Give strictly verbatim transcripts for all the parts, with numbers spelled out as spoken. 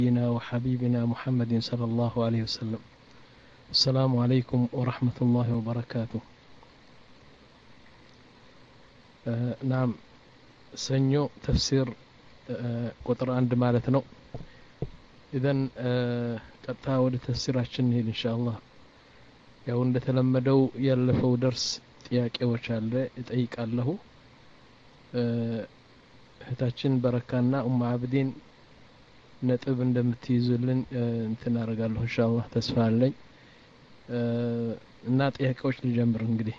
نبينا وحبيبنا محمد صلى الله عليه وسلم. السلام عليكم ورحمة الله وبركاته. آه نعم سنيو تفسير آه قطر عند مالتنا. إذن آه قطع ود تفسيراتنا إن شاء الله. ያው እንደተለመደው ያለፈው ደርስ ጥያቄዎች አለ እጠይቃለሁ። እህታችን በረካና ኡም አብዲን ነጥብ እንደምትይዙልን እንትን አደርጋለሁ ኢንሻአላህ ተስፋ አለኝ። እና ጥያቄዎች ልጀምር እንግዲህ።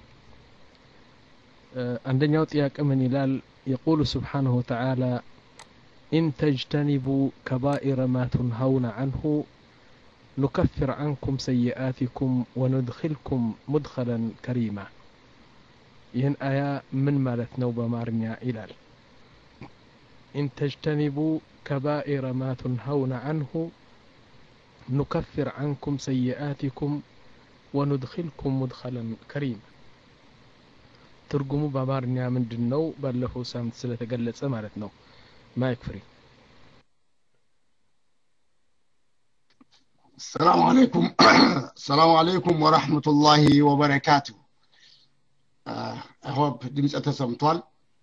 አንደኛው ጥያቄ ምን ይላል? يقول سبحانه وتعالى إن تجتنبوا كبائر ما تنهون عنه نكفر عنكم سيئاتكم وندخلكم مدخلا كريما. ይህን አያ ምን ማለት ነው በአማርኛ ይላል? إن تجتنبوا كبائر ما تنهون عنه نكفر عنكم سيئاتكم وندخلكم مدخلا كريما. ትርጉሙ በአማርኛ ምንድነው? ባለፈው ሳምንት ስለተገለጸ ማለት ነው። ማይክ ፍሪ። السلام عليكم السلام عليكم ورحمة الله وبركاته. أهوب دمس أتسمطال.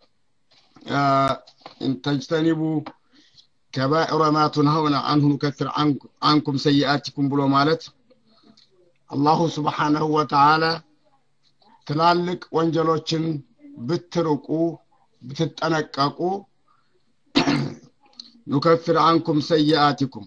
إن تجتنبوا كبائر ما تنهون عنه نكفر عنكم سيئاتكم بلو مالت الله سبحانه وتعالى تلالك وانجلوچن بترقو بتتنققو نكفر عنكم سيئاتكم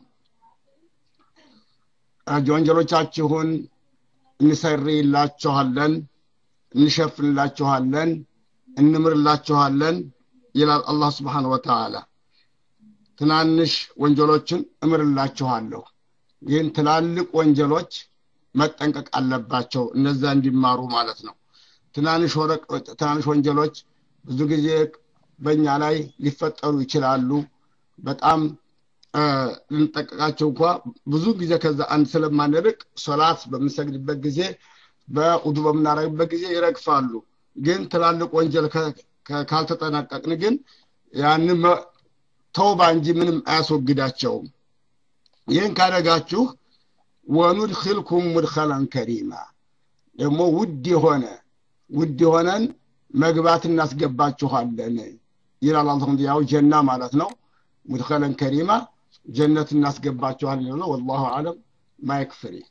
ወንጀሎቻችሁን እንሰርይላችኋለን እንሸፍንላችኋለን እንምርላችኋለን ይላል አላህ Subhanahu Wa Ta'ala። ትናንሽ ወንጀሎችን እምርላችኋለሁ፣ ግን ትላልቅ ወንጀሎች መጠንቀቅ አለባቸው እነዛ እንዲማሩ ማለት ነው። ትናንሽ ወረቅ ትናንሽ ወንጀሎች ብዙ ጊዜ በእኛ ላይ ሊፈጠሩ ይችላሉ። በጣም ልንጠቀቃቸው እንኳን ብዙ ጊዜ ከዛ አንድ ስለማንርቅ ሶላት በመሰግድበት ጊዜ በውዱ በመናረግበት ጊዜ ይረግፋሉ። ግን ትላልቅ ወንጀል ካልተጠናቀቅን ግን ያን ተውባ እንጂ ምንም አያስወግዳቸውም። ይህን ካደረጋችሁ ወኑድኺልኩም ሙድኸላን ከሪማ ደግሞ ውድ የሆነ ውድ የሆነን መግባት እናስገባችኋለን ይላል አላህ። ያው ጀና ማለት ነው። ሙድኸላን ከሪማ جنة الناس قباتوا هاليوم والله أعلم ما يكفري.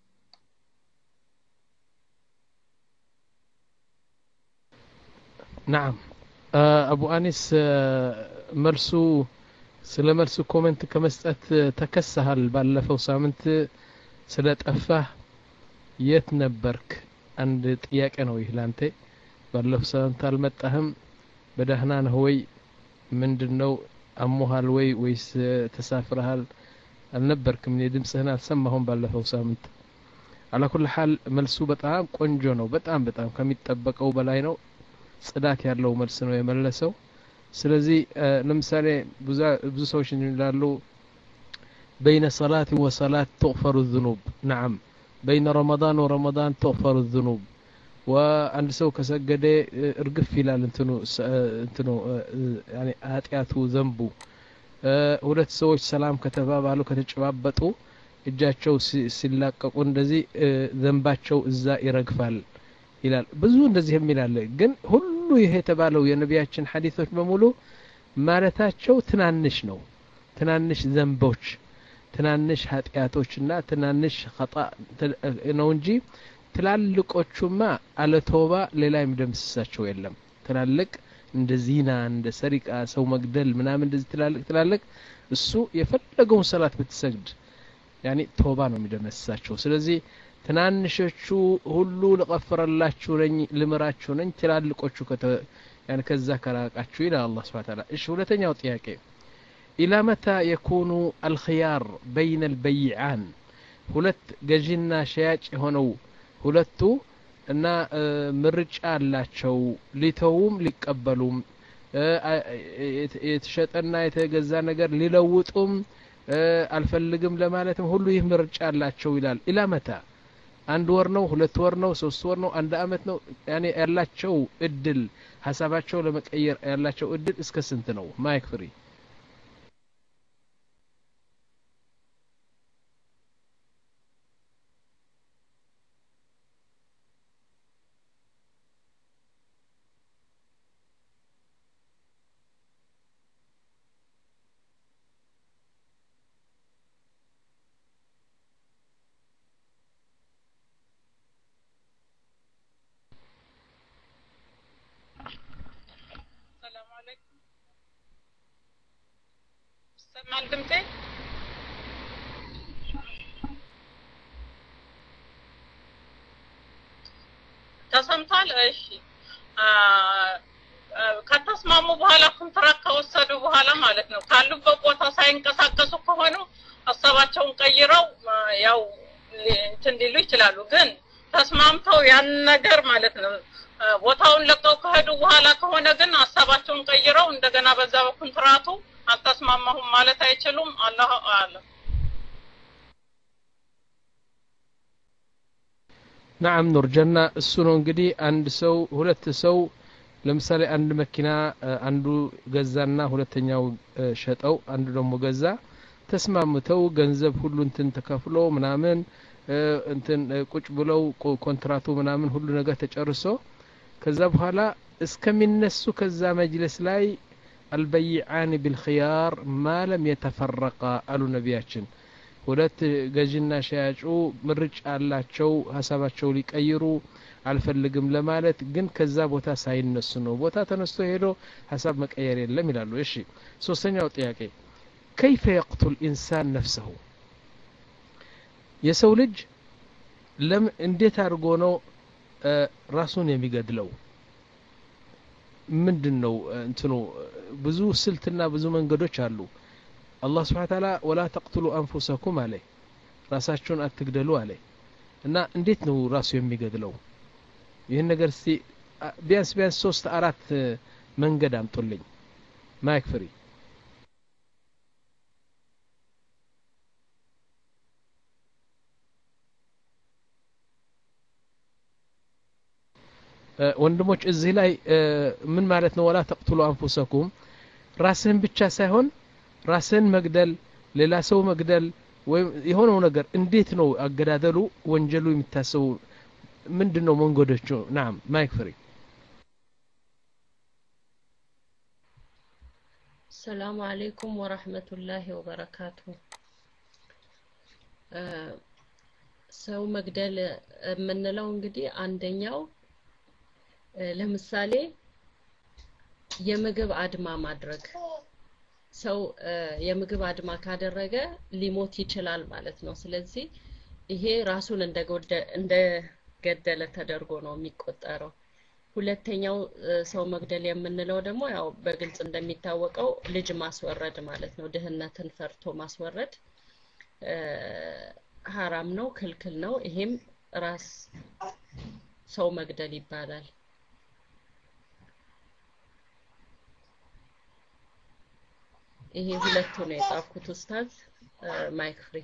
نعم أبو أنيس مرسو سلا مرسو كومنت كمسأت تكسها البالفة وسامنت سلا تأفاه يتنبرك عند تياك أنا ويهلانتي بالفة سامنت المتهم بدهنان هوي من دنو أموهال وي ويس تسافرهال النبرك من يدم سهنا سمهم بالله سامنت. على كل حال ملسو بتعام قنجونو بتعام بتعام كم يتطبقوا بلاينو صدات ያለው መልስ ነው የመለሰው። ስለዚህ ለምሳሌ ብዙ ሰዎች ይላሉ بين صلاة وصلاة تغفر الذنوب. نعم بين رمضان ورمضان تغفر الذنوب. وعند سو كسجد ارقف ይላል እንትኑ እንትኑ يعني ኃጢአቱ ዘንቡ ሁለት ሰዎች ሰላም ከተባባሉ ከተጨባበጡ እጃቸው ሲላቀቁ እንደዚህ ዘንባቸው እዛ ይረግፋል ይላል። ብዙ እንደዚህ የሚላል ግን ሁሉ ይሄ የተባለው የነቢያችን ሐዲሶች በሙሉ ማለታቸው ትናንሽ ነው። ትናንሽ ዘንቦች ትናንሽ ኃጢአቶችና ትናንሽ خطأ ነው እንጂ ትላልቆቹማ አለ ተውባ ሌላ የሚደምስሳቸው የለም። ትላልቅ እንደ ዚና እንደ ሰሪቃ ሰው መግደል ምናምን እንደዚህ ትላልቅ ትላልቅ እሱ የፈለገውን ሰላት ብትሰግድ ያኒ ተውባ ነው የሚደምስሳቸው። ስለዚህ ትናንሾቹ ሁሉ ለቀፈረላችሁ ነኝ ልምራችሁ ነኝ ትላልቆቹ ከተ ያኒ ከዛ ከራቃችሁ ይላል አላህ Subhanahu Wa Ta'ala። እሺ ሁለተኛው ጥያቄ ኢላ መታ የኩኑ الخيار بين البيعان ሁለት ገዢና ሻጭ ሆነው ሁለቱ እና ምርጫ አላቸው ሊተውም ሊቀበሉም የተሸጠና የተገዛ ነገር ሊለውጡም አልፈልግም ለማለትም ሁሉ ይህ ምርጫ አላቸው ይላል። ኢላ መታ አንድ ወር ነው ሁለት ወር ነው ሶስት ወር ነው አንድ አመት ነው ያኔ ያላቸው እድል ሐሳባቸው ለመቀየር ያላቸው እድል እስከ ስንት ነው? ማይክ ፍሪ ማልድምጤ ተሰምቷል? እሺ ከተስማሙ በኋላ ኮንትራክት ከወሰዱ በኋላ ማለት ነው ካሉበት ቦታ ሳይንቀሳቀሱ ከሆኑ ሐሳባቸውን ቀይረው ያው እንትን ሊሉ ይችላሉ። ግን ተስማምተው ያን ነገር ማለት ነው ቦታውን ለቀው ከሄዱ በኋላ ከሆነ ግን ሐሳባቸውን ቀይረው እንደገና በዛ በኮንትራቱ አልተስማማሁም ማለት አይችሉም። አላህ አለም። نعم نور جنة السنة እንግዲህ አንድ ሰው ሁለት ሰው ለምሳሌ አንድ መኪና አንዱ ገዛና ሁለተኛው ሸጠው አንዱ ደግሞ ገዛ ተስማምተው ገንዘብ ሁሉ እንትን ተከፍሎ ምናምን እንትን ቁጭ ብለው ኮንትራቱ ምናምን ሁሉ ነገር ተጨርሶ ከዛ በኋላ እስከሚነሱ ከዛ መጅልስ ላይ البيعان بالخيار ما لم يتفرقا አሉ ነቢያችን ሁለት ገዥና ሻጩ ምርጫ አላቸው ሐሳባቸው ሊቀይሩ አልፈልግም ለማለት ግን ከዛ ቦታ ሳይነሱ ነው ቦታ ተነስቶ ሄዶ ሐሳብ መቀየር የለም ይላሉ። እሺ ሶስተኛው ጥያቄ كيف يقتل الانسان نفسه የሰው ልጅ ለም እንዴት አድርጎ ነው ራሱን የሚገድለው? ምንድነው እንትኑ ብዙ ስልትና ብዙ መንገዶች አሉ። አላህ Subhanahu Wa Ta'ala ولا تقتلوا انفسكم عليه ራሳችሁን አትግደሉ አለ እና እንዴት ነው ራሱ የሚገድለው? ይሄን ነገር እስቲ ቢያንስ ቢያንስ ሶስት አራት መንገድ አምጡልኝ። ማይክ ፍሪ። ወንድሞች እዚህ ላይ ምን ማለት ነው? ولا تقتلوا انفسكم ራስን ብቻ ሳይሆን ራስን መግደል ሌላ ሰው መግደል ወይ የሆነው ነገር እንዴት ነው አገዳደሉ ወንጀሉ የሚታሰው ምንድነው መንገዶቹ? نعم ማይክ ፍሪ። السلام عليكم ورحمة الله وبركاته ሰው መግደል የምንለው እንግዲህ አንደኛው ለምሳሌ የምግብ አድማ ማድረግ ሰው የምግብ አድማ ካደረገ ሊሞት ይችላል ማለት ነው። ስለዚህ ይሄ ራሱን እንደገደለ ተደርጎ ነው የሚቆጠረው። ሁለተኛው ሰው መግደል የምንለው ደግሞ ያው በግልጽ እንደሚታወቀው ልጅ ማስወረድ ማለት ነው። ድህነትን ፈርቶ ማስወረድ ሐራም ነው፣ ክልክል ነው። ይሄም ራስ ሰው መግደል ይባላል። ይሄ ሁለቱ ነው የጻፍኩት ኡስታዝ። ማይክ ፍሪ።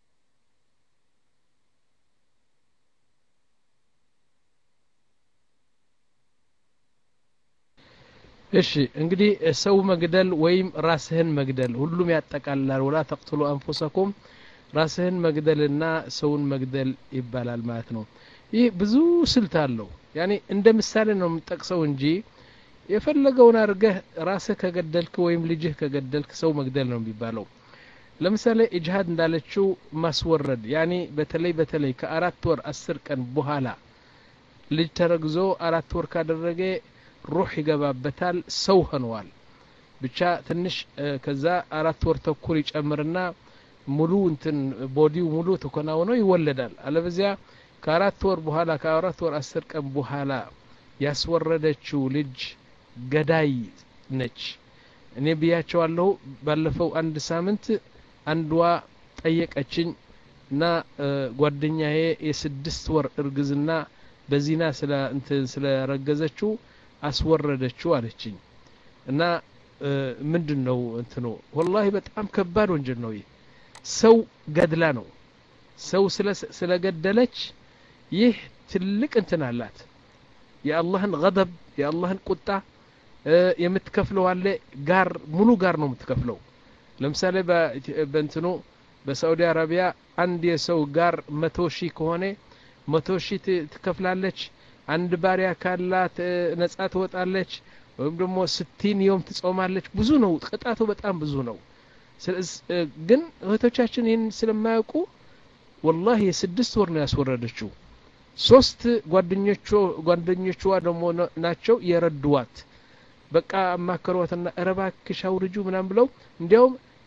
እሺ እንግዲህ ሰው መግደል ወይም ራስህን መግደል ሁሉም ያጠቃልላል። ولا تقتلوا انفسكم ራስህን መግደልና ሰውን መግደል ይባላል ማለት ነው። ይህ ብዙ ስልት አለው። ያኒ እንደ ምሳሌ ነው የምጠቅሰው እንጂ የፈለገውን አርገህ ራስህ ከገደልክ ወይም ልጅህ ከገደልክ ሰው መግደል ነው የሚባለው። ለምሳሌ ኢጅሃድ እንዳለችው ማስወረድ ያኒ በተለይ በተለይ ከአራት ወር አስር ቀን በኋላ ልጅ ተረግዞ አራት ወር ካደረገ ሩህ ይገባበታል፣ ሰው ሆኗል። ብቻ ትንሽ ከዛ አራት ወር ተኩል ይጨምርና ሙሉ እንትን ቦዲው ሙሉ ተኮናውኖ ይወለዳል። አለበዚያ ከአራት ወር በኋላ ከአራት ወር አስር ቀን በኋላ ያስወረደችው ልጅ ገዳይ ነች። እኔ ብያቸዋለሁ ባለፈው አንድ ሳምንት አንዷ ጠየቀችኝ እና ጓደኛዬ የስድስት ወር እርግዝና በዚና ስለ እንትን ስለረገዘችው አስወረደችው አለችኝ። እና ምንድነው እንትኑ والله በጣም ከባድ ወንጀል ነው። ይሄ ሰው ገድላ ነው። ሰው ስለገደለች ይህ ትልቅ እንትን አላት። የአላህን غضب የአላህን ቁጣ የምትከፍለው አለ ጋር ሙሉ ጋር ነው የምትከፍለው። ለምሳሌ በእንትኑ በሳዑዲ አረቢያ አንድ የሰው ጋር መቶ ሺህ ከሆነ መቶ ሺህ ትከፍላለች። አንድ ባሪያ ካላት ነጻ ትወጣለች። ወይም ደግሞ ስድስት ዮም ትጾማለች። ብዙ ነው ቅጣቱ፣ በጣም ብዙ ነው። ግን እህቶቻችን ይህን ስለማያውቁ والله የስድስት ወር ነው ያስወረደችው። ሶስት ጓደኞቿ ጓደኞቿ ደግሞ ናቸው የረዱዋት። በቃ ማከሯትና እረባክሽ አውርጁ ምናም ብለው እንዲያውም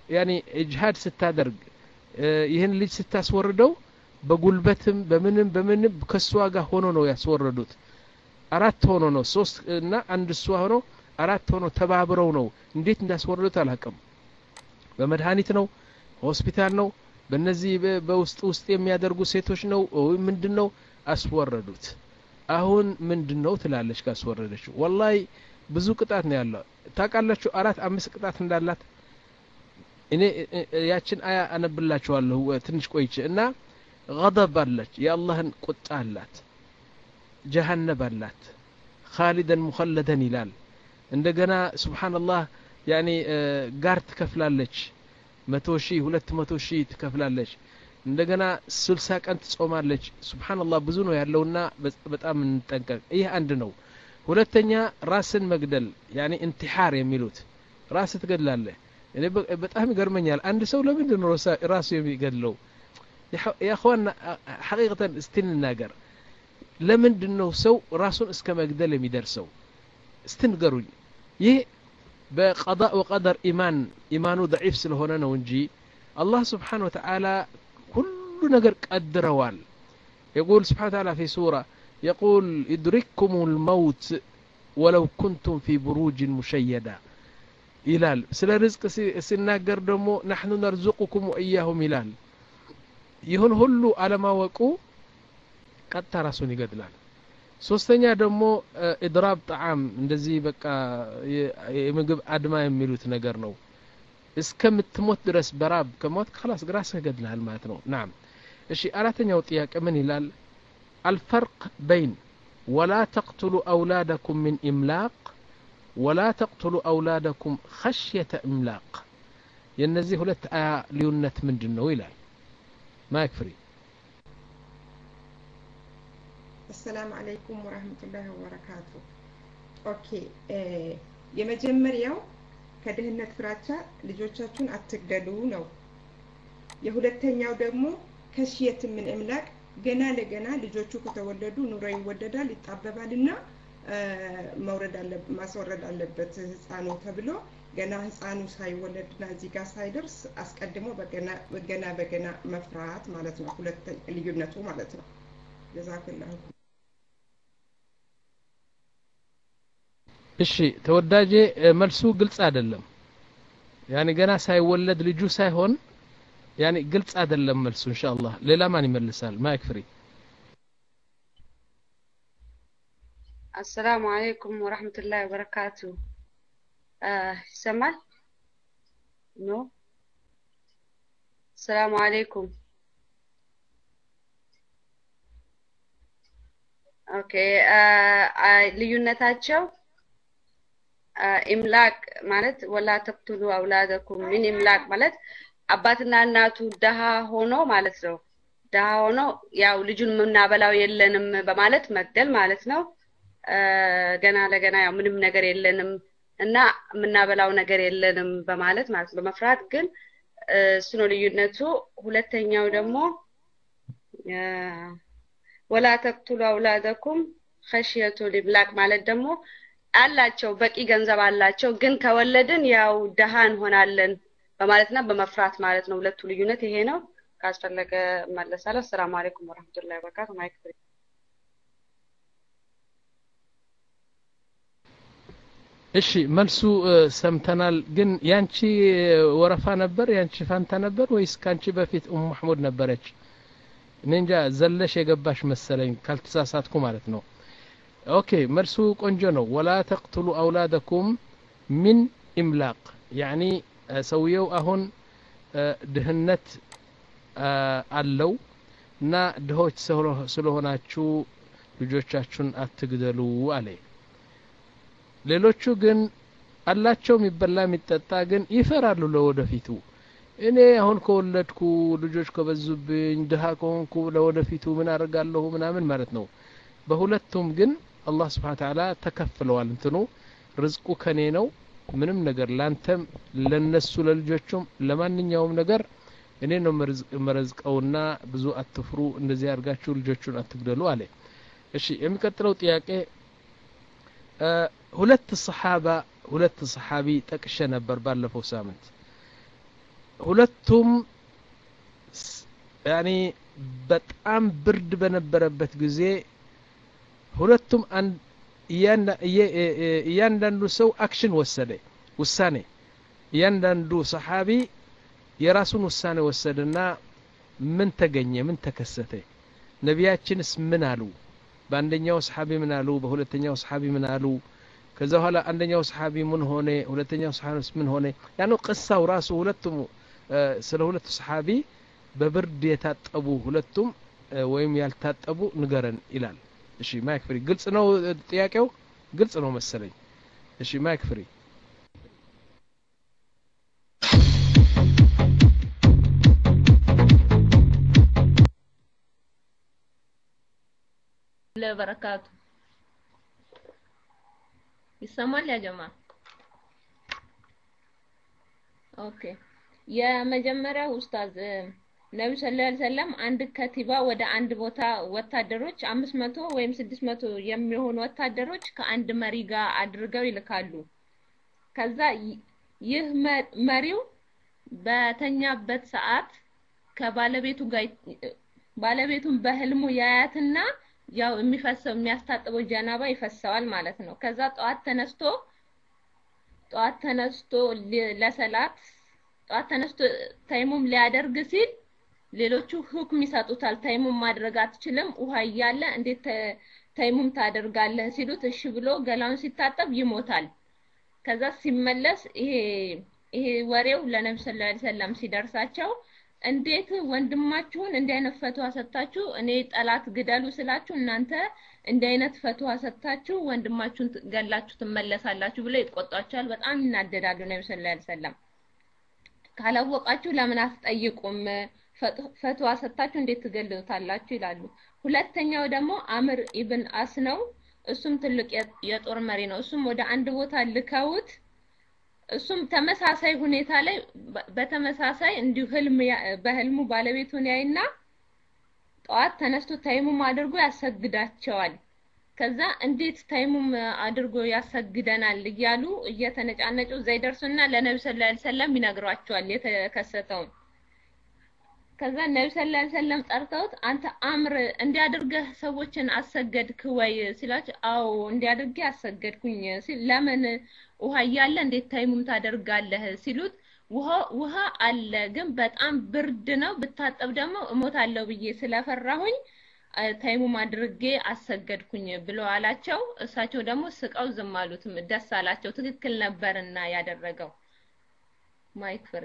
ያኒ ኢጅሃድ ስታደርግ ይህን ልጅ ስታስወርደው በጉልበትም በምንም በምንም ከሷ ጋር ሆኖ ነው ያስወረዱት አራት ሆኖ ነው ሶስት እና አንድ እሷ ሆኖ አራት ሆኖ ተባብረው ነው እንዴት እንዳስወረዱት አላውቅም በመድኃኒት ነው ሆስፒታል ነው በእነዚህ በውስጥ ውስጥ የሚያደርጉ ሴቶች ነው ወይ ምንድነው አስወረዱት አሁን ምንድነው ትላለች ካስወረደች ወላሂ ብዙ ቅጣት ነው ያለው ታውቃላችሁ አራት አምስት ቅጣት እንዳላት እኔ ያችን አያ አነብላችኋለሁ ትንሽ ቆይቼ እና غضب አለች የአላህን ቁጣ አላት ጀሃነም አላት خالدا مخلدا ይላል እንደገና ሱብሃንአላህ ያኒ ጋር ትከፍላለች መቶ ሺህ ሁለት መቶ ሺህ ትከፍላለች እንደገና ስልሳ ቀን ትጾማለች ሱብሃንአላህ ብዙ ነው ያለውና በጣም እንጠንቀቅ ይሄ አንድ ነው ሁለተኛ ራስን መግደል ያኒ ኢንቲሃር የሚሉት ራስ ትገድላለህ እኔ በጣም ይገርመኛል አንድ ሰው ለምንድን ነው ራሱ የሚገድለው يا اخوان حقيقه استنናገር ለምንድን ነው ሰው ራሱን እስከ መግደል የሚደርሰው استنገሩኝ ይሄ በقضاء وقدر ኢማን ኢማኑ ضعيف ስለሆነ ነው እንጂ አላህ Subhanahu Wa Ta'ala ሁሉ ነገር ቀድረዋል يقول سبحانه وتعالى في سورة يقول يدرككم الموت ولو كنتم في بروج مشيدة ይላል ስለ ርዝቅ ሲናገር ደግሞ نحن نرزقكم وإياهم ይላል ይሁን ሁሉ አለማወቁ ቀጣ ራሱን ይገድላል ሶስተኛ ደግሞ ኢድራብ ጣዓም እንደዚህ በቃ የምግብ አድማ የሚሉት ነገር ነው እስከምትሞት ድረስ በራብ ከሞት خلاص ራስህ ገድልሃል ማለት ነው نعم እሺ አራተኛው ጥያቄ ምን ይላል الفرق بين ولا تقتلوا أولادكم من إملاق ولا تقتلوا أولادكم خشية إملاق የነዚህ ሁለት አያ ልዩነት ምንድነው ይላል ما يكفري السلام عليكم ورحمة الله وبركاته اوكي የመጀመሪያው ከደህነት ፍራቻ ልጆቻችሁን አትግደሉ ነው የሁለተኛው ደግሞ ከሽየት ምን እምላቅ ገና ለገና ልጆቹ ከተወለዱ ኑሮ ይወደዳል ይጣበባልና መውረድ አለ ማስወረድ አለበት ህፃኑ ተብሎ ገና ህፃኑ ሳይወለድና እዚህ ጋር ሳይደርስ አስቀድሞ በገና በገና በገና መፍራት ማለት ነው ሁለት ልዩነቱ ማለት ነው ጀዛከላሁ እሺ ተወዳጄ መልሱ ግልጽ አይደለም ያኒ ገና ሳይወለድ ልጁ ሳይሆን ያኒ ግልጽ አይደለም መልሱ ኢንሻአላህ ሌላ ማን ይመልሳል ማይክፍሪ السلام عليكم ورحمة الله وبركاته آه سمع نو السلام عليكم اوكي آه ልዩነታቸው ኢምላቅ ማለት ወላ ተቅቱሉ አውላደኩም ምን ኢምላቅ ማለት አባትና እናቱ ደሃ ሆኖ ማለት ነው ደሃ ሆኖ ያው ልጁን ምናበላው የለንም በማለት መግደል ማለት ነው ገና ለገና ያው ምንም ነገር የለንም እና ምናበላው ነገር የለንም በማለት ማለት በመፍራት ግን እሱ ነው ልዩነቱ ሁለተኛው ደግሞ ወላ ተቅቱሉ አውላደኩም خشية الإملاق ማለት ደግሞ አላቸው በቂ ገንዘብ አላቸው ግን ከወለድን ያው ደሃ እንሆናለን በማለትና በመፍራት ማለት ነው ሁለቱ ልዩነት ይሄ ነው ካስፈለገ መለሳለሁ ሰላም አለይኩም ወራህመቱላሂ ወበረካቱ ማይክ እሺ መልሱ ሰምተናል ግን ያንቺ ወረፋ ነበር ያንቺ ፋንታ ነበር ወይስ ካንቺ በፊት ኡም መሐሙድ ነበረች እንጃ ዘለሽ የገባሽ መሰለኝ ካልተሳሳትኩ ማለት ነው ኦኬ መልሱ ቆንጆ ነው ወላ ተቅቱሉ አውላደኩም ሚን ኢምላቅ ያኒ ሰውየው አሁን ድህነት አለው እና ድሆች ስለሆናችሁ ልጆቻችሁን አትግደሉ አለ ሌሎቹ ግን አላቸው የሚበላ የሚጠጣ ግን ይፈራሉ ለወደፊቱ እኔ አሁን ከወለድኩ ልጆች ከበዙብኝ ድሃ ከሆንኩ ለወደፊቱ ምን አደርጋለሁ ምናምን ማለት ነው በሁለቱም ግን አላህ Subhanahu Wa Ta'ala ተከፍለዋል እንትኑ ርዝቁ ከኔ ነው ምንም ነገር ላንተም ለነሱ ለልጆቹም ለማንኛውም ነገር እኔ ነው መርዝቀውና ብዙ አትፍሩ እንደዚህ አርጋችሁ ልጆቹን አትግደሉ አለ እሺ የሚቀጥለው ጥያቄ ሁለት ሱሐባ ሁለት ሱሐቢ ጠቅሼ ነበር ባለፈው ሳምንት ሁለቱም ያኒ በጣም ብርድ በነበረበት ጊዜ ሁለቱም አንድ እያንዳንዱ ሰው አክሽን ወሰደ ውሳኔ እያንዳንዱ ሰሃቢ የራሱን ውሳኔ ወሰደና ምን ተገኘ ምን ተከሰተ ነቢያችንስ ምን አሉ በአንደኛው ሰሃቢ ምን አሉ በሁለተኛው ሰሃቢ ምን አሉ ከዛ ኋላ አንደኛው ሰሃቢ ምን ሆነ ሁለተኛው ሰሃቢስ ምን ሆነ ያኑ ቅሳው ራሱ ሁለቱም ስለ ሁለቱ ሰሃቢ በብርድ የታጠቡ ሁለቱም ወይም ያልታጠቡ ንገረን ይላል እሺ ማይክ ፍሪ ግልጽ ነው ጥያቄው ግልጽ ነው መሰለኝ እሺ ማይክ ፍሪ ለበረካቱ ይሰማል ያ ጀማ ኦኬ የመጀመሪያው ኡስታዝ ነብዩ ሰለላሁ ዐለይሂ ወሰለም አንድ ከቲባ ወደ አንድ ቦታ ወታደሮች አምስት መቶ ወይም ስድስት መቶ የሚሆኑ ወታደሮች ከአንድ መሪ ጋር አድርገው ይልካሉ ከዛ ይህ መሪው በተኛበት ሰዓት ከባለቤቱ ጋር ባለቤቱን በህልሙ ያያትና ያው የሚፈሰው የሚያስታጥበው ጀናባ ይፈሰዋል ማለት ነው ከዛ ጧት ተነስቶ ጧት ተነስቶ ለሰላት ጧት ተነስቶ ታይሙም ሊያደርግ ሲል ሌሎቹ ሁክም ይሰጡታል ታይሙም ማድረግ አትችልም ውሃ ይያለ እንዴት ታይሙም ታደርጋለህ ሲሉት እሺ ብሎ ገላውን ሲታጠብ ይሞታል ከዛ ሲመለስ ይሄ ይሄ ወሬው ለነብዩ ሰለላሁ ዐለይሂ ወሰለም ሲደርሳቸው እንዴት ወንድማችሁን እንዲህ አይነት ፈትዋ ሰጣችሁ እኔ ጠላት ግደሉ ስላችሁ እናንተ እንዲህ አይነት ፈትዋ ሰጣችሁ ወንድማችሁን ገላችሁ ትመለሳላችሁ ብለው ይቆጣቸዋል በጣም ይናደዳሉ ነብዩ ሰለላሁ ዐለይሂ ወሰለም ካላወቃችሁ ለምን አትጠይቁም ፈትዋ ሰጣችሁ እንዴት ትገሉታላችሁ ይላሉ ሁለተኛው ደግሞ አምር ኢብን አስ ነው እሱም ትልቅ የጦር መሪ ነው እሱም ወደ አንድ ቦታ ልከውት እሱም ተመሳሳይ ሁኔታ ላይ በተመሳሳይ እንዲሁ ህልም በህልሙ ባለቤቱን ያይና ጧት ተነስቶ ታይሙም አድርጎ ያሰግዳቸዋል ከዛ እንዴት ታይሙም አድርጎ ያሰግደናል እያሉ እየተነጫነጩ ዘይደርሱና ለነብዩ ሰለላሁ ዐለይሂ ወሰለም ይነግሯቸዋል የተከሰተው ከዛ ነብዩ ሰለላሁ ዐለይሂ ወሰለም ጠርተውት አንተ አምር እንዲያደርገህ ሰዎችን አሰገድክ ወይ ሲላቸው አዎ እንዲያደርገ አሰገድኩኝ ሲል ለምን ውሃ ያለ እንዴት ታይሙም ታደርጋለህ ሲሉት ውሃ ውሃ አለ ግን በጣም ብርድ ነው ብታጠብ ደግሞ እሞታለሁ ብዬ ስለፈራሁኝ ታይሙም አድርጌ አሰገድኩኝ ብሎ አላቸው እሳቸው ደግሞ ስቀው ዝም አሉት ደስ አላቸው ትክክል ነበርና ያደረገው ማይክ ፍሬ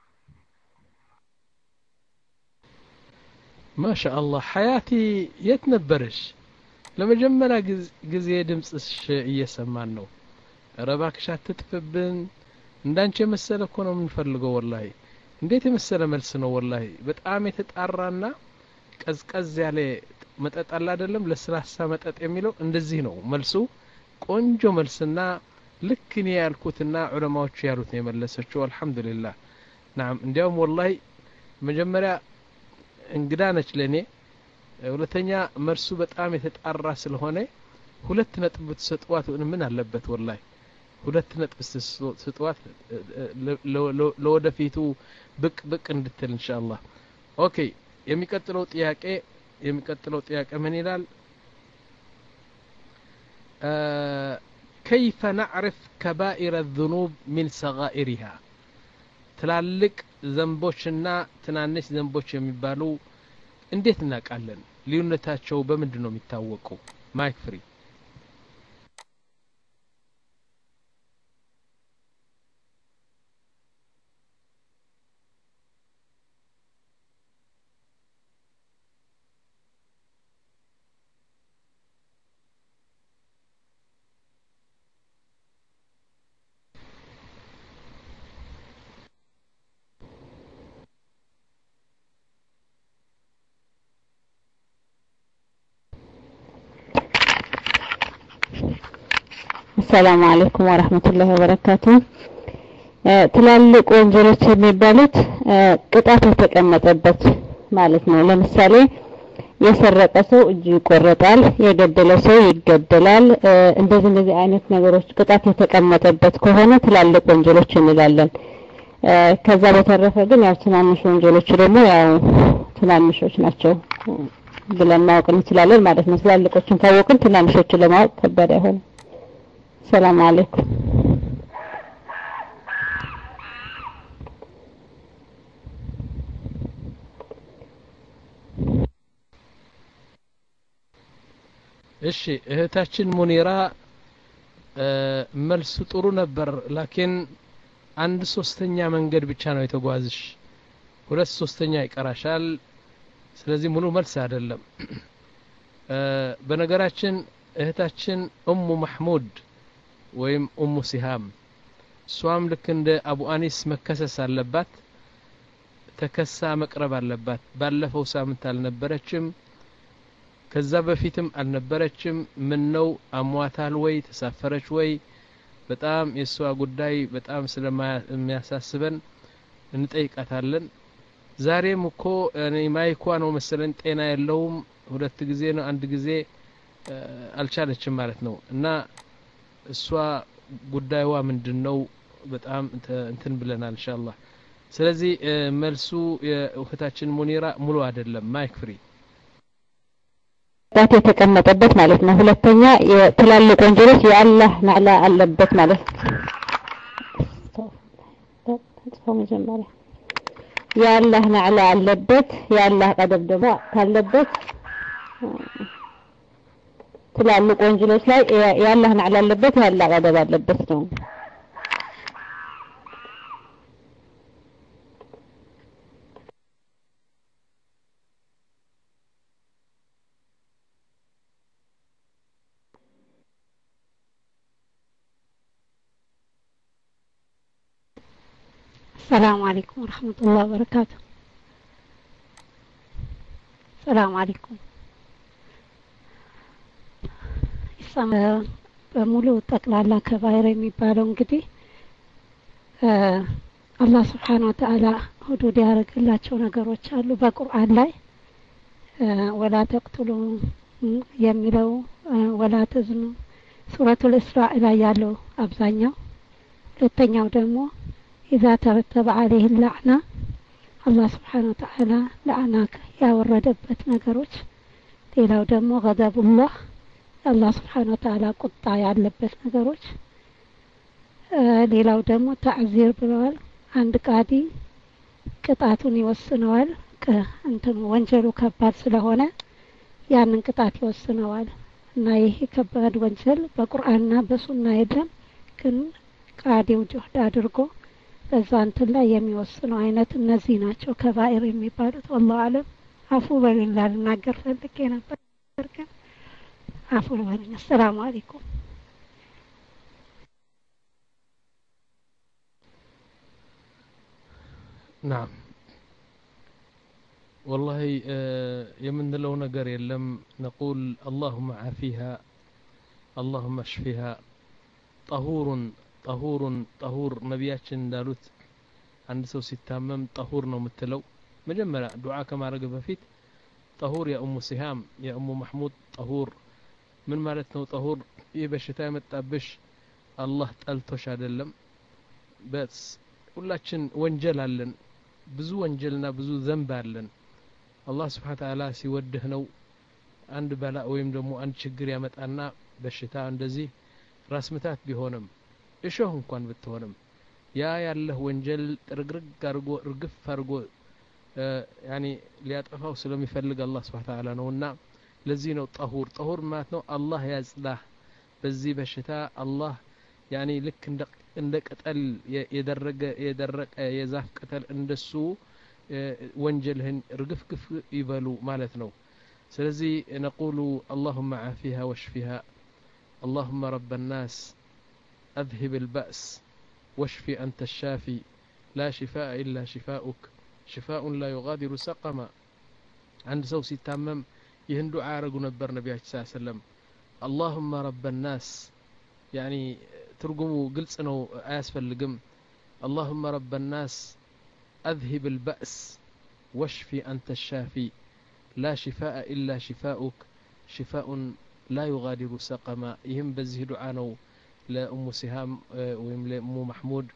ማሻአላህ ሐያቲ የት ነበርሽ ለመጀመሪያ ጊዜ ድምጽሽ እየሰማን ነው ረባክሽ አትጥፍብን እንዳንቺ መሰለ እኮ ነው የምንፈልገው ወላሂ እንዴት የመሰለ መልስ ነው ወላሂ በጣም የተጣራና ቀዝቀዝ ያለ መጠጥ አለ አይደለም ለስላሳ መጠጥ የሚለው እንደዚህ ነው መልሱ ቆንጆ መልስና ልክ እኔ ያልኩትና ዑለማዎቹ ያሉት ነው የመለሰችው አልহামዱሊላህ نعم እንዲያውም ወላሂ መጀመሪያ እንግዳ ነች ለኔ ሁለተኛ መርሱ በጣም የተጣራ ስለሆነ ሁለት ነጥብ ተሰጥዋት ምን አለበት ወላሂ ሁለት ነጥብ ተሰጥዋት ለወደፊቱ ብቅ ብቅ እንድትል ኢንሻአላህ ኦኬ የሚቀጥለው ጥያቄ የሚቀጥለው ጥያቄ ምን ይላል كيف نعرف كبائر الذنوب من صغائرها ትላልቅ ዘንቦችና ትናንሽ ዘንቦች የሚባሉ እንዴት እናቃለን ልዩነታቸው በምንድነው የሚታወቀው ማይክ ፍሪ السلام عليكم ورحمة الله وبركاته ትላልቅ ወንጀሎች የሚባሉት ቅጣት የተቀመጠበት ማለት ነው ለምሳሌ የሰረቀ ሰው እጁ ይቆረጣል የገደለ ሰው ይገደላል እንደዚህ እንደዚህ አይነት ነገሮች ቅጣት የተቀመጠበት ከሆነ ትላልቅ ወንጀሎች እንላለን ከዛ በተረፈ ግን ያው ትናንሽ ወንጀሎች ደግሞ ያው ትናንሾች ናቸው ብለን ማወቅ እንችላለን ማለት ነው። ትላልቆችን ካወቅን ትናንሾችን ለማወቅ ከባድ አይሆንም። ሰላም አለይኩም። እሺ እህታችን ሙኒራ መልሱ ጥሩ ነበር ላኪን አንድ ሶስተኛ መንገድ ብቻ ነው የተጓዝሽ ሁለት ሶስተኛ ይቀራሻል ስለዚህ ሙሉ መልስ አይደለም በነገራችን እህታችን ኡሙ መህሙድ ወይም ኡሙ ሲሃም ሷም ልክ እንደ አቡ አኒስ መከሰስ አለባት ተከሳ መቅረብ አለባት ባለፈው ሳምንት አልነበረችም ከዛ በፊትም አልነበረችም ምን ነው አሟታል ወይ ተሳፈረች ወይ በጣም የሷ ጉዳይ በጣም ስለማያሳስበን እንጠይቃታለን ዛሬም እኮ እኔ ማይኳ ነው መሰለን ጤና የለውም ሁለት ጊዜ ነው አንድ ጊዜ አልቻለችም ማለት ነው እና እሷ ጉዳይዋ ምንድነው በጣም እንትን ብለናል ኢንሻአላህ ስለዚህ መልሱ የእህታችን ሙኒራ ሙሉ አይደለም ማይክ ፍሪ ዳት የተቀመጠበት ማለት ነው ሁለተኛ የትላልቅ ወንጀሎች የአላህ ናዕላ አለበት ማለት ነው መጀመሪያ የአላህ ናዕላ አለበት የአላህ ቀደም ደግሞ ካለበት ትላልቅ ወንጀሎች ላይ የአላህ ናዕላ አለበት የአላህ ቀደም አለበት ነው السلام عليكم ورحمة الله وبركاته السلام عليكم በሙሉ ጠቅላላ ከባይር የሚባለው እንግዲህ አላህ Subhanahu Wa Ta'ala ሁዱድ ያደረገላቸው ነገሮች አሉ በቁርአን ላይ ወላ ተቅቱሉ የሚለው ወላ ተዝኑ ሱረቱል ኢስራእ ላይ ያለው አብዛኛው ሁለተኛው ደግሞ إذا ترتب عليه اللعنة الله سبحانه وتعالى لعناك يا وردبت ነገሮች ሌላው ደግሞ غضب الله الله سبحانه وتعالى ቁጣ ያለበት ነገሮች ሌላው ደግሞ ተዕዚር ብለዋል አንድ ቃዲ ቅጣቱን ይወስነዋል ከእንተም ወንጀሉ ከባድ ስለሆነ ያንን ቅጣት ይወስነዋል እና ይሄ ከባድ ወንጀል በቁርአንና በሱና የለም ግን ቃዲው ጆህድ አድርጎ በዛንት ላይ የሚወስነው አይነት እነዚህ ናቸው ከባኢር የሚባሉት والله አለም አፉ በሌላ ልናገር ፈልጌ ነበር ግን አፉ በለኝ السلام عليكم نعم والله የምንለው ነገር የለም نقول اللهم عافيها اللهم اشفيها طهور طهور طهور ነብያችን እንዳሉት አንድ ሰው ሲታመም طهور ነው የምትለው መጀመሪያ ዱዓ ከማድረግ በፊት طهور يا ام سهام يا ام محمود طهور ምን ማለት ነው طهور የበሽታ የመጣብሽ አላህ ጠልቶሽ አይደለም በስ ሁላችን ወንጀል አለን ብዙ ወንጀልና ብዙ ዘንብ አለን አላህ Subhanahu Wa Ta'ala ሲወድህ ነው አንድ በላ ወይም ደግሞ አንድ ችግር ያመጣና በሽታ እንደዚህ ራስ ምታት ቢሆንም እሾህ እንኳን ብትሆንም ያ ያለህ ወንጀል ጥርግርግ አርጎ እርግፍ አርጎ ያኒ ሊያጠፋው ስለሚፈልግ አላህ Subhanahu Wa Ta'ala ነውና ለዚህ ነው طهور طهور ማለት ነው አላህ ያጽዳህ በዚህ በሽታ አላህ ያኒ ልክ እንደ እንደ ቅጠል የደረገ የደረቀ የዛፍ ቅጠል እንደሱ ወንጀልህን እርግፍግፍ ይበሉ ማለት ነው ስለዚህ نقول اللهم عافيها واشفيها اللهم رب الناس أذهب البأس واشفي أنت الشافي لا شفاء إلا شفاؤك شفاء لا يغادر سقما عند سوسي تمام يهندو عارق نبر نبي صلى الله عليه وسلم اللهم رب الناس يعني ترجموا قلت أنه أسفل لقم اللهم رب الناس أذهب البأس واشفي أنت الشافي لا شفاء إلا شفاؤك شفاء لا يغادر سقما يهم بزه دعانو لأم سهام ويم لأم محمود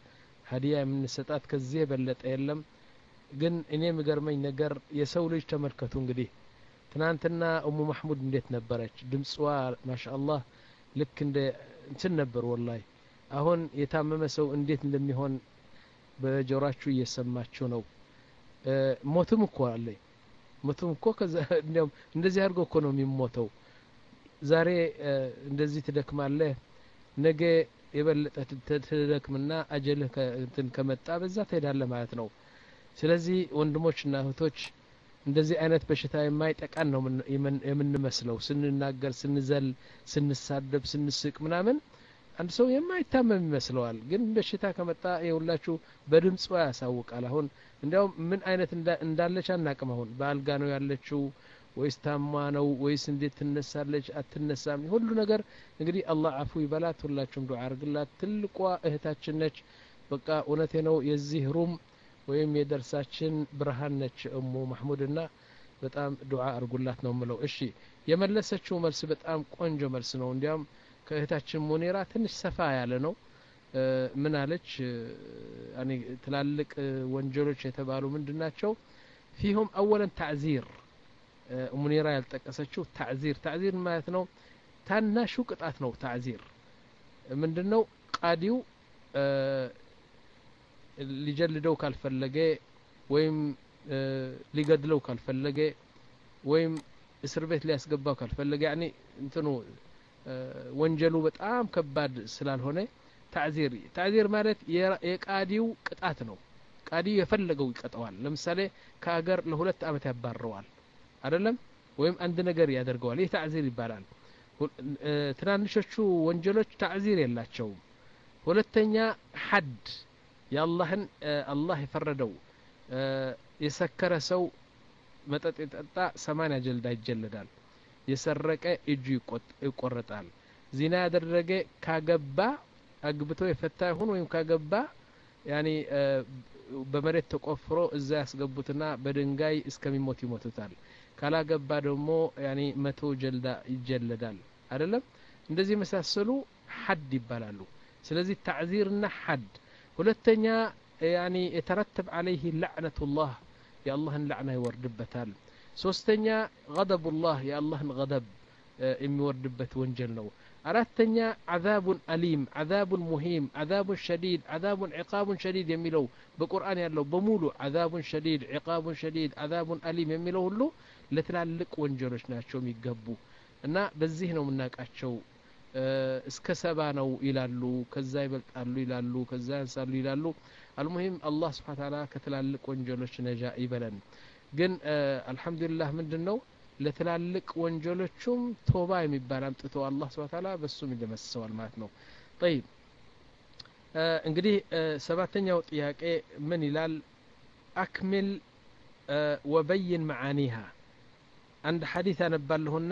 ሀዲያ የምንሰጣት ከዚህ የበለጠ የለም ግን እኔ ምገርመኝ ነገር የሰው ልጅ ተመልከቱ እንግዲህ ትናንትና ኡሙ መሐሙድ እንዴት ነበረች ድምጽዋ ማሻአላህ ልክ እንደ እንትን ነበር ወላሂ አሁን የታመመ ሰው እንዴት እንደሚሆን በጆሮአችሁ እየሰማችሁ ነው ሞትም እኮ አለ ሞትም እኮ ከዛ እንደዚህ አድርጎ እኮ ነው የሚሞተው ዛሬ እንደዚህ ትደክማለህ ነገ የበለጠ ትደክምና አጀልህ እንትን ከመጣ በዛ ትሄዳለህ ማለት ነው ስለዚህ ወንድሞችና እህቶች እንደዚህ አይነት በሽታ የማይጠቃን ነው የምንመስለው ስንናገር ስንዘል ስንሳደብ ስንስቅ ምናምን አንድ ሰው የማይታመም ይመስለዋል ግን በሽታ ከመጣ ይውላችሁ በድምጽ ያሳውቃል አሁን እንዲያው ምን አይነት እንዳለች አናቅም አሁን በአልጋ ነው ያለችው ወይስ ታማ ነው ወይስ እንዴት ትነሳለች አትነሳም ሁሉ ነገር እንግዲህ አላህ አፉ ይበላት ሁላችሁም ዱዓ አርግላት ትልቋ እህታችን ነች በቃ እውነቴ ነው የዚህ ሩም ወይም የደርሳችን ብርሃን ነች እሙ መሐሙድና በጣም ዱዓ አርጉላት ነው ምለው እሺ የመለሰችው መልስ በጣም ቆንጆ መልስ ነው እንዲያም ከእህታችን ሙኒራ ትንሽ ሰፋ ያለ ነው ምን አለች ያኒ ትላልቅ ወንጀሎች የተባሉ ምንድናቸው فيهم اولا تعذير ሙኒራ ያልጠቀሰችው تعذير تعذير ማለት ነው ታናሹ ቅጣት ነው تعذير ምንድነው ቃዲው ሊጀልደው ካልፈለገ ወይም ሊገድለው ካልፈለገ ወይም እስር ቤት ሊያስገባው ካልፈለገ ያኒ እንትኑ ወንጀሉ በጣም ከባድ ስላልሆነ تعذير تعذير ማለት የቃዲው ቅጣት ነው ቃዲው የፈለገው ይቀጣዋል ለምሳሌ ከሀገር ለሁለት አመት ያባረዋል አይደለም ወይም አንድ ነገር ያደርገዋል ይህ تعذير ይባላል ትናንሾቹ ወንጀሎች تعذير የላቸውም ሁለተኛ ሐድ ያላህን አላህ የፈረደው የሰከረ ሰው መጠጥ የጠጣ ሰማንያ ጀልዳ ይጀለዳል የሰረቀ እጁ ይቆረጣል ዚና ያደረገ ካገባ አግብቶ የፈታ ይሁን ወይም ካገባ ያኒ በመሬት ተቆፍሮ እዛ ያስገቡትና በድንጋይ እስከሚሞት ይሞቱታል ካላገባ ደግሞ ያኒ መቶ ጀልዳ ይጀለዳል አይደለም እንደዚህ መሳሰሉ ሐድ ይባላሉ ስለዚህ تعذيرና ሐድ ሁለተኛ ያኒ የተረተብ عليه لعنه الله يا الله لعنه ይወርድበታል ሶስተኛ غضب الله يا الله غضب የሚወርድበት ወንጀል ነው አራተኛ عذاب أليم عذاب مهين عذاب شديد عذاب عقاب شديد የሚለው በቁርአን ያለው በሙሉ عذاب شديد عقاب شديد عذاب أليم የሚለው ሁሉ ለትላልቅ ወንጀሎች ናቸው የሚገቡ እና በዚህ ነው የምናቃቸው እስከ ሰባ ነው ይላሉ ከዛ ይበልጣሉ ይላሉ ከዛ ያንሳሉ ይላሉ المهم الله سبحانه وتعالى ከትላልቅ ወንጀሎች ነጃ ይበለን ግን አልহামዱሊላህ ምንድነው ለትላልቅ ወንጀሎችም ቶባ የሚባል አምጥቶ አላህ Subhanahu Wa Ta'ala በሱም ይደመስሰዋል ማለት ነው طيب እንግዲህ ሰባተኛው ጥያቄ ምን ይላል አክሚል ወበይን معانيها አንድ ሐዲስ አነባለሁና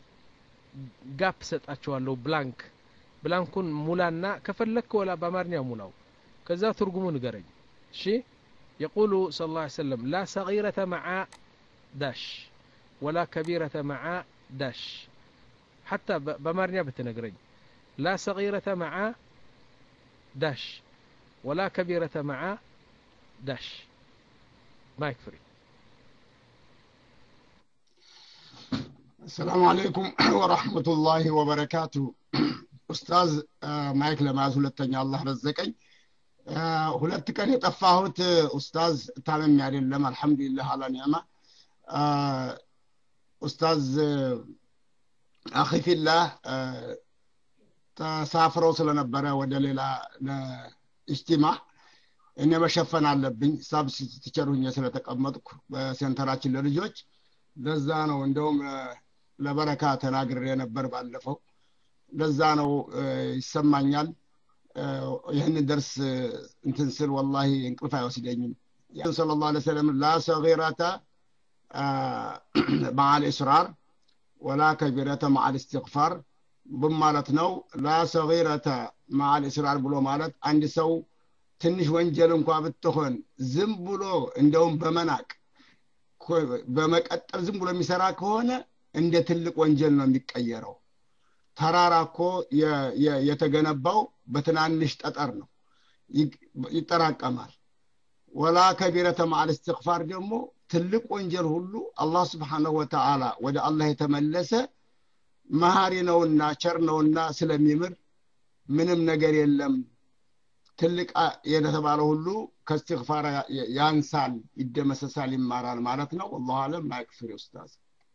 ጋፕ ሰጣቸዋለሁ ብላንክ ብላንኩን ሙላና ከፈለክ ወላ በአማርኛ ሙላው ከዛ ትርጉሙ ንገረኝ እሺ يقول صلى الله عليه وسلم لا صغيرة مع داش ولا كبيرة مع داش حتى بمارنيا بتنقرين لا صغيرة مع داش ولا كبيرة مع داش ما يكفري السلام عليكم ورحمة الله وبركاته أستاذ مايك لماز ሁለተኛ الله رزقኝ ሁለት ቀን የጠፋሁት ኡስታዝ ታመም አይደለም አልহামዱሊላህ አላ ኒዕማ ኡስታዝ አኺፊላህ ተሳፍረው ስለነበረ ወደ ሌላ ለኢስቲማዕ እኔ መሸፈን አለብኝ ሳብስቲቸር ሆኜ ስለተቀመጥኩ በሴንተራችን ለልጆች ለዛ ነው እንደውም ለበረካ ተናግሬ ነበር ባለፈው ለዛ ነው ይሰማኛል ይሄን درس እንትን ስል والله እንቅልፍ አይወስደኝም ያ ሰለላሁ ዐለይሂ ወሰለም لا صغيرة مع الإصرار ولا كبيرة مع الاستغفار በማለት ነው لا صغيرة مع الإصرار ብሎ ማለት አንድ ሰው ትንሽ ወንጀል እንኳን ብትሆን ዝም ብሎ እንደውም በመናቅ በመቀጠል ዝም ብሎ የሚሰራ ከሆነ እንደ ትልቅ ወንጀል ነው የሚቀየረው ተራራኮ የተገነባው በትናንሽ ጠጠር ነው ይጠራቀማል ወላ ከቢረተ ማል استغفار ደግሞ ትልቅ ወንጀል ሁሉ አላህ Subhanahu Wa Ta'ala ወደ አላህ የተመለሰ መሐሪ ነውና ቸር ነውና ስለሚምር ምንም ነገር የለም ትልቅ የተባለ ሁሉ ከእስትግፋር ያንሳል ይደመሰሳል ይማራል ማለት ነው والله አለም ማይክፍር ኡስታዝ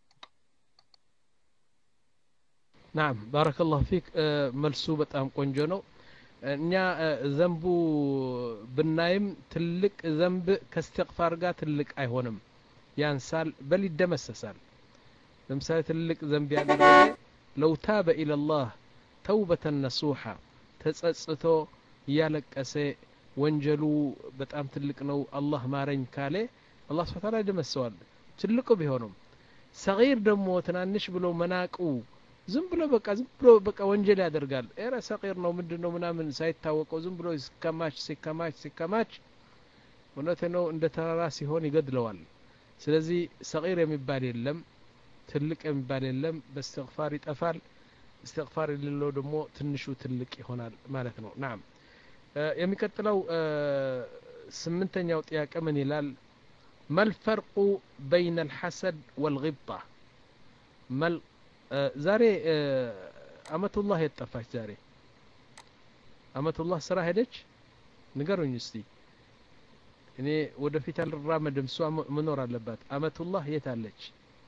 نعم بارك الله فيك መልሱ በጣም ቆንጆ ነው እኛ ዘንቡ ብናይም ትልቅ ዘንብ ከእስትግፋር ጋር ትልቅ አይሆንም ያንሳል በል ይደመሰሳል ለምሳሌ ትልቅ ዘንብ ያደረገ لو تاب الى الله توبة نصوحة ተጸጽቶ ያለቀሰ ወንጀሉ በጣም ትልቅ ነው አላህ ማረኝ ካለ አላህ Subhanahu Wa Ta'ala ይደመሰዋል ትልቁ ቢሆንም ሰጊር ደግሞ ትናንሽ ብሎ መናቁ ዝም ብሎ በቃ ዝም ብሎ በቃ ወንጀል ያደርጋል እረ ሰጊር ነው ምንድነው ምናምን ሳይታወቀው ዝም ብሎ ሲከማች ሲከማች ሲከማች ወነተ ነው እንደ ተራራ ሲሆን ይገድለዋል ስለዚህ ሰጊር የሚባል የለም ትልቅ የሚባል የለም በእስትግፋር ይጠፋል استغفار لله ደግሞ ትንሹ ትልቅ ይሆናል ማለት ነው نعم የሚቀጥለው ስምንተኛው ጥያቄ ምን ይላል ما الفرق بين الحسد والغبطة مل ዛሬ አመቱላህ የጠፋች ዛሬ አመቱላህ ስራ ሄደች ንገሩኝ እስቲ እኔ ወደፊት አልራመድም ሷ መኖር አለባት አመቱላህ የት አለች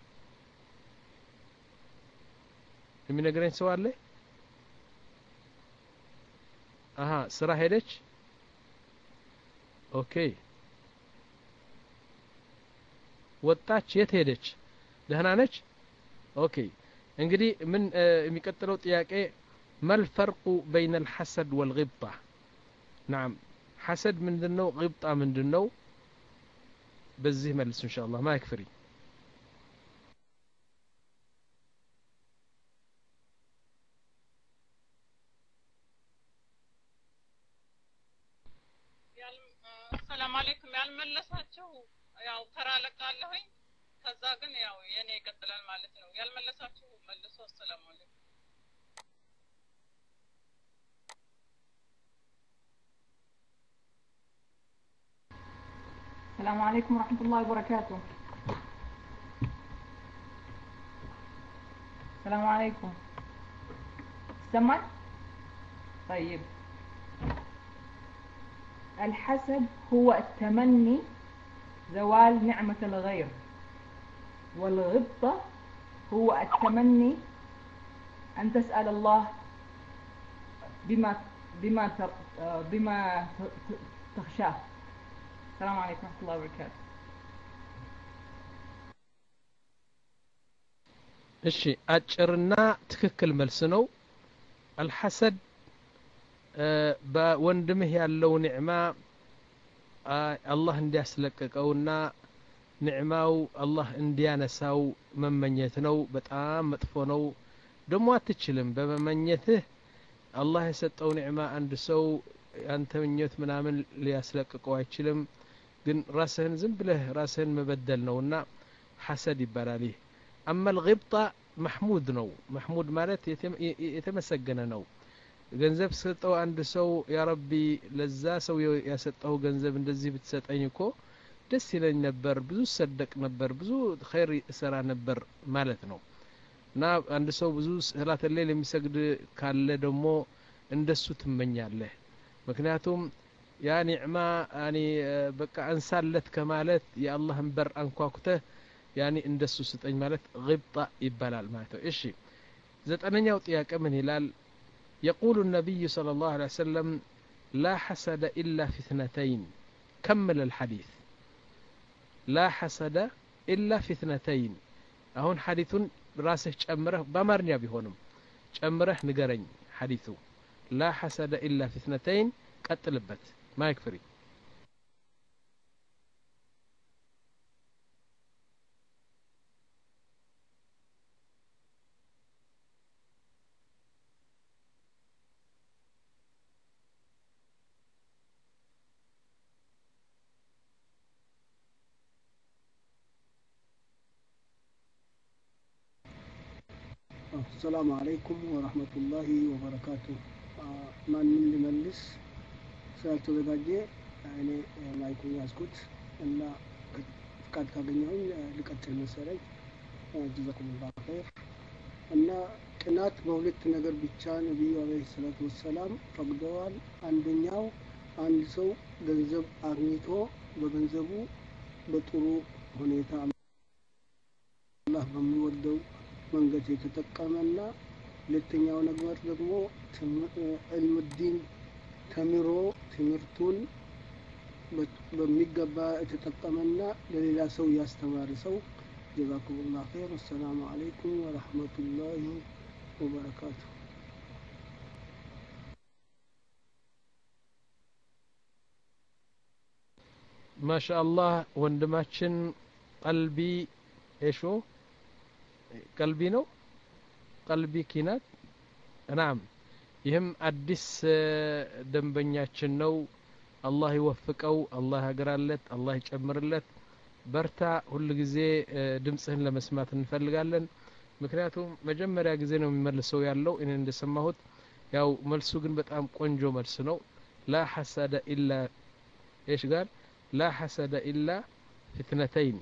የሚነግረኝ ሰው አለ አሃ ስራ ሄደች ኦኬ ወጣች የት ሄደች ደህና ነች ኦኬ እንግዲህ ምን የሚቀጥለው ጥያቄ ما الفرق بين الحسد والغبطة نعم حسد ምንድነው غبطة ምንድነው በዚህ መልስ ان شاء الله ما يكفري السلام عليكم ያልመለሳችሁ ያው ተራለቃለሁኝ ከዛ ግን ያው የኔ ይቀጥላል ማለት ነው ያልመለሳችሁ መልሶ ሰላም አለይኩም السلام عليكم ورحمة الله وبركاته السلام عليكم سمع طيب الحسد هو التمني زوال نعمة الغير والغبطة هو التمني أن تسأل الله بما بما بما تخشاه السلام عليكم ورحمة الله وبركاته እሺ አጭርና ትክክል መልስ ነው الحسد በወንድምህ ያለው ኒዕማ አላህ እንዲያስለቀቀውና ኒዕማው አላህ እንዲያነሳው መመኘት ነው በጣም መጥፎ ነው ደሞ አትችልም በመመኘትህ አላህ የሰጠው ኒዕማ አንድ ሰው አንተ ምኞት ምናምን ሊያስለቀቀው አይችልም ግን ራስህን ዝም ብለህ ራስህን መበደል ነውና ሐሰድ ይባላል ይህ اما الغبطة محمود ነው محمود ማለት የተመሰገነ ነው ገንዘብ ሰጠው አንድ ሰው ያ ረቢ ለዛ ሰው ያሰጠው ገንዘብ እንደዚህ ብትሰጠኝ እኮ ደስ ይለኝ ነበር ብዙ ሰደቅ ነበር ብዙ ኸይር ሰራ ነበር ማለት ነው እና አንድ ሰው ብዙ ሰላት ለሌል የሚሰግድ ካለ ደግሞ እንደሱ ትመኛለህ ምክንያቱም ያ ኒዕማ ያኒ በቃ አንሳለት ከማለት የአላህን በር አንኳኩተህ ያኒ እንደሱ ስጠኝ ማለት غبطة ይባላል ማለት ነው እሺ ዘጠነኛው ጥያቄ ምን ይላል يقول النبي صلى الله عليه وسلم لا حسد إلا في اثنتين كمل الحديث لا حسد إلا في اثنتين هون حديث راسه ጨምረህ በአማርኛ ቢሆንም ጨምረህ ንገረኝ حديث لا حسد إلا في اثنتين ቀጥልበት ማይክ ፍሪ السلام عليكم ورحمة الله وبركاته. من من لملس ስላልተዘጋጀ እኔ ማይኩን ያዝኩት እና ፍቃድ ካገኘሁኝ ልቀጥል መሰለኝ። ጀዛኩሙላሁ ኸይር። እና ቅናት በሁለት ነገር ብቻ ነብዩ አለይሂ ሰላቱ ወሰላም ፈቅደዋል። አንደኛው አንድ ሰው ገንዘብ አግኝቶ በገንዘቡ በጥሩ ሁኔታ አላህ በሚወደው መንገድ የተጠቀመና ሁለተኛው ነገር ደግሞ ዕልም ዲን ተምሮ ትምህርቱን በሚገባ የተጠቀመና ለሌላ ሰው ያስተማረ ሰው። ጀዛኩሙላሁ ኸይር። ወሰላሙ አለይኩም ወራህመቱላሂ ወበረካቱ። ማሻአላህ ወንድማችን ቀልቢ እሾ ቀልቢ ነው ቀልቢ ኪናት ናም ይህም አዲስ ደንበኛችን ነው። አላህ ይወፍቀው፣ አላህ ያግራለት፣ አላህ ይጨምርለት። በርታ። ሁሉ ጊዜ ድምጽህን ለመስማት እንፈልጋለን። ምክንያቱም መጀመሪያ ጊዜ ነው የሚመልሰው ያለው እኔ እንደሰማሁት። ያው መልሱ ግን በጣም ቆንጆ መልስ ነው። ላ ሐሰደ ኢላ ايش قال لا حسد الا في اثنتين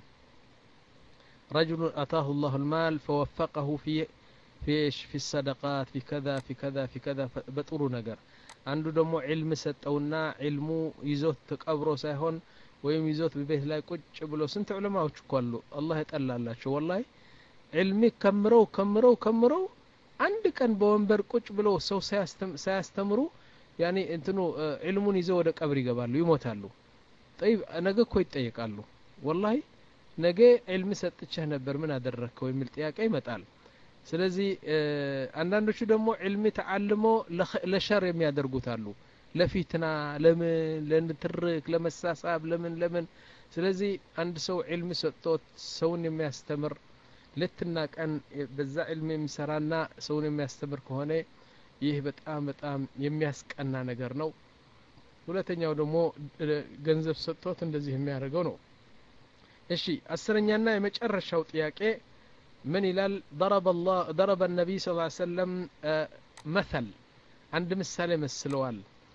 رجل اتاه الله المال فوفقه في في ايش في الصدقات في كذا في كذا في كذا بطرو ነገር አንዱ ደግሞ ዒልም ሰጠውና ዒልሙ ይዞት ተቀብሮ ሳይሆን ወይም ይዞት በቤት ላይ ቁጭ ብሎ ስንት ዑለማዎች እኮ አሉ አላህ ይጠላላቸው ወላሂ ዒልም ከምረው ከምረው ከምረው አንድ ቀን በወንበር ቁጭ ብሎ ሰው ሳያስተምሩ ያኒ እንትኑ ዒልሙን ይዘው ወደ ቀብር ይገባሉ ይሞታሉ። طيب ነገ እኮ ይጠየቃሉ። ወላሂ ነገ ዒልም ሰጥቼህ ነበር ምን አደረከው የሚል ጥያቄ ይመጣል። ስለዚህ አንዳንዶቹ ደግሞ ዒልም ተዓልሞ ለሸር የሚያደርጉት አሉ። ለፊትና ለምን ለንትርክ ለመሳሳብ ለምን ለምን ስለዚህ አንድ ሰው ዒልም ሰጥቶት ሰውን የሚያስተምር ለትና ቀን በዛ ዒልም የሚሰራና ሰውን የሚያስተምር ከሆነ ይህ በጣም በጣም የሚያስቀና ነገር ነው። ሁለተኛው ደግሞ ገንዘብ ሰጥቶት እንደዚህ የሚያደርገው ነው። እሺ አስረኛና የመጨረሻው ጥያቄ من ይላል ضرب الله ضرب النبي صلى الله عليه وسلم مثل عند مثال مسلوال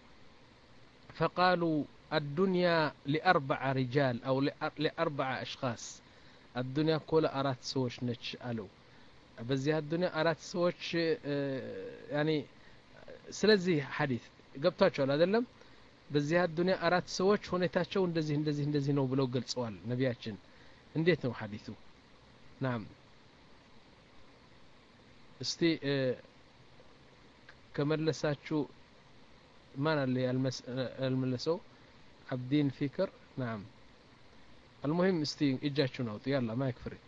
فقالوا الدنيا لأربع رجال أو لأربع أشخاص الدنيا كل أرات سوش نتش قالوا بزي الدنيا أرات سوش يعني سلزي حديث قبطاچو አይደለም በዚህ الدنيا أرات سوش ሁኔታቸው እንደዚህ እንደዚህ እንደዚህ ነው ብለው ገልጸዋል ነቢያችን። እንዴት ነው ሐዲሱ? نعم እስቲ ከመለሳችሁ ማን አለ ያልመለሰው? አብዲን ፊክር نعم المهم እስቲ እጃችሁን አውጡ ያላ ማይክ ፍሪ።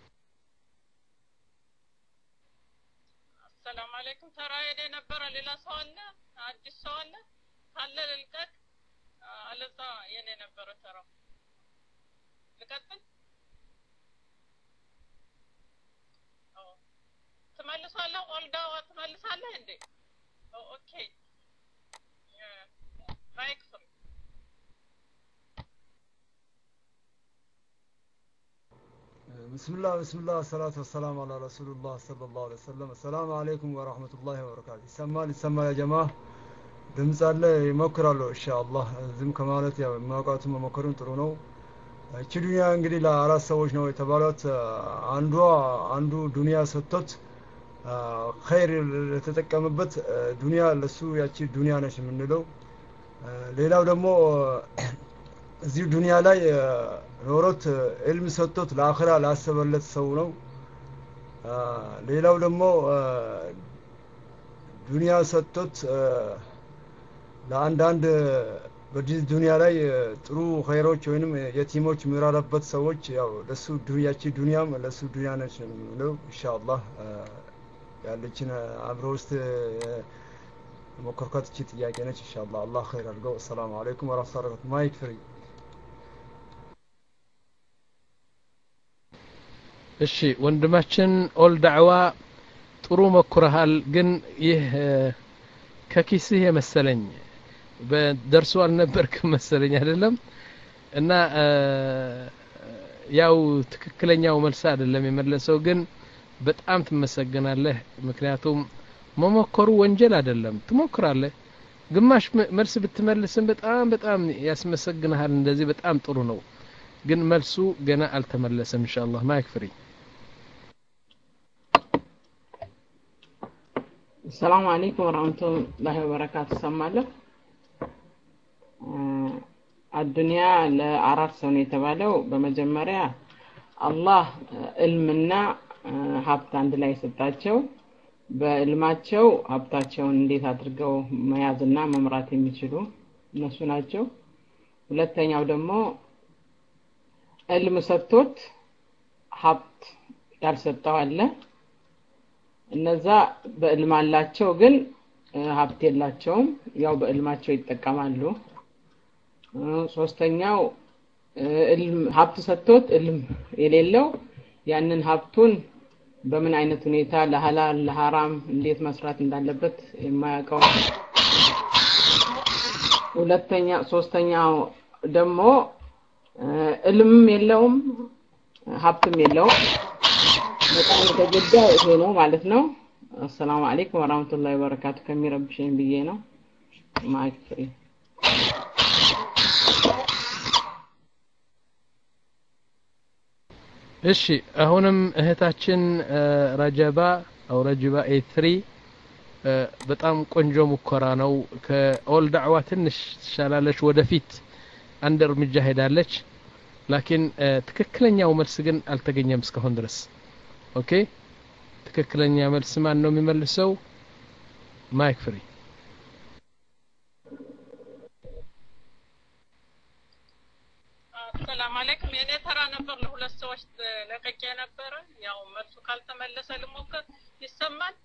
ሰላም አለይኩም። ተራዬ ነበር ሌላ ሰው አለ አዲስ ሰው አለ ካለ ልልቀቅ አለዛ የኔ ነበር ተራው ልቀጥል ትመልሳለህ ኦልዳው ትመልሳለህ እንዴ? ኦኬ ማይክ ፍሪ። بسم الله بسم الله الصلاة والسلام على رسول الله صلى الله عليه وسلم. السلام عليكم ورحمة الله وبركاته. يسمى يسمى يا جماعة ድምጽ አለ ይሞክራሉ ኢንሻአላህ። ዝም ከማለት ያው ማውቃቱ መሞከሩን ጥሩ ነው። እቺ ዱንያ እንግዲህ ለአራት ሰዎች ነው የተባሉት። አንዷ አንዱ ዱንያ ሰጥቶት ኸይር ለተጠቀመበት ዱንያ ለሱ ያቺ ዱንያ ነች የምንለው። ሌላው ደግሞ እዚህ ዱንያ ላይ ኖሮት ዕልም ሰጥቶት ለአኺራ ላሰበለት ሰው ነው። ሌላው ደግሞ ዱንያ ሰጥቶት ለአንዳንድ በዚህ ዱንያ ላይ ጥሩ ኸይሮች ወይንም የቲሞች ምራረበት ሰዎች ያው ለሱ ዱንያቺ ዱንያም ለሱ ዱንያ ነች ነው ኢንሻአላህ። ያለችን አብሮ ውስጥ መከርከት እቺ ጥያቄ ነች ኢንሻአላህ። አላህ ኸይር አድርገው። ሰላም አለይኩም ወራህመቱላሂ ወበረካቱ። ማይክ ፍሪ። እሺ ወንድማችን ኦል ዳዕዋ ጥሩ መኩረሃል፣ ግን ይህ ከኪስህ የመሰለኝ በደርሶ አልነበርክም መሰለኝ አይደለም እና ያው ትክክለኛው መልስ አይደለም የመለሰው፣ ግን በጣም ትመሰገናለህ። ምክንያቱም መሞከሩ ወንጀል አይደለም። ትሞክራለህ ግማሽ መልስ ብትመልስም በጣም በጣም ያስመሰግናል እንደዚህ በጣም ጥሩ ነው ግን መልሱ ገና አልተመለሰም ኢንሻአላህ ማይክ ፍሪ السلام عليكم ورحمة الله وبركاته سمالة الدنيا لأعراف سوني تبالو بمجمريا الله علمنا حبت عند الله يستاتشو በልማቸው ሀብታቸውን እንዴት አድርገው መያዝና መምራት የሚችሉ እነሱ ናቸው ሁለተኛው ደግሞ ዕልም ሰጥቶት ሀብት ያልሰጠው አለ እነዛ በዕልም አላቸው ግን ሀብት የላቸውም ያው በዕልማቸው ይጠቀማሉ ሶስተኛው ዕልም ሀብት ሰጥቶት ዕልም የሌለው ያንን ሀብቱን በምን አይነት ሁኔታ ለሐላል ለሐራም እንዴት መስራት እንዳለበት የማያውቀው ሁለተኛ ሶስተኛው ደግሞ ዕልም የለውም ሀብትም የለውም በጣም የተጎዳ ይሄ ነው ማለት ነው አሰላሙ አለይኩም ወራህመቱላሂ ወበረካቱ ከሚረብሽኝ ብዬ ነው ማይክ ፍሪ እሺ አሁንም እህታችን ረጀባ አው ረጅባ ኤ ትሪ በጣም ቆንጆ ሙከራ ነው ከኦል ዳዕዋ ትንሽ ተሻላለች ወደፊት አንድ እርምጃ ሄዳለች ላኪን ትክክለኛው መልስ ግን አልተገኘም እስካሁን ድረስ ኦኬ ትክክለኛ መልስ ማን ነው የሚመልሰው ማይክ ፍሪ ሰላም አለይኩም የኔ ተራ ነበር ለሁለት ሰዎች ለቀቄ ነበር ያው መልሱ ካልተመለሰ ልሞክር ይሰማል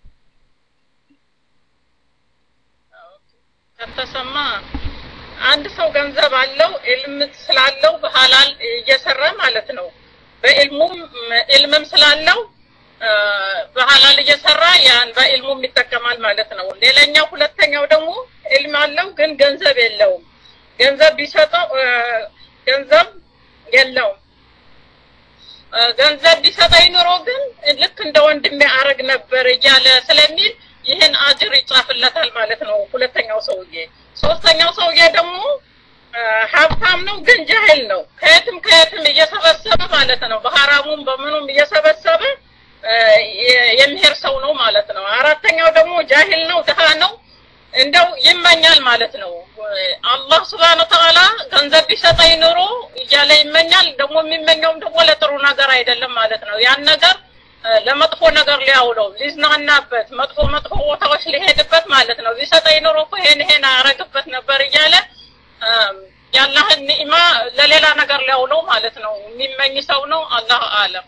ከተሰማ አንድ ሰው ገንዘብ አለው ዕልም ስላለው በሐላል እየሰራ ማለት ነው በዕልሙም ዕልምም ስላለው በሐላል እየሰራ ያን በዕልሙም ይጠቀማል ማለት ነው ሌላኛው ሁለተኛው ደግሞ ዕልም አለው ግን ገንዘብ የለውም ገንዘብ ቢሰጠው ገንዘብ የለውም ገንዘብ ቢሰጠኝ ኑሮ ግን ልክ እንደ ወንድሜ አረግ ነበር እያለ ስለሚል ይሄን አጅር ይጻፍለታል ማለት ነው ሁለተኛው ሰውዬ ሶስተኛው ሰውዬ ደግሞ ሀብታም ነው ግን ጃሂል ነው ከየትም ከየትም እየሰበሰበ ማለት ነው በሐራሙም በምኑም እየሰበሰበ የሚሄድ ሰው ነው ማለት ነው አራተኛው ደግሞ ጃሂል ነው ድሃ ነው እንደው ይመኛል ማለት ነው አላህ Subhanahu Wa Ta'ala ገንዘብ ቢሰጠኝ ኑሮ እያለ ይመኛል ደግሞ የሚመኘው ደግሞ ለጥሩ ነገር አይደለም ማለት ነው ያን ነገር ለመጥፎ ነገር ሊያውለው ሊዝናናበት መጥፎ መጥፎ ቦታዎች ሊሄድበት ማለት ነው ቢሰጠኝ ኑሮ እኮ ይሄን ይሄን አረግበት ነበር እያለ ያላህን ኒዕማ ለሌላ ነገር ሊያውለው ማለት ነው የሚመኝ ሰው ነው አላህ አለም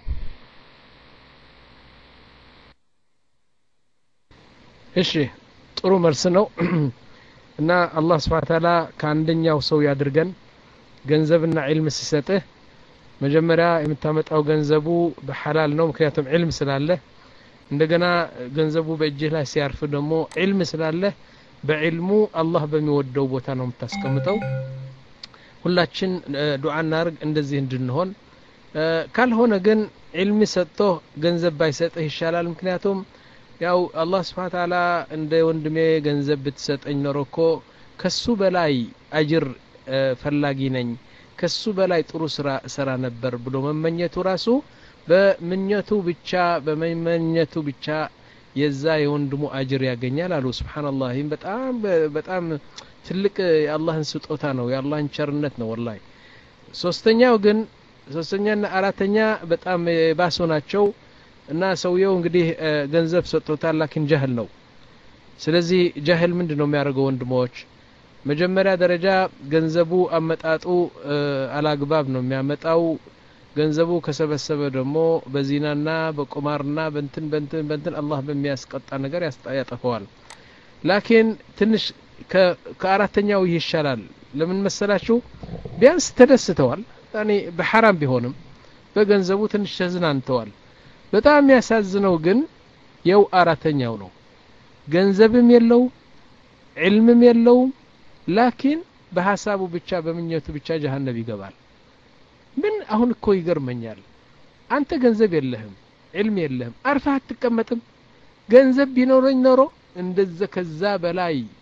እሺ ጥሩ መልስ ነው እና አላህ Subhanahu Wa Ta'ala ከአንደኛው ሰው ያድርገን ገንዘብና ዒልም ሲሰጥህ መጀመሪያ የምታመጣው ገንዘቡ በሐላል ነው ምክንያቱም ዒልም ስላለ እንደገና ገንዘቡ በእጅህ ላይ ሲያርፍ ደግሞ ዒልም ስላለ በዒልሙ አላህ በሚወደው ቦታ ነው የምታስቀምጠው ሁላችን ዱዓ እናርግ እንደዚህ እንድንሆን ካልሆነ ግን ዒልም ሰጥቶ ገንዘብ ባይሰጥህ ይሻላል ምክንያቱም ያው አላህ Subhanahu Wa Ta'ala እንደ ወንድሜ ገንዘብ ብትሰጠኝ ኖሮኮ ከሱ በላይ አጅር ፈላጊ ነኝ ከሱ በላይ ጥሩ ስራ ሰራ ነበር ብሎ መመኘቱ ራሱ በመኘቱ ብቻ በመመኘቱ ብቻ የዛ የወንድሙ አጅር ያገኛል አሉ ሱብሃንአላህ ይሄን በጣም በጣም ትልቅ የአላህን ስጦታ ነው የአላህን ቸርነት ነው ወላሂ ሶስተኛው ግን ሶስተኛና አራተኛ በጣም ባሶ ናቸው እና ሰውየው እንግዲህ ገንዘብ ሰጥቶታል ላኪን ጃህል ነው ስለዚህ ጃህል ምንድነው የሚያደርገው ወንድሞች መጀመሪያ ደረጃ ገንዘቡ አመጣጡ አላግባብ ነው የሚያመጣው ገንዘቡ ከሰበሰበ ደግሞ በዚናና በቁማርና በእንትን በእንትን በእንትን አላህ በሚያስቀጣ ነገር ያጠፋዋል ላኪን ትንሽ ከአራተኛው ይሻላል ለምን መሰላችሁ ቢያንስ ተደስተዋል ያኒ በሐራም ቢሆንም በገንዘቡ ትንሽ ተዝናንተዋል በጣም ያሳዝነው ግን የው አራተኛው ነው ገንዘብም የለው ዒልምም የለው ላኪን በሐሳቡ ብቻ በመኘቱ ብቻ ጀሃነም ይገባል ምን አሁን እኮ ይገርመኛል አንተ ገንዘብ የለህም ዒልም የለህም አርፈህ አትቀመጥም ገንዘብ ቢኖርኝ ኖሮ እንደዛ ከዛ በላይ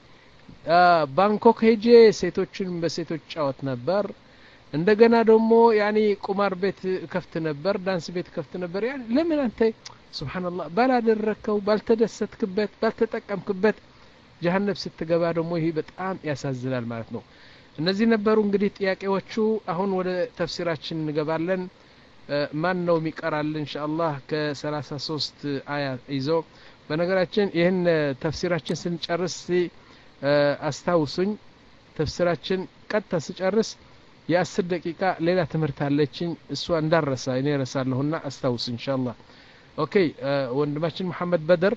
ባንኮክ ሄጄ ሴቶችን በሴቶች ጫወት ነበር እንደገና ደግሞ ያኒ ቁማር ቤት ከፍት ነበር ዳንስ ቤት ከፍት ነበር ያኒ ለምን አንተ ሱብሃንአላህ ባላደረከው ባልተደሰትክበት ባልተጠቀምክበት ጀሃነም ስትገባ ደግሞ ይሄ በጣም ያሳዝናል ማለት ነው እነዚህ ነበሩ እንግዲህ ጥያቄዎቹ አሁን ወደ ተፍሲራችን እንገባለን ማን ነው የሚቀራልን ኢንሻአላህ ከ33 አያ ይዞ በነገራችን ይሄን ተፍሲራችን ስንጨርስ አስታውሱኝ ተፍሲራችን ቀጥታ ስጨርስ የ10 ደቂቃ ሌላ ትምህርት አለችኝ እሷ እንዳረሳ እኔ ረሳለሁና አስታውስ ኢንሻአላህ ኦኬ ወንድማችን መሐመድ በደር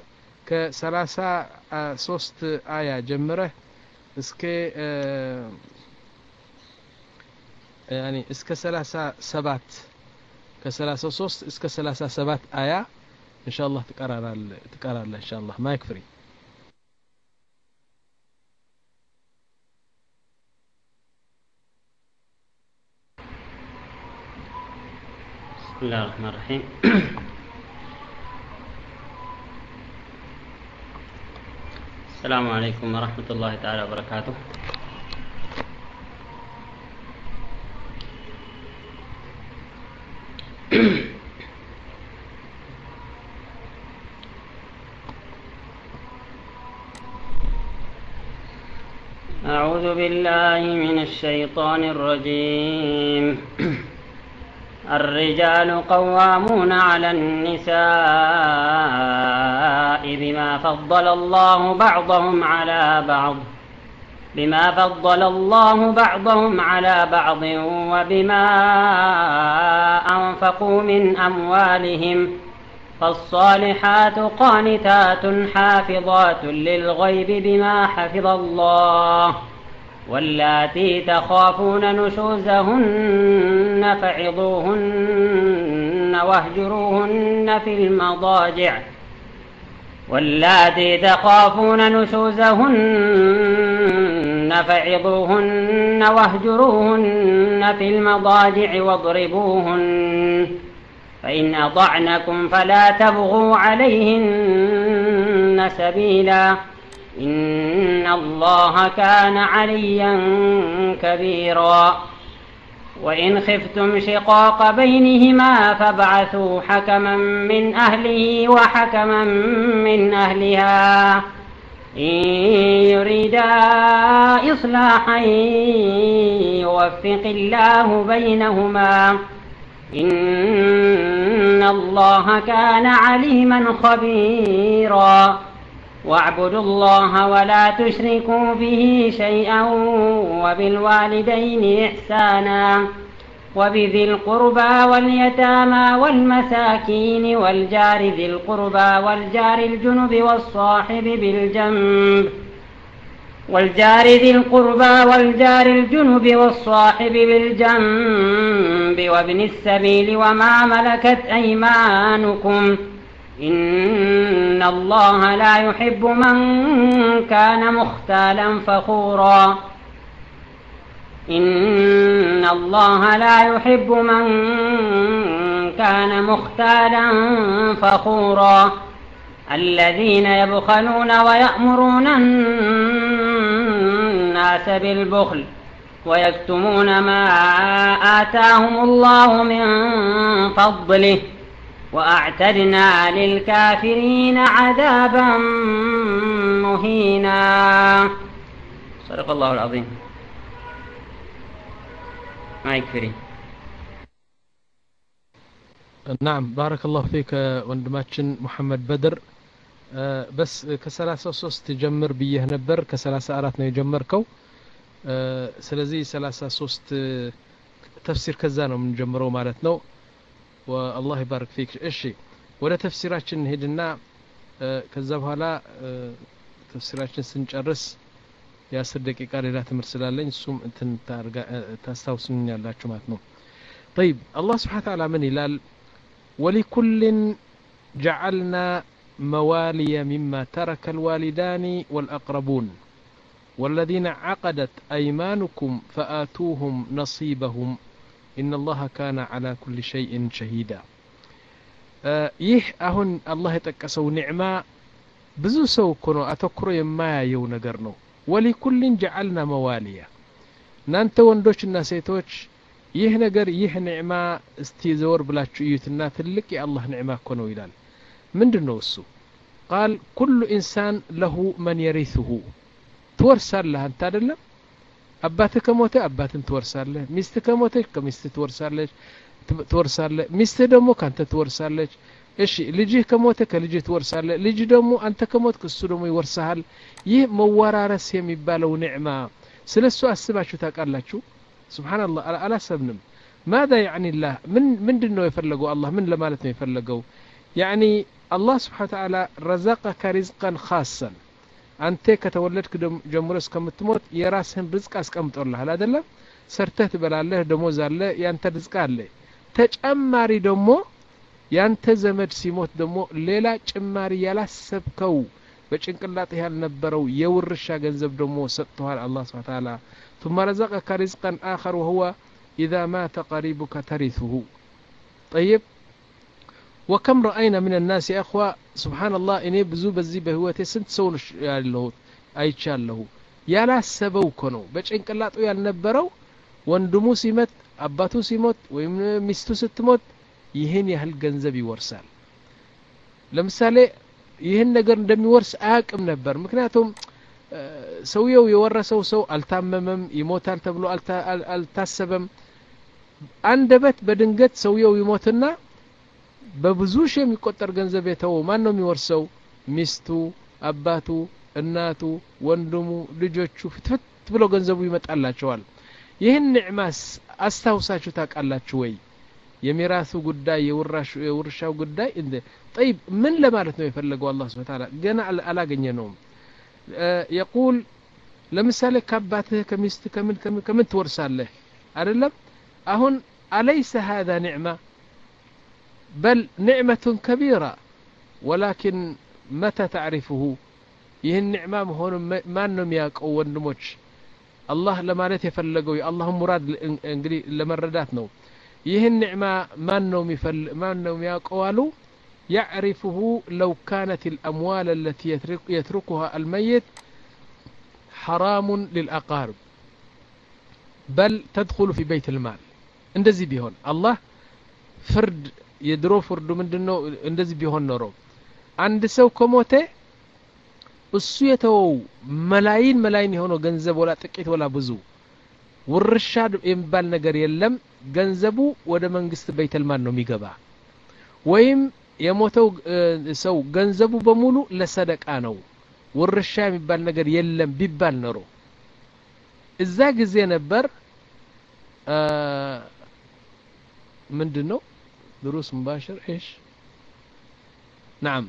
ከ33 አያ ጀምረህ እስከ يعني እስከ ሰላሳ ሰባት ከ33 እስከ ሰላሳ ሰባት አያ ኢንሻአላህ ተቀራራል ተቀራራል ኢንሻአላህ ማይክ ፍሪ بسم الله الرحمن الرحيم السلام عليكم ورحمة الله تعالى وبركاته أعوذ بالله من الشيطان الرجيم الرجال قوامون على النساء بما فضل الله بعضهم على بعض بما فضل الله بعضهم على بعض وبما أنفقوا من أموالهم فالصالحات قانتات حافظات للغيب بما حفظ الله واللاتي تخافون نشوزهن فعظوهن واهجروهن في المضاجع واللاتي تخافون نشوزهن فعظوهن واهجروهن في المضاجع واضربوهن فإن أطعنكم فلا تبغوا عليهن سبيلا إن الله كان عليا كبيرا وإن خفتم شقاق بينهما فابعثوا حكما من أهله وحكما من أهلها إن يريدا إصلاحا يوفق الله بينهما إن الله كان عليما خبيرا واعبدوا الله ولا تشركوا به شيئا وبالوالدين إحسانا وبذي القربى واليتامى والمساكين والجار ذي القربى والجار الجنب والصاحب بالجنب والجار ذي القربى والجار الجنب والصاحب بالجنب وابن السبيل وما ملكت أيمانكم إن الله لا يحب من كان مختالا فخورا إن الله لا يحب من كان مختالا فخورا الذين يبخلون ويأمرون الناس بالبخل ويكتمون ما آتاهم الله من فضله وأعتدنا للكافرين عذابا مهينا صدق الله العظيم ما يكفري نعم بارك الله فيك وندماتشن محمد بدر أه بس كسلاسة صوص تجمر بيه نبر كسلاسة أرات نيجمركو أه سلازي سلاسة صوص تفسير كزانو من جمرو مالتنو والله يبارك فيك إشي ولا تفسيراتشن هيدنا أه كذبها لا أه تفسيراتشن سنجرس يا صدق قال لا تمرسل لين سوم انت تستوسن يالاچو ماتنو طيب الله سبحانه وتعالى من يلال ولكل جعلنا موالي مما ترك الوالدان والأقربون والذين عقدت أيمانكم فآتوهم نصيبهم إن الله كان على كل شيء شهيدا آه يه أهن الله يتكسو نعمة بزو سو كنو أتكرو يما يو نقرنو ولكل جعلنا مواليا እናንተ ወንዶችና ሴቶች ይህ ነገር ይህ ኒዕማ እስቲ ዘወር ብላችሁ እዩትና ትልቅ የአላህ ኒዕማ እኮ ነው ይላል ምንድነው እሱ قال كل انسان له من يرثه ትወርሳለህ አንተ አይደለም አባትህ ከሞተ አባትን ትወርሳለህ ሚስትህ ከሞተች ከሚስትህ ትወርሳለች ትወርሳለህ ሚስትህ ደግሞ ካንተ ትወርሳለች እሺ ልጅህ ከሞተ ከልጅህ ትወርሳለህ ልጅ ደግሞ አንተ ከሞትክ እሱ ደግሞ ይወርሳል ይህ መዋራረስ የሚባለው ኒዕማ ስለሱ አስባችሁ ታውቃላችሁ ሱብሃንአላህ አላሰብንም ماذا يعني الله من ምንድነው የፈለገው አላህ ምን ለማለት ነው የፈለገው يعني الله سبحانه وتعالى رزقك رزقا خاصا አንተ ከተወለድክ ጀምሮ እስከምትሞት የራስህን ርዝቅ አስቀምጦልሃል አይደለም ሰርተህ ትበላለህ ደሞዝ አለ ያንተ ርዝቅ አለ ተጨማሪ ደግሞ ያንተ ዘመድ ሲሞት ደግሞ ሌላ ጭማሪ ያላሰብከው በጭንቅላትህ ያልነበረው የውርሻ ገንዘብ ደግሞ ሰጥቷል አላህ Subhanahu Wa Ta'ala ثم رزقك رزقا آخر وهو إذا مات قريبك ترثه طيب وكم رأينا من الناس يا أخوة سبحان الله إني بزو بزي بهوتي سنت سون ያለው አይቻለሁ ያላሰበው ኮኖ በጭንቅላቱ ያልነበረው ወንድሙ ሲመት አባቱ ሲሞት ወይም ሚስቱ ስትሞት ይሄን ያህል ገንዘብ ይወርሳል ለምሳሌ ይሄን ነገር እንደሚወርስ አያቅም ነበር ምክንያቱም ሰውየው የወረሰው ሰው አልታመመም ይሞታል ተብሎ አልታሰበም አንደበት በድንገት ሰውየው ይሞትና በብዙ ሺህ የሚቆጠር ገንዘብ የተው ማን ነው የሚወርሰው ሚስቱ አባቱ እናቱ ወንድሙ ልጆቹ ፍትፍት ብሎ ገንዘቡ ይመጣላቸዋል ይሄን ኒዕማስ አስታውሳችሁ ታውቃላችሁ ወይ የሚራሱ ጉዳይ የውራሽ የውርሻው ጉዳይ እንደ طيب ምን ለማለት ነው የፈለገው አላህ Subhanahu Wa Ta'ala ገና አላገኘነውም يقول ለምሳሌ ከአባትህ ከሚስት ከምን ከምን ትወርሳለህ አይደለም አሁን أليس هذا نعمة بل نعمة كبيرة ولكن متى تعرفه ይህን ኒዕማ መሆኑን ማን ነው የሚያውቀው ወንድሞች አላህ ለማለት የፈለገው የአላህ ሙራድ እንግዲህ ለመረዳት ነው ይህን ኒዕማ ማን ነው የሚፈል ማን ነው የሚያውቀው አሉ يعرفه لو كانت الأموال التي يترك يتركها الميت حرام للأقارب بل تدخل في بيت المال እንደዚህ ቢሆን አላህ ፍርድ የድሮ ፍርዱ ምንድነው እንደዚህ ቢሆን ኖሮ አንድ ሰው ከሞተ እሱ የተወው መላይን መላይን የሆነው ገንዘብ ወላ ጥቂት ወላ ብዙ ውርሻ የሚባል ነገር የለም ገንዘቡ ወደ መንግስት ቤተል ማል ነው የሚገባ ወይም የሞተው ሰው ገንዘቡ በሙሉ ለሰደቃ ነው ውርሻ የሚባል ነገር የለም ቢባል ኖሮ እዛ ጊዜ ነበር ምንድነው دروس مباشر ايش نعم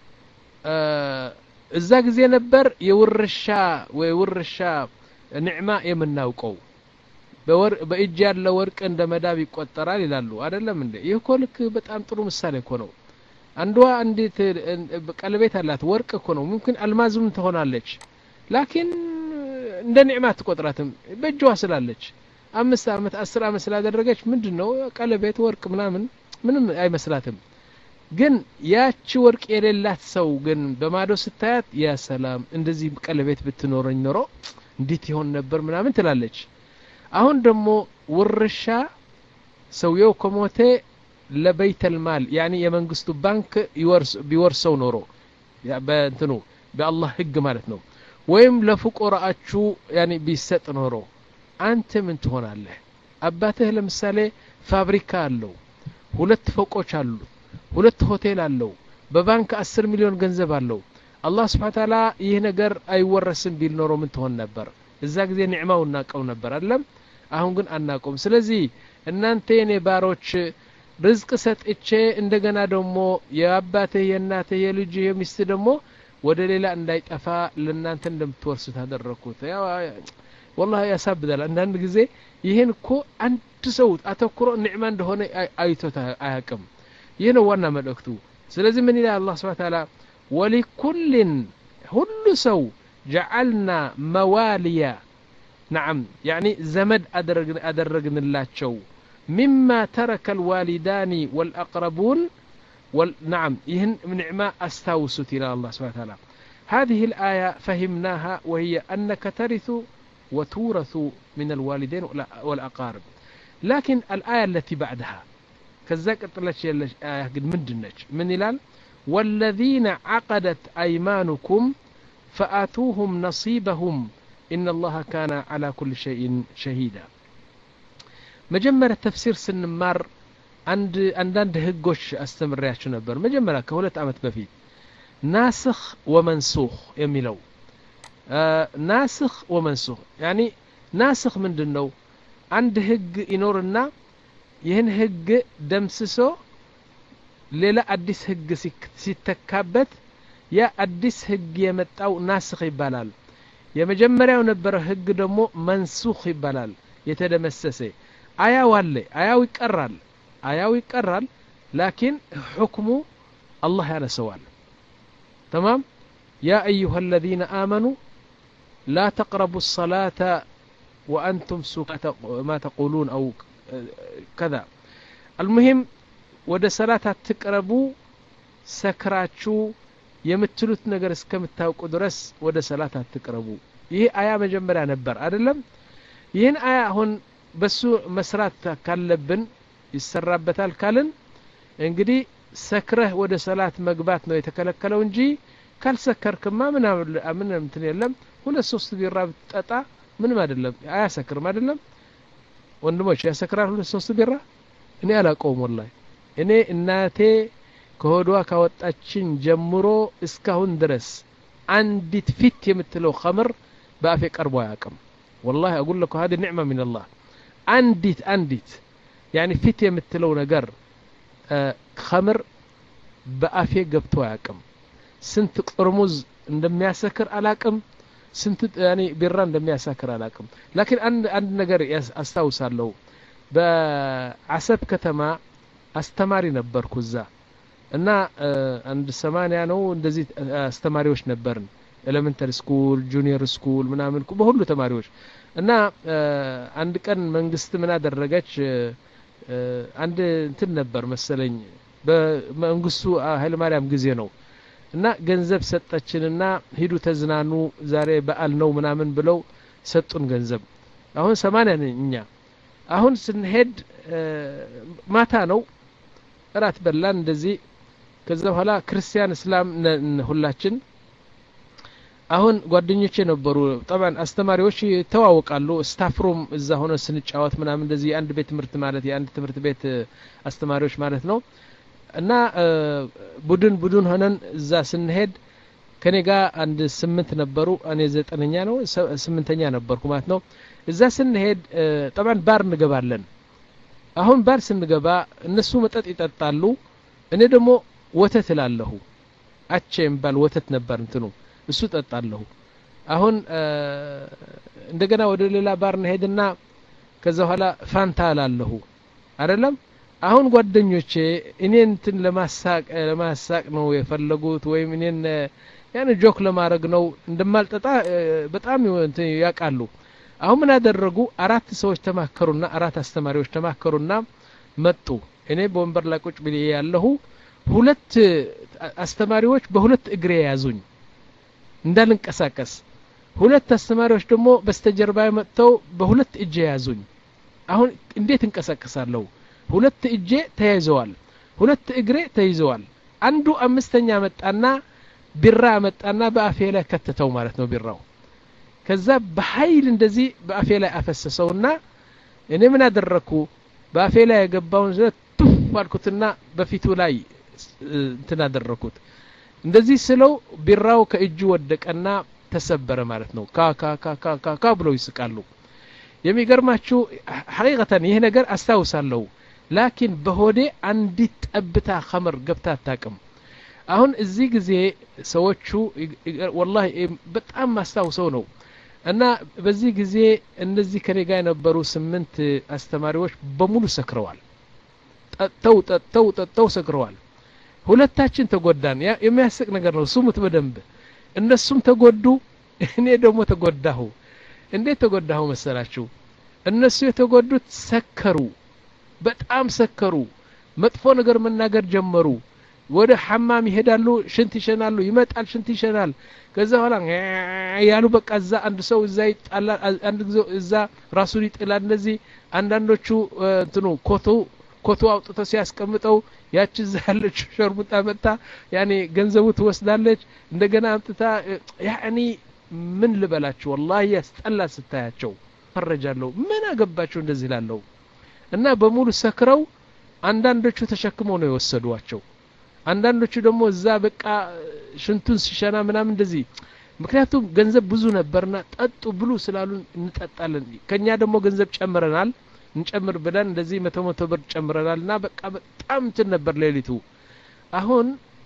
እዛ ጊዜ ነበር የውርሻ ወይ ውርሻ ኒዕማ የምናውቀው በወር በእጅ ያለ ወርቅ እንደ መዳብ ይቆጠራል ይላሉ አይደለም እንዴ ይሄ እኮ ልክ በጣም ጥሩ ምሳሌ እኮ ነው አንዷ እንዴት ቀለቤት አላት ወርቅ እኮ ነው ممكن አልማዝም ትሆናለች ላኪን እንደ ኒዕማ ትቆጥራትም በእጇ ስላለች አምስት አመት አስር አመት ስላደረገች ምንድነው ቀለቤት ወርቅ ምናምን ምንም አይመስላትም ግን ያቺ ወርቅ የሌላት ሰው ግን በማዶ ስታያት ያ ሰላም እንደዚህ ቀለቤት ብትኖረኝ ኖሮ እንዴት ይሆን ነበር ምናምን ትላለች አሁን ደግሞ ውርሻ ሰውየው ከሞተ ለበይተል ማል يعني የመንግስቱ ባንክ ይወርስ ቢወርሰው ኖሮ ያ በእንትኑ በአላህ ህግ ማለት ነው ወይም ለፍቆራአቹ يعني ቢሰጥ ኖሮ አንተ ምን ትሆናለህ አባትህ ለምሳሌ ፋብሪካ አለው ሁለት ፎቆች አሉ ሁለት ሆቴል አለው በባንክ አስር ሚሊዮን ገንዘብ አለው አላህ Subhanahu Wa Ta'ala ይህ ነገር አይወረስም ቢል ኖሮ ምን ትሆን ነበር እዛ ጊዜ ኒዕማው እናቀው ነበር አይደለም አሁን ግን አናቆም ስለዚህ እናንተ የኔ ባሮች ርዝቅ ሰጥቼ እንደገና ደግሞ የአባትህ የእናትህ የልጅህ የሚስት ደግሞ ወደ ሌላ እንዳይጠፋ ለእናንተ እንደምትወርሱ ታደረኩት ያው والله ያሳብዳል አንዳንድ ጊዜ ይሄን እኮ አንድ ሰው አተኩሮ ኒዕማ እንደሆነ አይቶታ አያቅም ይሄ ነው ዋና መልእክቱ ስለዚህ ምን ይላል አላህ Subhanahu Wa Ta'ala ولكل ሁሉ ሰው جعلنا مواليا نعم يعني زمد أدرجن أدرجن اللاتشو مما ترك الوالدان والأقربون وال نعم يهن من نعمة أستوسط إلى الله سبحانه وتعالى هذه الآية فهمناها وهي أنك ترث وتورث من الوالدين والأقارب. لكن الآية التي بعدها كذاك طلعت آية قد من دنج من إلال والذين عقدت أيمانكم فآتوهم نصيبهم إن الله كان على كل شيء شهيدا. مجمّر التفسير سنمار عند عند هجوش استمرياتش نبر مجمّر كهولة عمت بفيت ناسخ ومنسوخ يميلو آه ناسخ ومنسوخ يعني ناسخ من دنو عند هج ينورنا يهن هج دمسسو ليلا أديس هج ستكابت يا أديس هج يمتاو ناسخ يبالال يا مجمّر ونبر هج دمو منسوخ يبالال يتدمسسي آيا والي آيا ويكرر آيا ويكرر لكن حكمه الله أنا سوال تمام. يا أيها الذين آمنوا لا تقربوا الصلاة وأنتم سكارى ما تقولون أو كذا. المهم ودا صلاة تقربوا سكراتشو يمتلوت نجر اسكمتاوق درس ودا صلاة تقربوا. ይህ آية መጀመሪያ ነበር አይደለም? ይህን آية አሁን በሱ መስራት ካለብን ይሰራበታል ካልን እንግዲህ ሰክረህ ወደ ሰላት መግባት ነው የተከለከለው እንጂ ካልሰከርክማ ምን ምን እንትን የለም። ሁለት ሶስት ቢራ ብትጠጣ ምንም አይደለም፣ አያሰክርም አይደለም ወንድሞች? ያሰክራል ሁለት ሶስት ቢራ? እኔ አላውቀውም ወላሂ። እኔ እናቴ ከሆዷ ካወጣችን ጀምሮ እስካሁን ድረስ አንዲት ፊት የምትለው ኸምር በአፌ ቀርቦ አያውቅም። والله اقول لكم هذه نعمه من الله. አንዲት አንዲት يعني ፊት የምትለው ነገር ኸምር በአፌ ገብቶ አያውቅም። ስንት ቅርሙዝ እንደሚያሰክር አላውቅም፣ ስንት يعني ቢራ እንደሚያሰክር አላውቅም። لكن አንድ አንድ ነገር አስታውሳለሁ። በአሰብ ከተማ አስተማሪ ነበርኩ እዛ እና አንድ ሰማንያ ነው እንደዚህ አስተማሪዎች ነበርን። ኤሌመንተሪ ስኩል፣ ጁኒየር ስኩል ምናምን በሁሉ ተማሪዎች እና አንድ ቀን መንግስት ምን አደረገች? አንድ እንትን ነበር መሰለኝ በመንግስቱ ኃይለ ማርያም ጊዜ ነው እና ገንዘብ ሰጠችንና ሂዱ ተዝናኑ ዛሬ በዓል ነው ምናምን ብለው ሰጡን ገንዘብ። አሁን ሰማንያ ነን እኛ። አሁን ስንሄድ ማታ ነው እራት በላን እንደዚህ። ከዛ በኋላ ክርስቲያን እስላም ሁላችን አሁን ጓደኞቼ ነበሩ። طبعا አስተማሪዎች ተዋወቃሉ። ስታፍሩም እዛ ሆነ ስንጫወት ምናምን እንደዚህ አንድ ቤት ትምህርት ማለት የአንድ ትምህርት ቤት አስተማሪዎች ማለት ነው። እና ቡድን ቡድን ሆነን እዛ ስንሄድ ከኔ ጋር አንድ ስምንት ነበሩ። እኔ ዘጠነኛ ነው ስምንተኛ ነበርኩ ማለት ነው። እዛ ስንሄድ طبعا ባር እንገባለን። አሁን ባር ስንገባ እነሱ መጠጥ ይጠጣሉ፣ እኔ ደግሞ ወተት እላለሁ። አቼም ባል ወተት ነበር እንትኑ እሱ ጠጣለሁ። አሁን እንደገና ወደ ሌላ ባር እንሄድና ከዛ በኋላ ፋንታ እላለሁ አይደለም። አሁን ጓደኞቼ እኔን እንትን ለማሳቅ ለማሳቅ ነው የፈለጉት ወይም እኔን ያን ጆክ ለማድረግ ነው እንደማልጠጣ በጣም እንትን ያቃሉ። አሁን ምን አደረጉ? አራት ሰዎች ተማከሩና አራት አስተማሪዎች ተማከሩና መጡ። እኔ በወንበር ላይ ቁጭ ብዬ ያለሁ ሁለት አስተማሪዎች በሁለት እግሬ ያዙኝ እንዳልንቀሳቀስ። ሁለት አስተማሪዎች ደግሞ በስተጀርባ መጥተው በሁለት እጄ ያዙኝ። አሁን እንዴት እንቀሳቀሳለሁ? ሁለት እጄ ተያይዘዋል፣ ሁለት እግሬ ተይዘዋል። አንዱ አምስተኛ መጣና ቢራ መጣና በአፌ ላይ ከተተው ማለት ነው ቢራው። ከዛ በኃይል እንደዚህ በአፌ ላይ አፈሰሰውና እኔ ምን አደረኩ? በአፌ ላይ የገባውን ቱፍ አልኩትና በፊቱ ላይ እንትን አደረኩት። እንደዚህ ስለው ቢራው ከእጁ ወደቀና ተሰበረ ማለት ነው። ካ ካ ካ ካ ካ ብለው ይስቃሉ። የሚገርማችሁ ሐቂቀተን ይሄ ነገር አስታውሳለሁ። ላኪን በሆዴ አንዲት ጠብታ ኸምር ገብታ አታውቅም። አሁን እዚህ ጊዜ ሰዎቹ ወላሂ በጣም ማስታውሰው ነው እና በዚህ ጊዜ እነዚህ ከኔ ጋር የነበሩ ስምንት አስተማሪዎች በሙሉ ሰክረዋል። ጠጥተው ጠጥተው ጠጥተው ሰክረዋል። ሁለታችን ተጎዳን። የሚያስቅ ነገር ነው። ስሙት በደንብ። እነሱም ተጎዱ፣ እኔ ደግሞ ተጎዳሁ። እንዴት ተጎዳሁ መሰላችሁ? እነሱ የተጎዱት ሰከሩ፣ በጣም ሰከሩ፣ መጥፎ ነገር መናገር ጀመሩ። ወደ ሐማም ይሄዳሉ ሽንት ይሸናሉ ይመጣል ሽንት ይሸናል ከዛ ኋላ ያሉ በቃ እዛ አንድ ሰው እዛ ይጣላል አንድ ጊዜ እዛ ራሱን ይጥላል እንደዚህ አንዳንዶቹ እንትኑ ኮቱ ኮቱ አውጥቶ ሲያስቀምጠው ያቺ እዛ ያለች ሸርሙጣ መጣ ያኔ ገንዘቡ ትወስዳለች እንደገና አምጥታ ያኒ ምን ልበላችሁ والله ያስጠላ ስታያቸው ፈረጃለሁ ምን አገባቸው እንደዚህ ይላለው እና በሙሉ ሰክረው አንዳንዶቹ ተሸክመው ነው የወሰዷቸው አንዳንዶቹ ደግሞ እዛ በቃ ሽንቱን ሲሸና ምናምን እንደዚህ ምክንያቱም ገንዘብ ብዙ ነበርና ጠጡ ብሉ ስላሉን እንጠጣለን ከኛ ደግሞ ገንዘብ ጨምረናል እንጨምር ብለን እንደዚህ መቶ መቶ ብር ጨምረናልና በቃ በጣም እንትን ነበር ሌሊቱ አሁን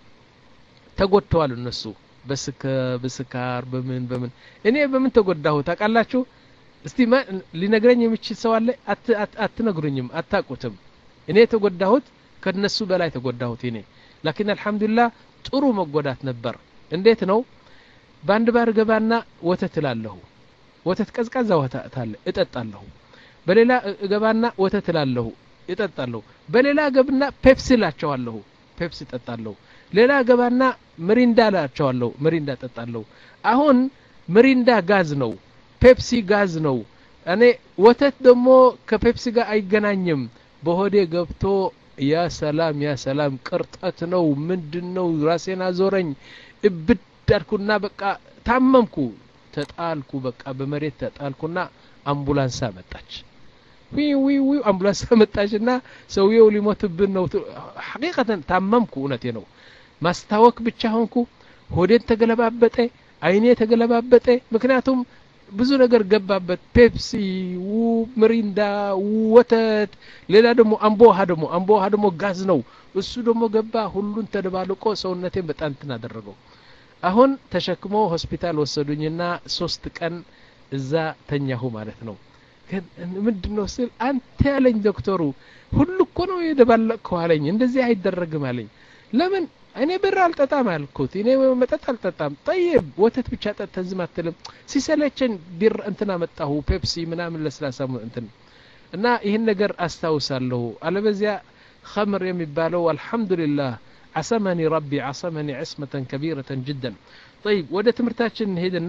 ተጎድተዋል እነሱ በስከ በስካር በምን በምን እኔ በምን ተጎዳሁ ታውቃላችሁ እስቲ ሊነግረኝ የሚችል ሰው አለ አትነግሩኝም አታቁትም እኔ ተጎዳሁት ከነሱ በላይ ተጎዳሁት እኔ لكن الحمد لله ጥሩ መጎዳት ነበር እንዴት ነው ባንድ ባር ገባና ወተት ላለሁ ወተት ቀዝቃዛ ወተት አለ እጠጣለሁ በሌላ ገባና ወተት ላለሁ እጠጣለሁ በሌላ ገብና ፔፕሲ ላቸዋለሁ ፔፕሲ እጠጣለሁ ሌላ ገባና ምሪንዳ ላቸዋለሁ ምሪንዳ እጠጣለሁ አሁን ምሪንዳ ጋዝ ነው ፔፕሲ ጋዝ ነው እኔ ወተት ደግሞ ከፔፕሲ ጋር አይገናኝም በሆዴ ገብቶ ያ ሰላም ያ ሰላም ቅርጠት ነው ምንድነው ራሴን አዞረኝ እብዳልኩና በቃ ታመምኩ ተጣልኩ በቃ በመሬት ተጣልኩና አምቡላንስ መጣች ዊ ዊ ዊ አምቡላንስ መጣችና ሰውየው ሊሞትብን ነው ሐቂቀተን ታመምኩ እውነቴ ነው ማስታወክ ብቻ ሆንኩ ሆዴን ተገለባበጠ አይኔ ተገለባበጠ ምክንያቱም ብዙ ነገር ገባበት ፔፕሲ ምሪንዳ ወተት ሌላ ደግሞ አምቦሃ ደግሞ አምቦሃ ደግሞ ጋዝ ነው እሱ ደግሞ ገባ ሁሉን ተደባልቆ ሰውነቴን በጣም ተናደረገው አሁን ተሸክሞ ሆስፒታል ወሰዱኝና ሶስት ቀን እዛ ተኛሁ ማለት ነው ምንድነው ስል አንተ ያለኝ ዶክተሩ ሁሉ እኮ ነው የደባለቀው አለኝ እንደዚህ አይደረግም አለኝ ለምን እኔ ብር አልጠጣም አልኩት እኔ መጠጥ አልጠጣም طيب ወተት ብቻ ጠጣ ዝም አትልም ሲሰለቸን ቢር እንትና መጣሁ ፔፕሲ ምናምን ለስላሳሙ እንትን እና ይሄን ነገር አስተውሳለሁ አለበዚያ خمر የሚባለው አልহামዱሊላህ عصمني ربي عصمني عصمة كبيرة جدا طيب ወደ ትምርታችን ሄድና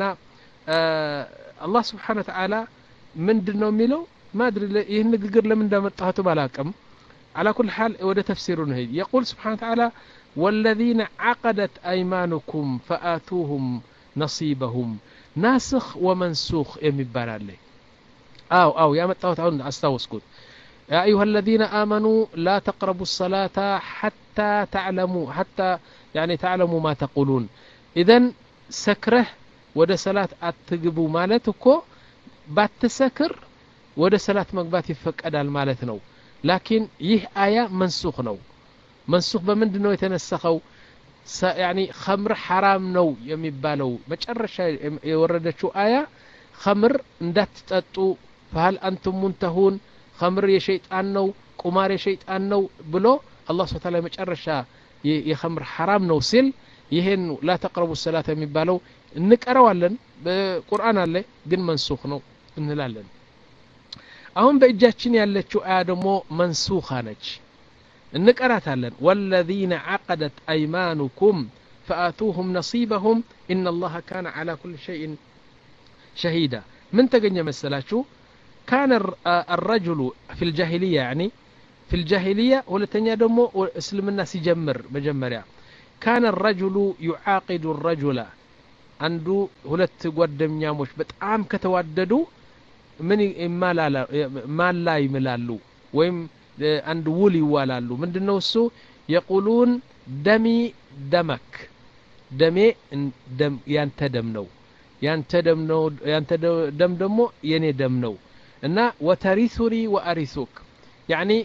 الله سبحانه وتعالى ምንድነው የሚለው ማድሪ ይሄን ንግግር ለምን እንዳመጣሁት ባላቀም على كل حال ወደ ተፍሲሩ ነው يقول سبحانه وتعالى والذين عقدت أيمانكم فآتوهم نصيبهم ناسخ ومنسوخ የሚባል አለ አው አው ያመጣሁት አሁን አስተዋስኩት يا أيها الذين آمنوا لا تقربوا الصلاة حتى تعلموا حتى يعني تعلموا ما تقولون إذن سكره وده صلاة أتقبوا مالتكو باتسكر وده صلاة مقبات يفقدال مالت نو لكن يه آية منسوخ نو منسوخ بمندنو يتنسخو يعني خمر حرام نو يميبالو مجرش يوردتشو آية خمر اندات تتطو فهل أنتم منتهون خمر يشيطان نو قمار يشيطان نو بلو الله سبحانه وتعالى مجرش يخمر حرام نو سل ይሄን لا تقربوا الصلاة የሚባለው እንቀራዋለን በቁርአን አለ ግን መንሱኽ ነው እንላለን አሁን በእጃችን ያለችው አያ ደግሞ መንሱኻ ነች እንቀራታለን والذين عقدت ايمانكم فآتوهم نصيبهم ان الله كان على كل شيء شهيدا من تገኘ መሰላችሁ كان الرجل في الجاهلية يعني في الجاهلية ሁለተኛ ደግሞ እስልምና ሲጀምር መጀመሪያ كان الرجل يعاقد الرجل አንዱ ሁለት ጓደኛሞች በጣም ከተዋደዱ ምን ይማላላ ማላ ይምላሉ ወይም አንድ ውል ይዋላሉ ምንድነው እሱ يقولون دمي دمك دمي دم ያንተ ደም ነው ያንተ ደም ነው ያንተ ደም ደግሞ የኔ ደም ነው እና وترثني وارثك يعني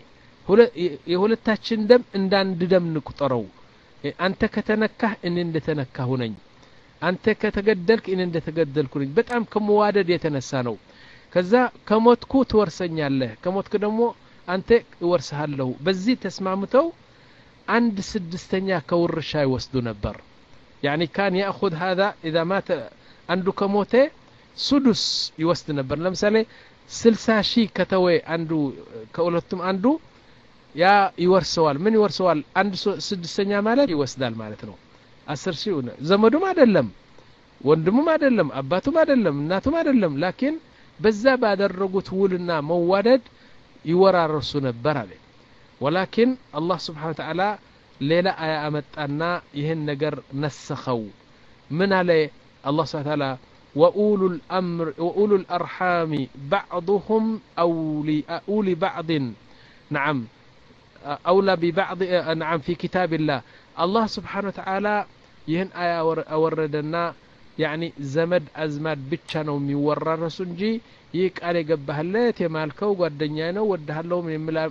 የሁለታችን ደም እንዳንድ ደም ንቁጠረው አንተ ከተነካህ እኔ እንደተነካሁ ነኝ አንተ ከተገደልክ እኔ እንደተገደልኩ ነኝ በጣም ከመዋደድ የተነሳ ነው ከዛ ከሞትኩ ትወርሰኛለህ ከሞትክ ደግሞ አንተ እወርስሃለሁ በዚህ ተስማምተው አንድ ስድስተኛ ከውርሻ ይወስዱ ነበር يعني كان ياخذ هذا اذا مات عنده كموته سدس يوسد ነበር ለምሳሌ ስልሳ ሺህ ከተወ አንዱ ከሁለቱም አንዱ ያ ይወርሰዋል ምን ይወርሰዋል አንድ ስድስተኛ ማለት ይወስዳል ማለት ነው አስር ሺህ ዘመዱም አይደለም ወንድሙም አይደለም አባቱም አይደለም እናቱም አይደለም ላኪን በዛ ባደረጉት ውልና መዋደድ ይወራረሱ ነበር አለ ولكن الله سبحانه وتعالى ሌላ አያ አመጣና ይሄን ነገር ነሰኸው ምን አለ الله سبحانه وتعالى وأولو الأمر وأولو الأرحام بعضهم أولي أولي بعض نعم أولى ببعض نعم في كتاب الله الله سبحانه وتعالى ይህን አያ አወረደና يعني زمد أزمات ብቻ ነው የሚወራረሱ እንጂ ይህ ቃል የገባህለት የማልከው ጓደኛዬ ነው ወደሃለው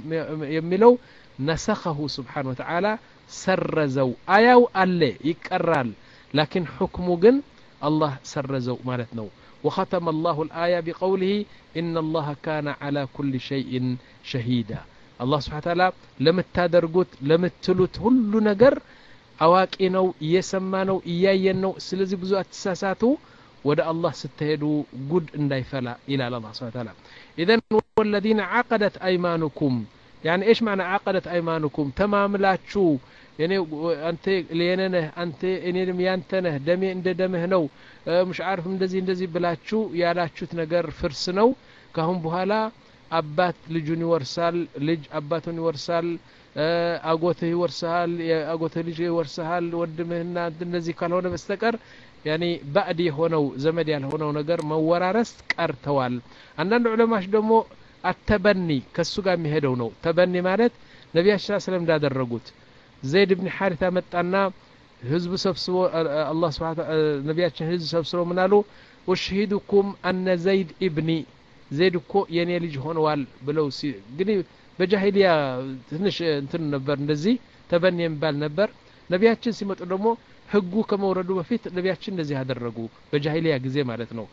የሚለው ነሰኸሁ سبحانه وتعالى سرزوا አያው አለ ይቀራል لكن حكمه ግን الله سرزوا ማለት ነው وختم الله الآية بقوله إن الله كان على كل شيء شهيدا الله سبحانه وتعالى ለምታደርጉት ለምትሉት ሁሉ ነገር አዋቂ ነው እየሰማ ነው እያየን ነው ስለዚህ ብዙ አትሳሳቱ ወደ አላህ ስትሄዱ ጉድ እንዳይፈላ ይላል አላህ Subhanahu Wa Ta'ala اذا والذين عقدت ايمانكم يعني ايش معنى عقدت ايمانكم ተማምላችሁ يعني انت ለየነህ አንተ እኔንም ያንተ ነህ ደሜ እንደ ደምህ ነው مش عارف እንደዚህ እንደዚህ ብላችሁ ያላችሁት ነገር ፍርስ ነው ካሁን በኋላ አባት ልጁን ይወርሳል ልጅ አባቱን ይወርሳል አጎትህ ይወርሳል አጎትህ ልጅ ይወርሳል ወንድምህና እንደዚህ ካልሆነ በስተቀር يعني بعد የሆነው ዘመድ ያልሆነው ነገር መወራረስ ቀርተዋል አንዳንድ ዑለማዎች ደግሞ አተበኒ ከሱ ጋር የሚሄደው ነው ተበኒ ማለት ነብያችን ሰለላሁ ዐለይሂ ወሰለም እንዳደረጉት ዘይድ ኢብኑ ሐሪታ መጣና ህዝብ ሰብስቦ አላህ Subhanahu ነብያችን ህዝብ ሰብስቦ ምናሉ ወሽሂዱኩም አነ ዘይድ ኢብኒ ዘይድ እኮ የኔ ልጅ ሆነዋል ብለው ግን በጃሂሊያ ትንሽ እንትን ነበር እንደዚህ ተበኒ የሚባል ነበር ነብያችን ሲመጡ ደግሞ ህጉ ከመውረዱ በፊት ነብያችን እንደዚህ ያደረጉ በጃሂሊያ ጊዜ ማለት ነው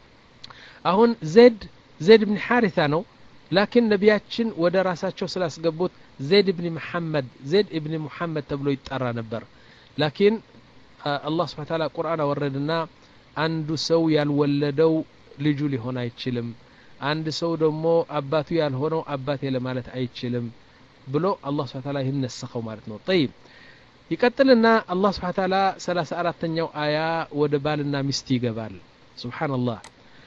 አሁን ዘይድ ዘይድ ኢብኑ ሐሪታ ነው ላኪን ነብያችን ወደ ራሳቸው ስላስገቡት ዘይድ ኢብኑ መሐመድ ዘይድ ኢብኑ መሐመድ ተብሎ ይጣራ ነበር ላኪን አላህ Subhanahu Wa Ta'ala ቁርአን አወረደና አንዱ ሰው ያልወለደው ልጁ ሊሆን አይችልም አንድ ሰው ደግሞ አባቱ ያልሆነው አባቴ ለማለት አይችልም ብሎ አላህ Subhanahu Wa Ta'ala ይነሰኸው ማለት ነው طيب ይቀጥልና አላህ Subhanahu Wa Ta'ala ሰላሳ አራተኛው አያ ወደ ባልና ሚስት ይገባል ሱብሃንአላህ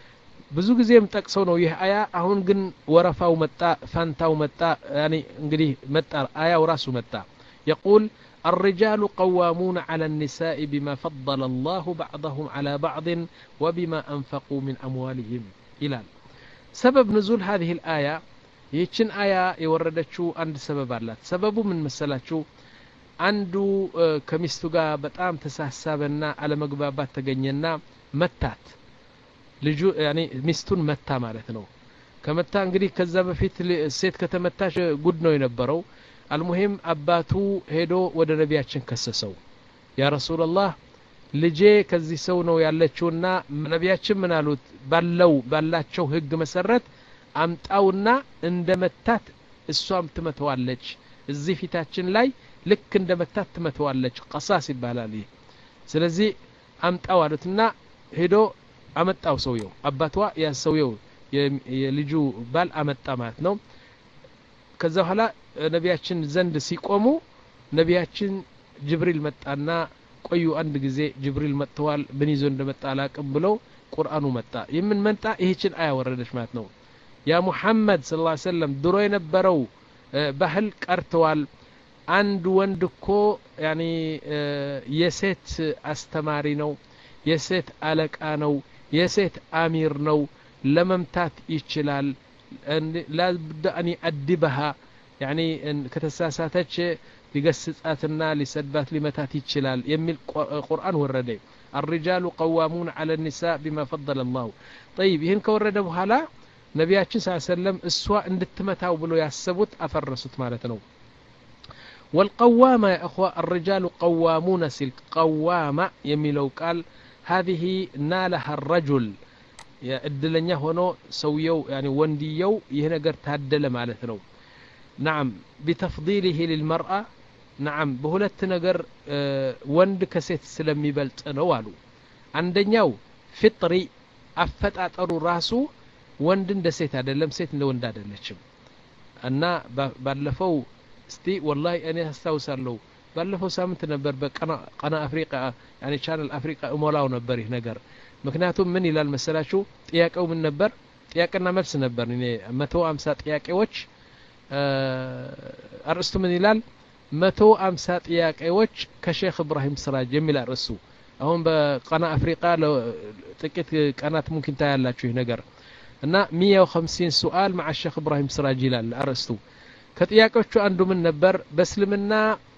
ብዙ ጊዜም ጠቅሰው ነው ይህ አያ አሁን ግን ወረፋው መጣ ፋንታው መጣ يعني እንግዲህ መጣ አያው ራሱ መጣ يقول الرجال قوامون على النساء بما فضل الله بعضهم على بعض وبما أنفقوا من أموالهم إلى سبب نزول هذه الآية يتشن آية يوردتشو عند سبب الله سببه من مسلاتشو عنده كمستو غا بتام تسحسابنا على مغبابات تغنينا متات ልጁ يعني ሚስቱን መታ ማለት ነው ከመታ እንግዲህ ከዛ በፊት ሴት ከተመታሽ ጉድ ነው የነበረው አልሙሂም አባቱ ሄዶ ወደ ነብያችን ከሰሰው ያ ረሱላህ ልጄ ከዚህ ሰው ነው ያለችውና ነብያችን ምን አሉት ባለው ባላቸው ህግ መሰረት አምጣውና እንደመታት እሷም ትመተዋለች እዚህ ፊታችን ላይ ልክ እንደመታት ትመተዋለች ቀሳስ ይባላል ስለዚህ አምጣው አሉትና ሄዶ አመጣው ሰውየው አባቷ ያ ሰውየው የልጁ ባል አመጣ ማለት ነው ከዛ በኋላ ነብያችን ዘንድ ሲቆሙ ነብያችን ጅብሪል መጣና ቆዩ አንድ ጊዜ ጅብሪል መጥተዋል ምን ይዞ እንደመጣ አላቅም ብለው ቁርአኑ መጣ የምን መጣ ይህችን አያ ወረደች ማለት ነው ያ ሙሐመድ ሰለላሁ ዐለይሂ ወሰለም ድሮ የነበረው ባህል ቀርተዋል አንድ ወንድ እኮ ያኒ የሴት አስተማሪ ነው የሴት አለቃ ነው የሴት አሚር ነው ለመምታት ይችላል لا بد أن يأدبها يعني كتساساتش لقصصاتنا لسدبات لمتات يتشلال يمي القرآن ورده الرجال قوامون على النساء بما فضل الله طيب هن كورده بحالا نبياتنا صلى الله عليه وسلم السواء اندتمتاو بلو يحسبوت أفرسوت مالتنو والقوامة يا أخوة الرجال قوامون سلك قوامة يمي لو قال هذه نالها الرجل يا እድለኛ ሆኖ ሰውየው يعني ወንድየው ይሄ ነገር ታደለ ማለት ነው نعم بتفضيله للمرأة نعم በሁለት ነገር ወንድ ከሴት ስለሚበልጥ ነው አሉ አንደኛው ፍጥሪ አፈጣጠሩ ራሱ ወንድ እንደ ሴት አይደለም ሴት እንደ ወንድ አይደለችም እና ባለፈው እስቲ ወላሂ እኔ አስታውሳለሁ ባለፈው ሳምንት ነበር በቀና ቀና አፍሪካ ያኔ ቻናል አፍሪካ እሞላው ነበር ይህ ነገር ምክንያቱም ምን ይላል መሰላችሁ ጥያቄው ምን ነበር ጥያቄና መልስ ነበር እኔ መቶ ሃምሳ ጥያቄዎች አርስቱ ምን ይላል መቶ ሃምሳ ጥያቄዎች ከሼክ ኢብራሂም ስራጅ የሚል አርሱ አሁን በቀና አፍሪካ ጥቂት ቀናት ممكن ታያላችሁ ይህ ነገር እና مية وخمسين سؤال مع الشيخ إبراهيم سراج ይላል አርስቱ ከጥያቄዎቹ አንዱ ምን ነበር በእስልምና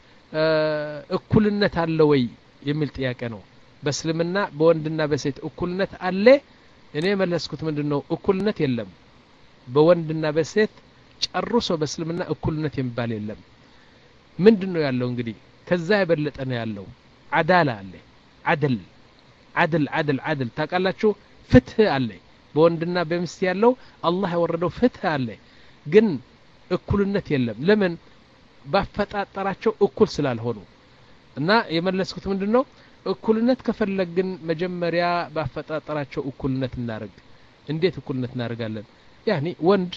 እኩልነት አለ ወይ የሚል ጥያቄ ነው በእስልምና በወንድና በሴት እኩልነት አለ እኔ መለስኩት ምንድነው እኩልነት የለም በወንድና በሴት ጨርሶ በእስልምና እኩልነት የሚባል የለም ምንድነው ያለው እንግዲህ ከዛ የበለጠ ነው ያለው አዳላ አለ አድል አድል አድል አድል ታቃላችሁ ፍትህ አለ በወንድና በሚስት ያለው አላህ ያወረደው ፍትህ አለ ግን እኩልነት የለም ለምን ባፈጣጠራቸው እኩል ስላልሆኑ እና የመለስኩት ምንድነው እኩልነት ከፈለግን መጀመሪያ ባፈጣጠራቸው እኩልነት እናርግ እንዴት እኩልነት እናርጋለን ያኒ ወንድ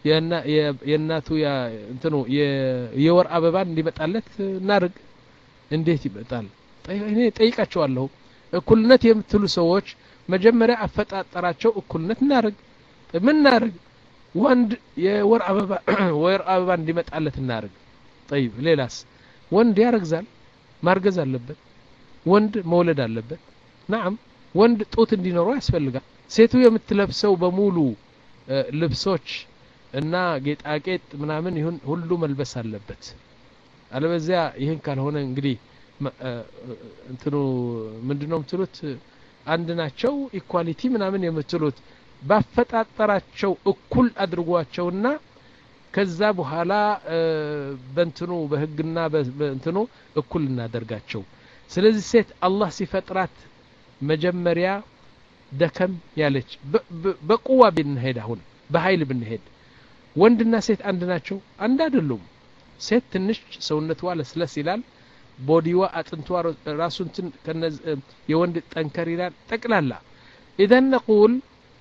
የእናቱ ያ እንትኑ የወር አበባን እንዲመጣለት እናርግ እንዴት ይመጣል እኔ ጠይቃቸዋለሁ እኩልነት የምትሉ ሰዎች መጀመሪያ አፈጣጠራቸው እኩልነት እናርግ ምን እናርግ ወንድ የወር አበባ ወር አበባ እንዲመጣለት እናርግ طيب ሌላስ ወንድ ያረግዛል ማርገዝ አለበት ወንድ መውለድ አለበት نعم ወንድ ጡት እንዲኖረው ያስፈልጋል ሴቱ የምትለብሰው በሙሉ ልብሶች እና ጌጣጌጥ ምናምን ይሁን ሁሉ መልበስ አለበት አለበዚያ ይሄን ካልሆነ እንግዲህ እንትኑ ምንድነው የምትሉት አንድ ናቸው ኢኳሊቲ ምናምን የምትሉት ባፈጣጠራቸው እኩል አድርጓቸውና ከዛ በኋላ በእንትኑ በህግና በእንትኑ እኩል እናደርጋቸው ስለዚህ ሴት አላህ ሲፈጥራት መጀመሪያ ደከም ያለች በቁዋ ብንሄድ አሁን በኃይል ብንሄድ ወንድና ሴት አንድ ናቸው አንድ አይደሉም ሴት ትንሽ ሰውነቷ ለስለስ ይላል ቦዲዋ አጥንቷ ራሱን ከነዝ የወንድ ጠንከር ይላል ጠቅላላ اذا نقول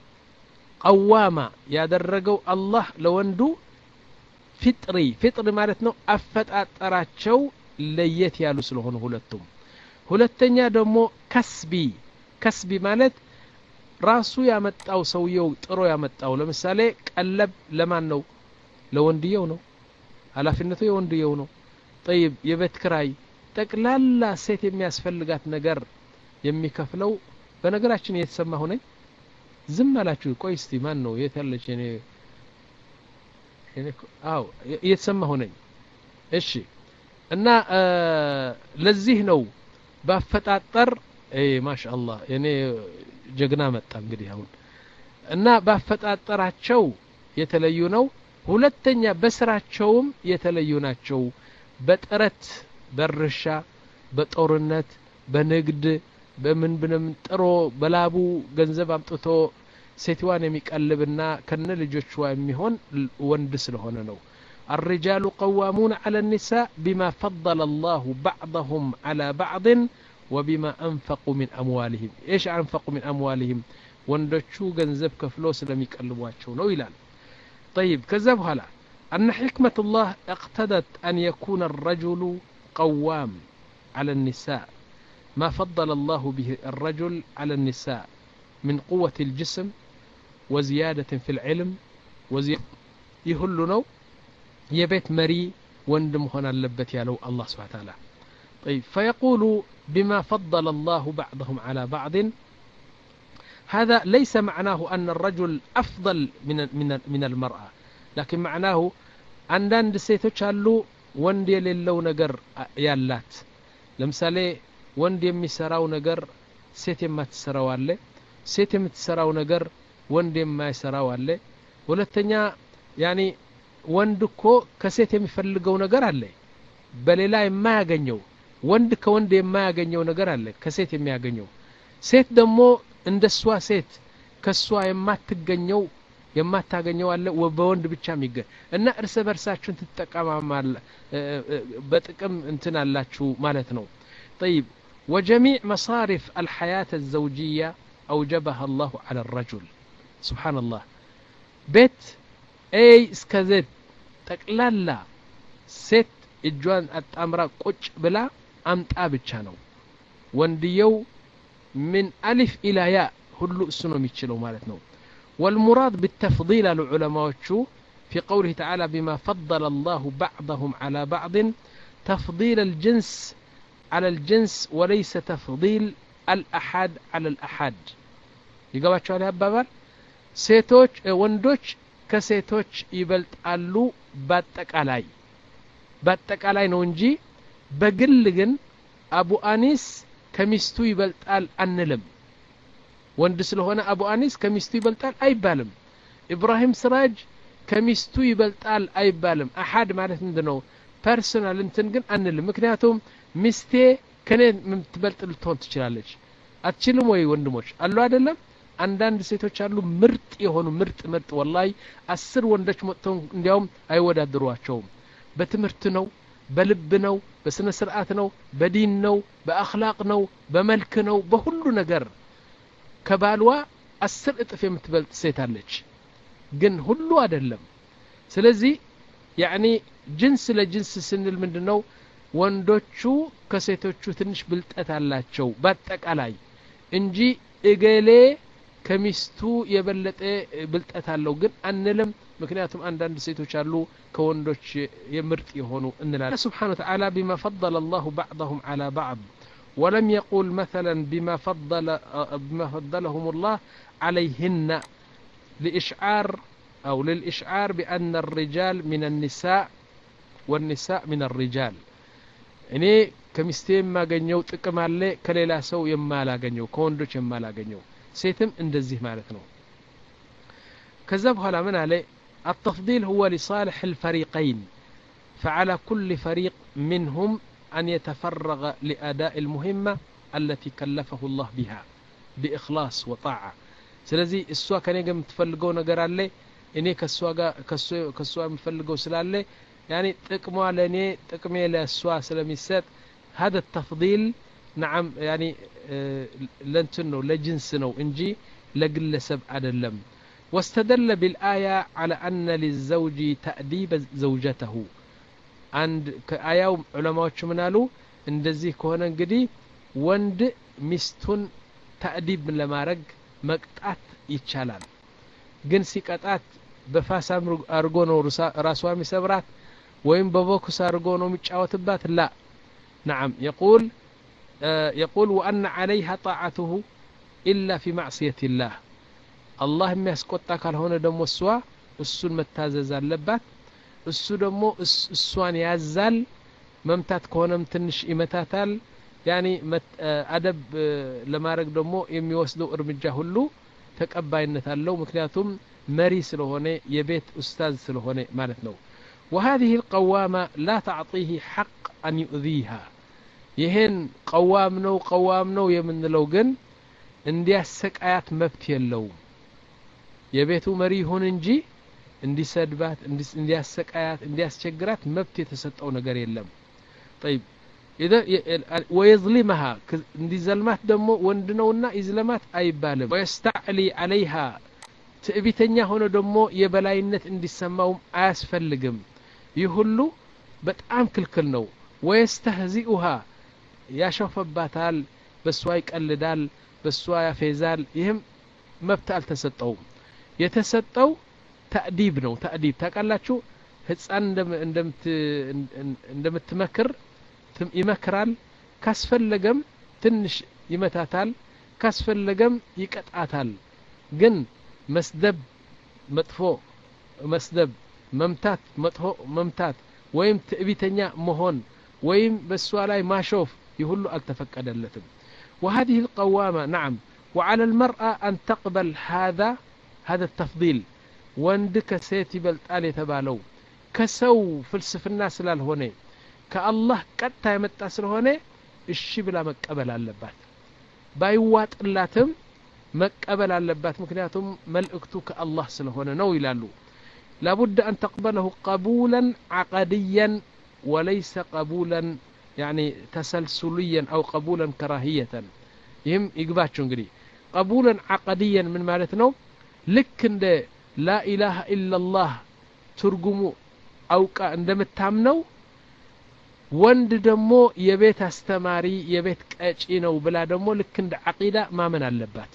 قواما ያደረገው አላህ ለወንዱ ፍጥሪ ፍጥሪ ማለት ነው አፈጣጠራቸው ለየት ያሉ ስለሆነ ሁለቱም ሁለተኛ ደግሞ ከስቢ ከስቢ ማለት ራሱ ያመጣው ሰውየው ጥሮ ያመጣው ለምሳሌ ቀለብ ለማን ነው ለወንድየው ነው ኃላፊነቱ የወንድየው ነው طيب የቤት ክራይ ጠቅላላ ሴት የሚያስፈልጋት ነገር የሚከፍለው በነገራችን የተሰማ ሆነ ዝም አላችሁ ቆይ እስቲ ማን ነው የታለች እኔ እኔ አው የተሰማ ሆነ እሺ እና ለዚህ ነው ባፈጣጠር اي ما شاء الله እኔ ጀግና መጣ እንግዲህ አሁን እና ባፈጣጠራቸው የተለዩ ነው ሁለተኛ በስራቸውም የተለዩ ናቸው በጥረት በርሻ በጦርነት በንግድ በምን ብንም ጥሮ በላቡ ገንዘብ አምጥቶ ሴትዋን የሚቀልብና ከነ ልጆቿ የሚሆን ወንድ ስለሆነ ነው الرجال قوامون على النساء بما فضل الله بعضهم على بعض وبما أنفقوا من أموالهم إيش أنفقوا من أموالهم وندشو جنزب كفلوس لم يكلمواتشو نو إلال طيب كذب هلا أن حكمة الله اقتدت أن يكون الرجل قوام على النساء ما فضل الله به الرجل على النساء من قوة الجسم وزيادة في العلم وزيادة يهلنو يبيت مري وندم هنا اللبت يالو الله سبحانه وتعالى طيب فيقول بما فضل الله بعضهم على بعض هذا ليس معناه أن الرجل أفضل من من من المرأة لكن معناه عندنا سيتوش هالو وندي للو نجر يالات لمثالي وندي يمسراو نجر سيت ما تسراو عليه سيت يمتسراو نجر وندي ما يسراو عليه ولتنيا يعني وندكو كسيت يمفلقو نجر عليه بللا ما يغنيو ወንድ ከወንድ የማያገኘው ነገር አለ ከሴት የሚያገኘው ሴት ደግሞ እንደሷ ሴት ከሷ የማትገኘው የማታገኘው አለ በወንድ ብቻ የሚገኝ እና እርስ በርሳችሁን ትጠቀማማል በጥቅም እንትን አላችሁ ማለት ነው طيب وجميع مصارف الحياة الزوجية أوجبها الله على الرجل سبحان الله بيت أي اسكزت تقلالا ست እጇን አጣምራ ቁጭ ብላ አምጣ ብቻ ነው ወንድየው من ألف إلى ياء ሁሉ እሱ ነው የሚችለው ማለት ነው والمراد بالتفضيل العلماء في قوله تعالى بما فضل الله بعضهم على بعض تفضيل الجنس على الجنس وليس تفضيل الأحد على الأحد يقبعوا عليها بابال ሴቶች ወንዶች ከሴቶች ይበልጣሉ በአጠቃላይ በአጠቃላይ ነው እንጂ በግል ግን አቡ አኒስ ከሚስቱ ይበልጣል አንልም ወንድ ስለሆነ አቡ አኒስ ከሚስቱ ይበልጣል አይባልም ኢብራሂም ስራጅ ከሚስቱ ይበልጣል አይባልም አሐድ ማለት ምንድነው ፐርሰናል እንትን ግን አንልም ምክንያቱም ሚስቴ ከኔ ምትበልጥ ልትሆን ትችላለች አትችልም ወይ ወንድሞች አሉ አይደለም አንዳንድ ሴቶች አሉ ምርጥ የሆኑ ምርጥ ምርጥ ወላሂ አስር ወንዶች መጥተው እንዲያውም አይወዳደሯቸውም በትምህርት ነው በልብ ነው በስነ ስርዓት ነው በዲን ነው በአኽላቅ ነው በመልክ ነው በሁሉ ነገር ከባልዋ አስር እጥፍ የምትበልጥ ሴት አለች ግን ሁሉ አይደለም ስለዚህ يعني ጅንስ ለጅንስ ስንል ምንድነው ወንዶቹ ከሴቶቹ ትንሽ ብልጠት አላቸው በአጠቃላይ እንጂ እገሌ ከሚስቱ የበለጠ ብልጠት አለው ግን አንልም ምክንያቱም አንዳንድ ሴቶች አሉ ከወንዶች የምርጥ የሆኑ እንላለን سبحانه وتعالى بما فضل الله بعضهم على بعض ولم يقول مثلا بما فضل بما فضلهم الله عليهن لإشعار أو للإشعار بأن الرجال من النساء والنساء من الرجال يعني كمستين ما جنيو تكمل لي كليلا سو يما لا جنيو كوندوش يما لا جنيو سيتم እንደዚህ ማለት ነው ከዛ በኋላ ምን አለ التفضيل هو لصالح الفريقين فعلى كل فريق منهم أن يتفرغ لأداء المهمة التي كلفه الله بها بإخلاص وطاعة ስለዚህ እሷ ከኔ ጋር የምትፈልገው ነገር አለ እኔ ከሷ ጋር ከሷ የምፈልገው ስላለ يعني ጥቅሟ ለኔ ጥቅሜ ለሷ ስለሚሰጥ هذا التفضيل نعم يعني لنتنو لجنسنو انجي لجلسب عدلم واستدل بالآية على أن للزوج تأديب زوجته عند آية علماء منالو اندزي كهنا انقدي وند مستون تأديب من لمارق مقطعت يتشالال جن سيقطعت بفاس أرغونو راسوا مسبرات وين ببوكس أرغونو متشاوتبات لا نعم يقول يقول وأن عليها طاعته إلا في معصية الله الله ما يسقطك هنا دم السوا السن متازز اللبات السو دمو السوان يازال ممتات كونم تنش إمتاتال يعني مت أدب لما رق دمو يميوسدو ارمجا هلو تقباينت አለው ምክንያቱም መሪ ስለሆነ የቤት ኡስታዝ ስለሆነ ማለት ነው وهذه القوامة لا تعطيه حق أن يؤذيها ይሄን قوام ነው قوام ነው የምንለው ግን እንዲያሰቃያት መብት የለውም የቤቱ መሪ ሆነ እንጂ እንዲሰድባት እንዲያሰቃያት እንዲያስቸግራት መብት የተሰጠው ነገር የለም طيب اذا ويظلمها እንዲዘልማት ደግሞ ወንድ ነውና ይዝለማት አይባልም ويستعلي عليها ትዕቢተኛ ሆኖ ደግሞ የበላይነት እንዲሰማው አያስፈልግም ይህ ሁሉ በጣም ክልክል ነው ويستهزئها ያሸፈባታል በሷ ይቀልዳል በሷ ያፌዛል ይህም መብት አልተሰጠውም የተሰጠው ተዕዲብ ነው ተዕዲብ ታቃላችሁ ህፃን እንደምት እንደምትመክር ይመክራል ካስፈለገም ትንሽ ይመታታል ካስፈለገም ይቀጣታል ግን መስደብ መጥፎ መስደብ መምታት መጥፎ መምታት ወይም ትዕቢተኛ መሆን ወይም በሷ ላይ ማሾፍ يهلو التفقدلتم وهذه القوامة نعم وعلى المرأة أن تقبل هذا هذا التفضيل وندك سيتي بلتالي تبالو كسو فلسف الناس للهوني كالله قد يمتع سلهوني الشي بلا مقبل اللبات بايوات اللاتم مقبل اللبات مكنياتهم ملئكتو كالله سلهوني نو يلالو لابد أن تقبله قبولا عقديا وليس قبولا يعني تسلسليا أو قبولا كراهية يهم يقباتشون قري قبولا عقديا من مالتنا لكن لا إله إلا الله ترجموا أو عندما تامنوا ወንድ ደግሞ የቤት አስተማሪ የቤት ቀጪ ነው ብላ ደግሞ ልክ እንደ አቂዳ ማመን አለባት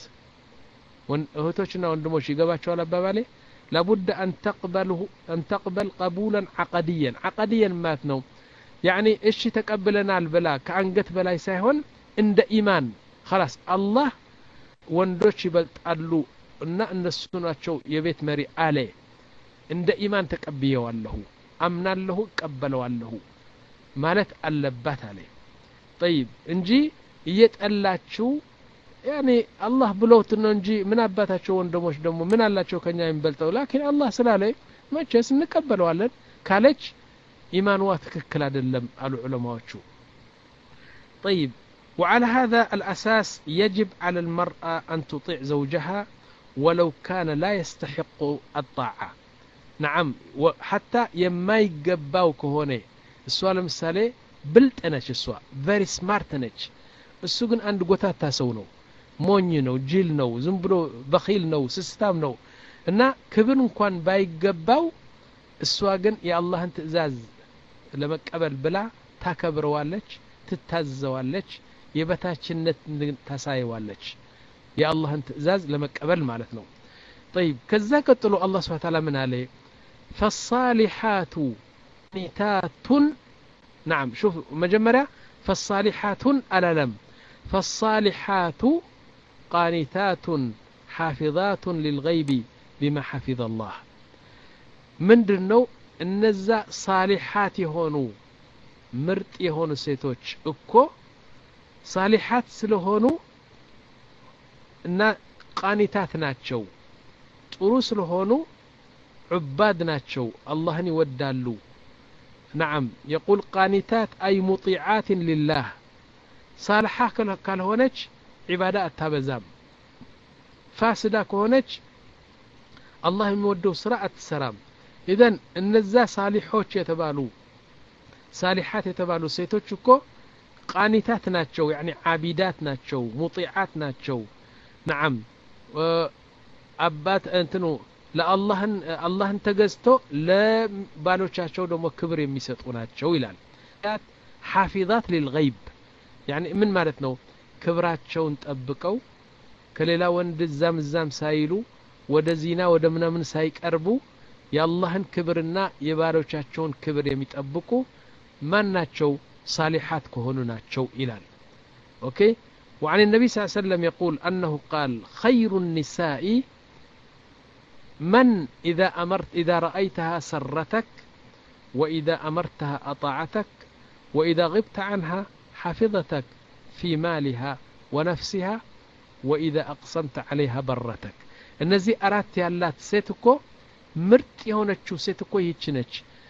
እህቶችና ወንድሞች ይገባቸዋል አባባሌ لابد أن تقبله أن تقبل قبولا عقديا عقديا ماتنو يعني إيش تقبلنا البلا كأنجت بلا يسهون عند إيمان خلاص الله وندوش يبلطالو እና እነሱ ናቸው የቤት መሪ አለ እንደ ኢማን ተቀበየዋለሁ አምናለሁ ቀበለዋለሁ ማለት አለባት አለ طيب እንጂ እየጠላችሁ ያኔ አላህ ብሎት ነው እንጂ ምን አባታቸው ወንድሞች ደግሞ ምን አላቸው ከኛ የሚበልጠው ላኪን አላህ ስላለ መቼስ እንቀበለዋለን ካለች ኢማንዋ ትክክል አይደለም አሉ ዑለማዎቹ طيب وعلى هذا الأساس يجب على المرأة أن تطيع زوجها ولو كان لا يستحق الطاعة نعم وحتى يما يقباو كهوني السؤال مثالي بلت أناش السؤال very smart أناش السوقن عند قطات تاسونو موني نو جيل نو زنبرو بخيل نو سستام نو إنا كبن كوان باي قباو السواقن يا الله انت ازاز لما قبل بلا تاكبر والج تتازز والج يبتاچنت تساي والج يا الله انت ازاز لما قبل معناتنو طيب كذا قتلوا الله سبحانه وتعالى من عليه فالصالحات قانتات نعم شوف مجمرة فالصالحات ألم فالصالحات قانتات حافظات للغيب بما حفظ الله من دنو النزا صالحات يهونو مرت يهونو سيتوش اكو صالحات سلهونو እና ቃኒታት ናቸው ጥሩ ስለሆኑ ዑባድ ናቸው አላህን ይወዳሉ نعم يقول قانتات أي مطيعات لله صالحة كالهونج عبادة التابزام فاسدة كهونج الله يمودو سراء السلام إذن النزا صالحوش يتبالو صالحات يتبالو سيتوشكو قانتات ناتشو يعني عابدات ناتشو مطيعات ناتشو نعم أبات أنتنو لا الله الله تجزتو لا بالوشاشو دم كبر يمسطوناتشو يلال حافظات للغيب يعني من مالتنو كبراتشو نطبقو كليلا وند الزام الزام سايلو ወደ ዚና ወደ ምናምን ሳይቀርቡ የአላህን ክብርና የባሮቻቸውን ክብር የሚጠብቁ ማን ናቸው صالحات ከሆኑ ናቸው ይላል ኦኬ وعن النبي صلى الله عليه وسلم يقول أنه قال خير النساء من إذا أمرت إذا رأيتها سرتك وإذا أمرتها أطاعتك وإذا غبت عنها حفظتك في مالها ونفسها وإذا أقسمت عليها برتك النزي أرات يالات سيتكو مرت يهونتشو سيتكو يتشنج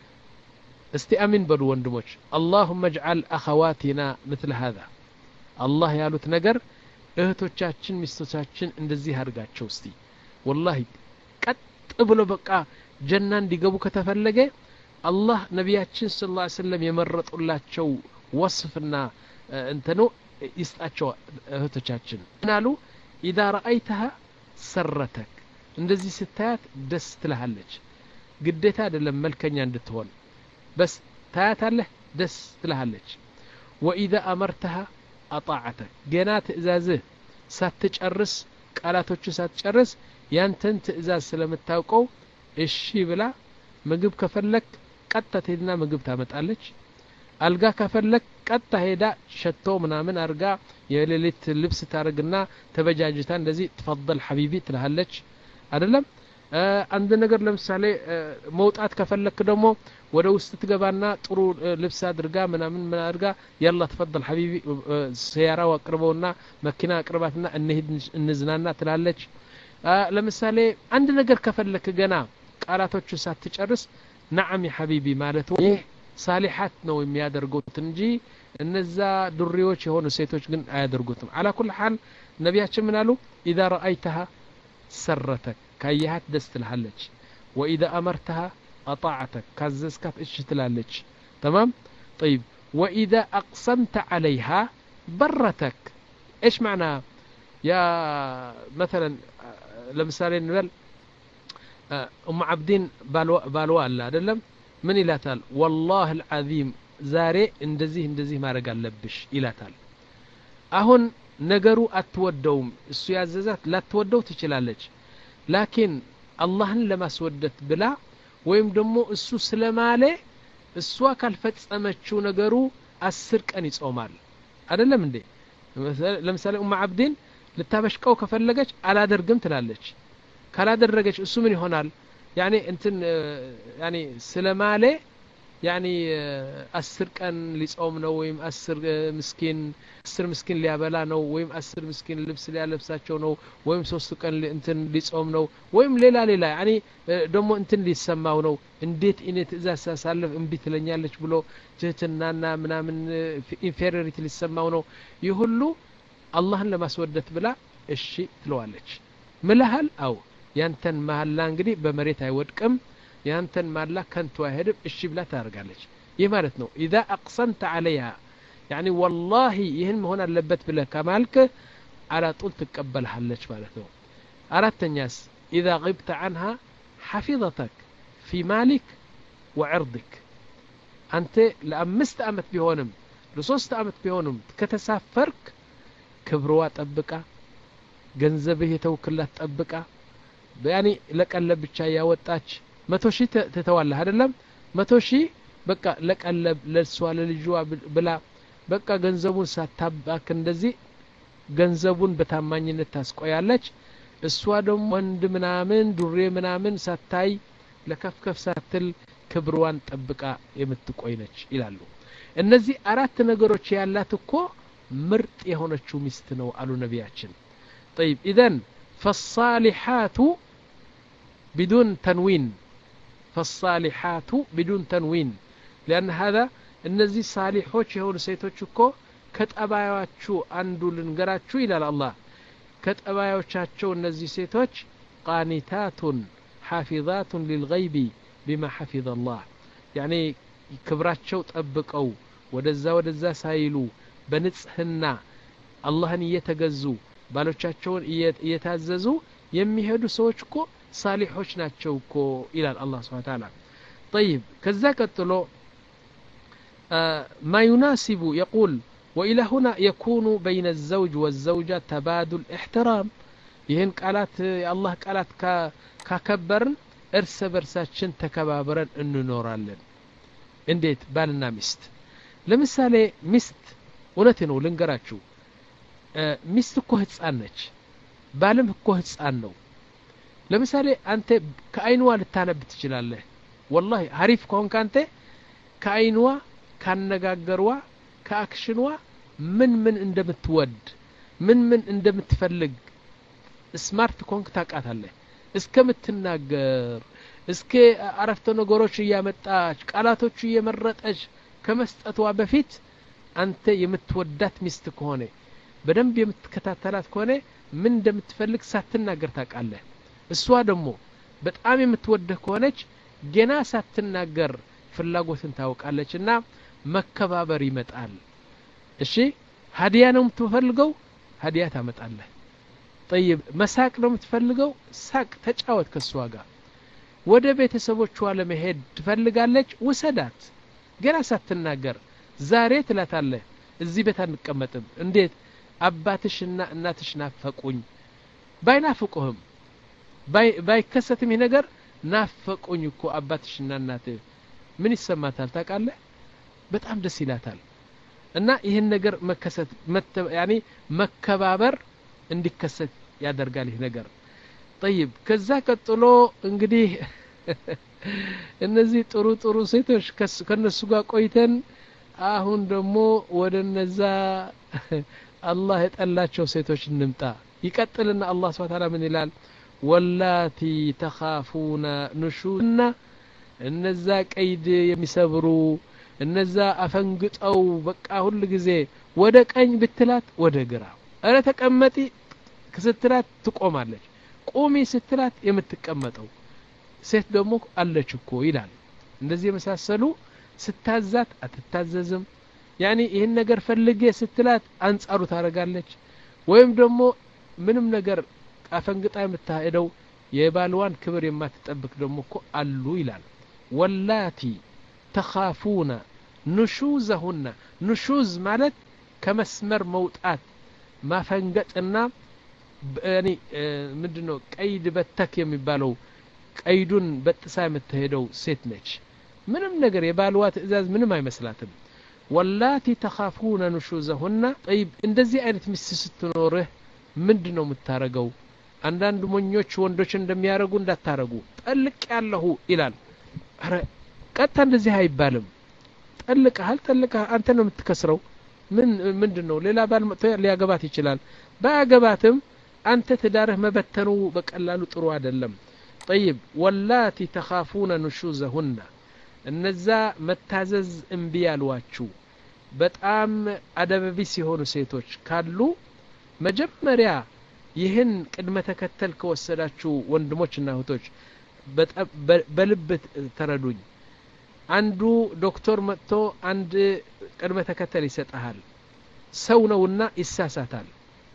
استأمن بدو وندموش اللهم اجعل أخواتنا مثل هذا الله ያሉት ነገር እህቶቻችን ሚስቶቻችን እንደዚህ አድርጋቸው እስቲ والله ቀጥ ብሎ በቃ ጀና እንዲገቡ ከተፈለገ አላህ ነቢያችን ሰለላሁ ዐለይሂ ወሰለም የመረጡላቸው ወስፍና እንተኑ ይስጣቸው እህቶቻችን እናሉ اذا رايتها سرتك እንደዚህ ስታያት ደስ ትልሃለች ግዴታ አይደለም መልከኛ እንድትሆን بس ታያታለህ ደስ ትልሃለች واذا امرتها أطاعتك جنات إزازه ساتجرس قالاتوچ ساتجرس يانتن تئزاز سلامتاوقو እሺ ብላ ምግብ ከፈለክ ቀጥታ ሄድና ምግብ ታመጣለች አልጋ ከፈለክ ቀጥታ ሄዳ ሸቶ ምናምን አርጋ የሌሊት ልብስ ታረግና ተበጃጅታ እንደዚህ ተፈضل حبيبي ትልሃለች አይደለም አንድ ነገር ለምሳሌ መውጣት ከፈለክ ደግሞ ወደ ውስጥ ትገባና ጥሩ ልብስ አድርጋ ምናምን ምን አድርጋ ያላ ተፈضل حبيبي ሰያራው አቅርበውና መኪና አቅርባትና እንሂድ እንዝናና ትላለች ለምሳሌ አንድ ነገር ከፈለክ ገና ቃላቶቹ ሳትጨርስ نعم يا حبيبي ማለቱ ይህ ሳሊሐት ነው የሚያደርጉት እንጂ እነዛ ዱሪዎች የሆኑ ሴቶች ግን አያደርጉትም على كل حال ነብያችን ምን አሉ اذا رايتها سرتك كايهات دست لهالج واذا امرتها اطاعتك كازسكات ايش تلالج تمام طيب واذا اقسمت عليها برتك ايش معنى يا مثلا لمثالين نقول ام عبدين بالو بالو الله ادلم من يلاتال والله العظيم ዛሬ እንደዚህ እንደዚህ ማድረግ አለብሽ ይላታል አሁን ነገሩ አትወደውም እሱ ያዘዛት ላትወደው ትችላለች ላኪን አላህን ለማስወደት ብላ ወይም ደግሞ እሱ ስለማለ እሷ ካልፈጸመችው ነገሩ አስር ቀን ይጾማል አይደለም እንዴ ለምሳሌ ኡም አብዲን ልታበሽቀው ከፈለገች አላደርግም ትላለች ካላደረገች እሱ ምን ይሆናል ያኒ እንትን ያኒ ስለማለ ያኒ አስር ቀን ሊጾም ነው ወይም አስር ምስኪን አስር ምስኪን ሊያበላ ነው ወይም አስር ምስኪን ልብስ ሊያለብሳቸው ነው ወይም ሶስት ቀን እንትን ሊጾም ነው ወይም ሌላ ሌላ ያኒ ደሞ እንትን ሊሰማው ነው እንዴት እኔ ትእዛዝ ሳሳልፍ እንቢ ትለኛለች ብሎ ትህትናና ምናምን ኢንፌሪዮሪቲ ሊሰማው ነው ይሁሉ አላህን ለማስወደት ብላ እሺ ትለዋለች ምልሃል አው ያንተን መሐላ እንግዲህ በመሬት አይወድቅም ያንተን ማላ ከንቱ አይሄድም እሺ ብላ ታርጋለች ይህ ማለት ነው اذا اقسمت عليها يعني والله ይህን መሆን አለበት ብለህ ከማልክ على طول ትቀበልሃለች ማለት ነው አራተኛስ اذا غبت عنها حفظتك في مالك وعرضك አንተ ለአምስት አመት ቢሆንም ለሶስት አመት ቢሆንም ከተሳፈርክ ክብሯ ጠብቃ ገንዘብህ የተወከላት ጠብቃ ያኒ ለቀለብ ብቻ ያወጣች መቶ ሺህ ተተዋለህ አይደለም መቶ ሺህ በቃ ለቀለብ ለሷ ለልጇ ብላ በቃ ገንዘቡን ሳታባክ እንደዚህ ገንዘቡን በታማኝነት ታስቆያለች እሷ ደግሞ ወንድ ምናምን ዱሬ ምናምን ሳታይ ለከፍከፍ ሳትል ክብሯን ጠብቃ የምትቆይ ነች ይላሉ እነዚህ አራት ነገሮች ያላት እኮ ምርጥ የሆነችው ሚስት ነው አሉ ነቢያችን طيب اذا فالصالحات بدون تنوين فالصالحات بدون تنوين لأن هذا እነዚህ ሳሊሖች የሆኑ ሴቶች እኮ ከጠባያቸው አንዱ ልንገራችሁ ይላል አላህ ከጠባያዎቻቸው እነዚህ ሴቶች ቃኒታቱን حافظات للغيب بما حفظ الله يعني ክብራቸው ጠብቀው ወደዛ ወደዛ ሳይሉ በንጽህና አላህን እየተገዙ ባሎቻቸውን እየታዘዙ የሚሄዱ ሰዎች እኮ ሳሊሖች ናቸው እኮ ይላል አላህ Subhanahu Wa Ta'ala طيب كذا قتلو ما يناسب يقول وإلى هنا يكون بين الزوج والزوجة تبادل احترام ይህን ቃላት የአላህ ቃላት ካከበርን እርስ በርሳችን ተከባብረን እንኖራለን እንዴት ባልና ሚስት ለምሳሌ ሚስት እውነቴ ነው ልንገራችሁ ሚስት እኮ ህፃን ነች ባልም እኮ ህፃን ነው ለምሳሌ አንተ ከአይንዋ ልታነብ ትችላለህ والله አሪፍ ከሆንክ አንተ ከአይንዋ ካነጋገርዋ ከአክሽንዋ ምን ምን እንደምትወድ ምን ምን እንደምትፈልግ ስማርት ኮንክ ታቃታለህ እስከምትናገር እስከ አረፍተ ነገሮች ያመጣች ቃላቶች እየመረጠች ከመስጠቷ በፊት አንተ የምትወዳት ሚስት ከሆነ በደንብ የምትከታተላት ከሆነ ምን እንደምትፈልግ ሳትናገር ታቃለህ እሷ ደግሞ በጣም የምትወደህ ከሆነች ገና ሳትናገር ፍላጎትን ታውቃለችና መከባበር ይመጣል እሺ ሀዲያ ነው የምትፈልገው ሀዲያ ታመጣለህ طيب መሳቅ ነው የምትፈልገው ሳቅ ተጫወት ከሷ ጋር ወደ ቤተሰቦቿ ለመሄድ ትፈልጋለች ወሰዳት ገና ሳትናገር ዛሬ ትላታለህ እዚህ ቤት አንቀመጥም እንዴት አባትሽና እናትሽ ናፈቁኝ ባይናፍቁህም ባይ ባይከሰትም ይሄ ነገር ናፈቁኝ እኮ አባትሽና እናትህ ምን ይሰማታል ታውቃለህ በጣም ደስ ይላታል እና ይሄን ነገር መከሰት ያኒ መከባበር እንዲከሰት ያደርጋል ይሄ ነገር طيب ከዛ ቀጥሎ እንግዲህ እነዚህ ጥሩ ጥሩ ሴቶች ከነሱ ጋር ቆይተን አሁን ደግሞ ወደነዛ አላህ የጠላቸው ሴቶች እንምጣ ይቀጥልና አላህ Subhanahu Wa Ta'ala ምን ይላል ወላቲ ተኻፉና ንሹና እነዛ ቀይድ የሚሰብሩ እነዛ አፈንግጠው በቃ ሁሉ ጊዜ ወደ ቀኝ ብትላት ወደ ግራ አረ ተቀመጪ ከስትላት ትቆማለች ቁሚ ስትላት የምትቀመጠው ሴት ደግሞ አለች እኮ ይላል እንደዚህ የመሳሰሉ ስታዛት አትታዘዝም ያኒ ይሄን ነገር ፈልጌ ስትላት አንጻሩ ታረጋለች ወይም ደግሞ ምንም ነገር አፈንግጣ የምታሄደው የባልዋን ክብር የማትጠብቅ ደግሞ እኮ አሉ ይላል ወላቲ ተኻፉና ኑሹዘሁና ኑሹዝ ማለት ከመስመር መውጣት ማፈንገጥና ያኒ ምንድነው ቀይድ በተክ የሚባለው ቀይዱን በጥሳ የምትሄደው ሴት ነች ምንም ነገር የባልዋ ትእዛዝ ምንም አይመስላትም ወላቲ ተኻፉነ ኑሹዘሁና طيب እንደዚህ አይነት ሚስት ስትኖርህ ምንድነው የምታረገው አንዳንድ ሞኞች ወንዶች እንደሚያረጉ እንዳታረጉ ጠልቅ ያለሁ ይላል አረ ቀጣ እንደዚህ አይባልም ጠልቀሃል ጠልቀህ አንተ ነው የምትከስረው ምን ምንድነው ሌላ ባል መጥቶ ሊያገባት ይችላል ባያገባትም አንተ ትዳርህ መበተኑ በቀላሉ ጥሩ አይደለም طيب واللاتي تخافون نشوزهن እነዛ መታዘዝ እምቢ ያሏችሁ በጣም አደበቢስ የሆኑ ሴቶች ካሉ መጀመሪያ ይህን ቅድመ ተከተል ከወሰዳችሁ ወንድሞችና እህቶች በልብ ተረዱኝ አንዱ ዶክተር መጥቶ አንድ ቅድመ ተከተል ይሰጣል ሰው ነውና ይሳሳታል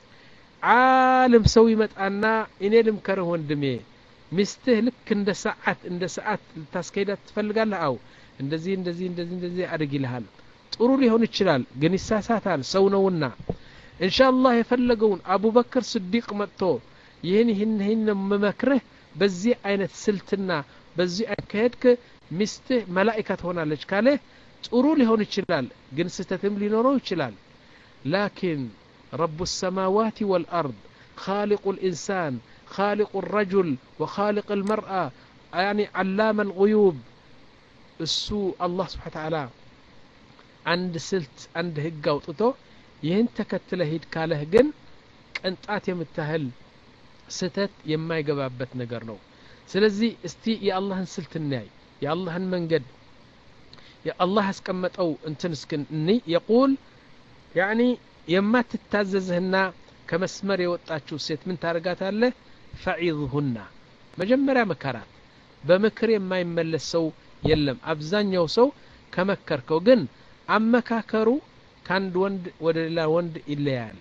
ዓለም ሰው ይመጣና እኔ ልምከርህ ወንድሜ ሚስትህ ልክ እንደ ሰዓት እንደ ሰዓት ልታስከይዳት ትፈልጋለህ አው እንደዚህ እንደዚህ እንደዚህ እንደዚህ አድርጊልሃል ጥሩ ሊሆን ይችላል ግን ይሳሳታል ሰው ነውና ኢንሻአላህ የፈለገውን አቡበክር ስዲቅ መጥቶ ይህን ይህን ይህን መመክረህ በዚህ አይነት ስልትና በዚህ አካሄድክ ሚስትህ መላእክት ትሆናለች ካለ ጥሩ ሊሆን ይችላል ግን ስተትም ሊኖረው ይችላል لكن رب السماوات والأرض خالق الإنسان خالق الرجل وخالق المرأة يعني علام الغيوب السوء الله سبحانه وتعالى عند سلت عند هجا وطتو يهن تكتله هيد كاله جن قنطات يمتهل ستت يما يغبابت ነገር ነው ስለዚህ እስቲ የአላህን ስልት እናይ የአላህን መንገድ የአላህ አስቀመጠው እንትን እስከን እኒ يقول يعني يما تتاززهنا كمسمر የወጣችሁ ሴት ምን ታረጋታለህ ፈዒዝሁና መጀመሪያ መከራት በመከር የማይመለስ ሰው የለም አብዛኛው ሰው ከመከርከው ግን አመካከሩ ካንድ ወንድ ወደ ሌላ ወንድ ይለያል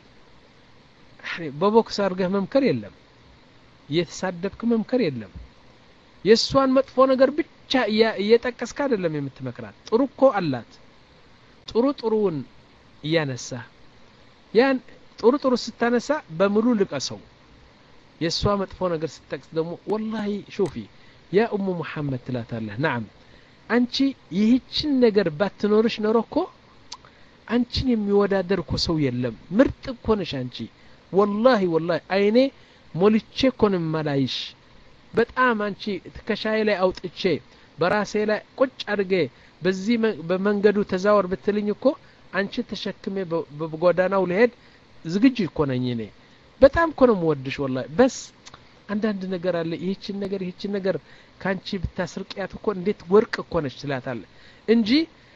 በቦክስ አርገህ መምከር የለም የተሳደብክ መምከር የለም የሷን መጥፎ ነገር ብቻ እየጠቀስክ አይደለም የምትመክራት ጥሩ እኮ አላት ጥሩ ጥሩን ያነሳ ያን ጥሩ ጥሩ ስታነሳ በሙሉ ልቀሰው የሷ መጥፎ ነገር ስትጠቅስ ደግሞ والله شوفي يا ام محمد ትላታለህ نعم አንቺ ይህችን ነገር ባትኖርሽ ኖርኮ አንቺን የሚወዳደር እኮ ሰው የለም ምርጥ እኮ ነሽ አንቺ والله والله አይኔ ሞልቼ ኮንም ማላይሽ በጣም አንቺ ተከሻይ ላይ አውጥቼ በራሴ ላይ ቁጭ አድርጌ በዚህ በመንገዱ ተዛወር ብትልኝ እኮ አንቺ ተሸክሜ በጎዳናው ለሄድ ዝግጁ እኮ ነኝ እኔ በጣም እኮ ነው የምወድሽ والله በስ አንዳንድ ነገር አለ ይህችን ነገር ይህችን ነገር ካንቺ ብታስርቂያት እኮ እንዴት ወርቅ እኮ ነሽ ትላታለህ እንጂ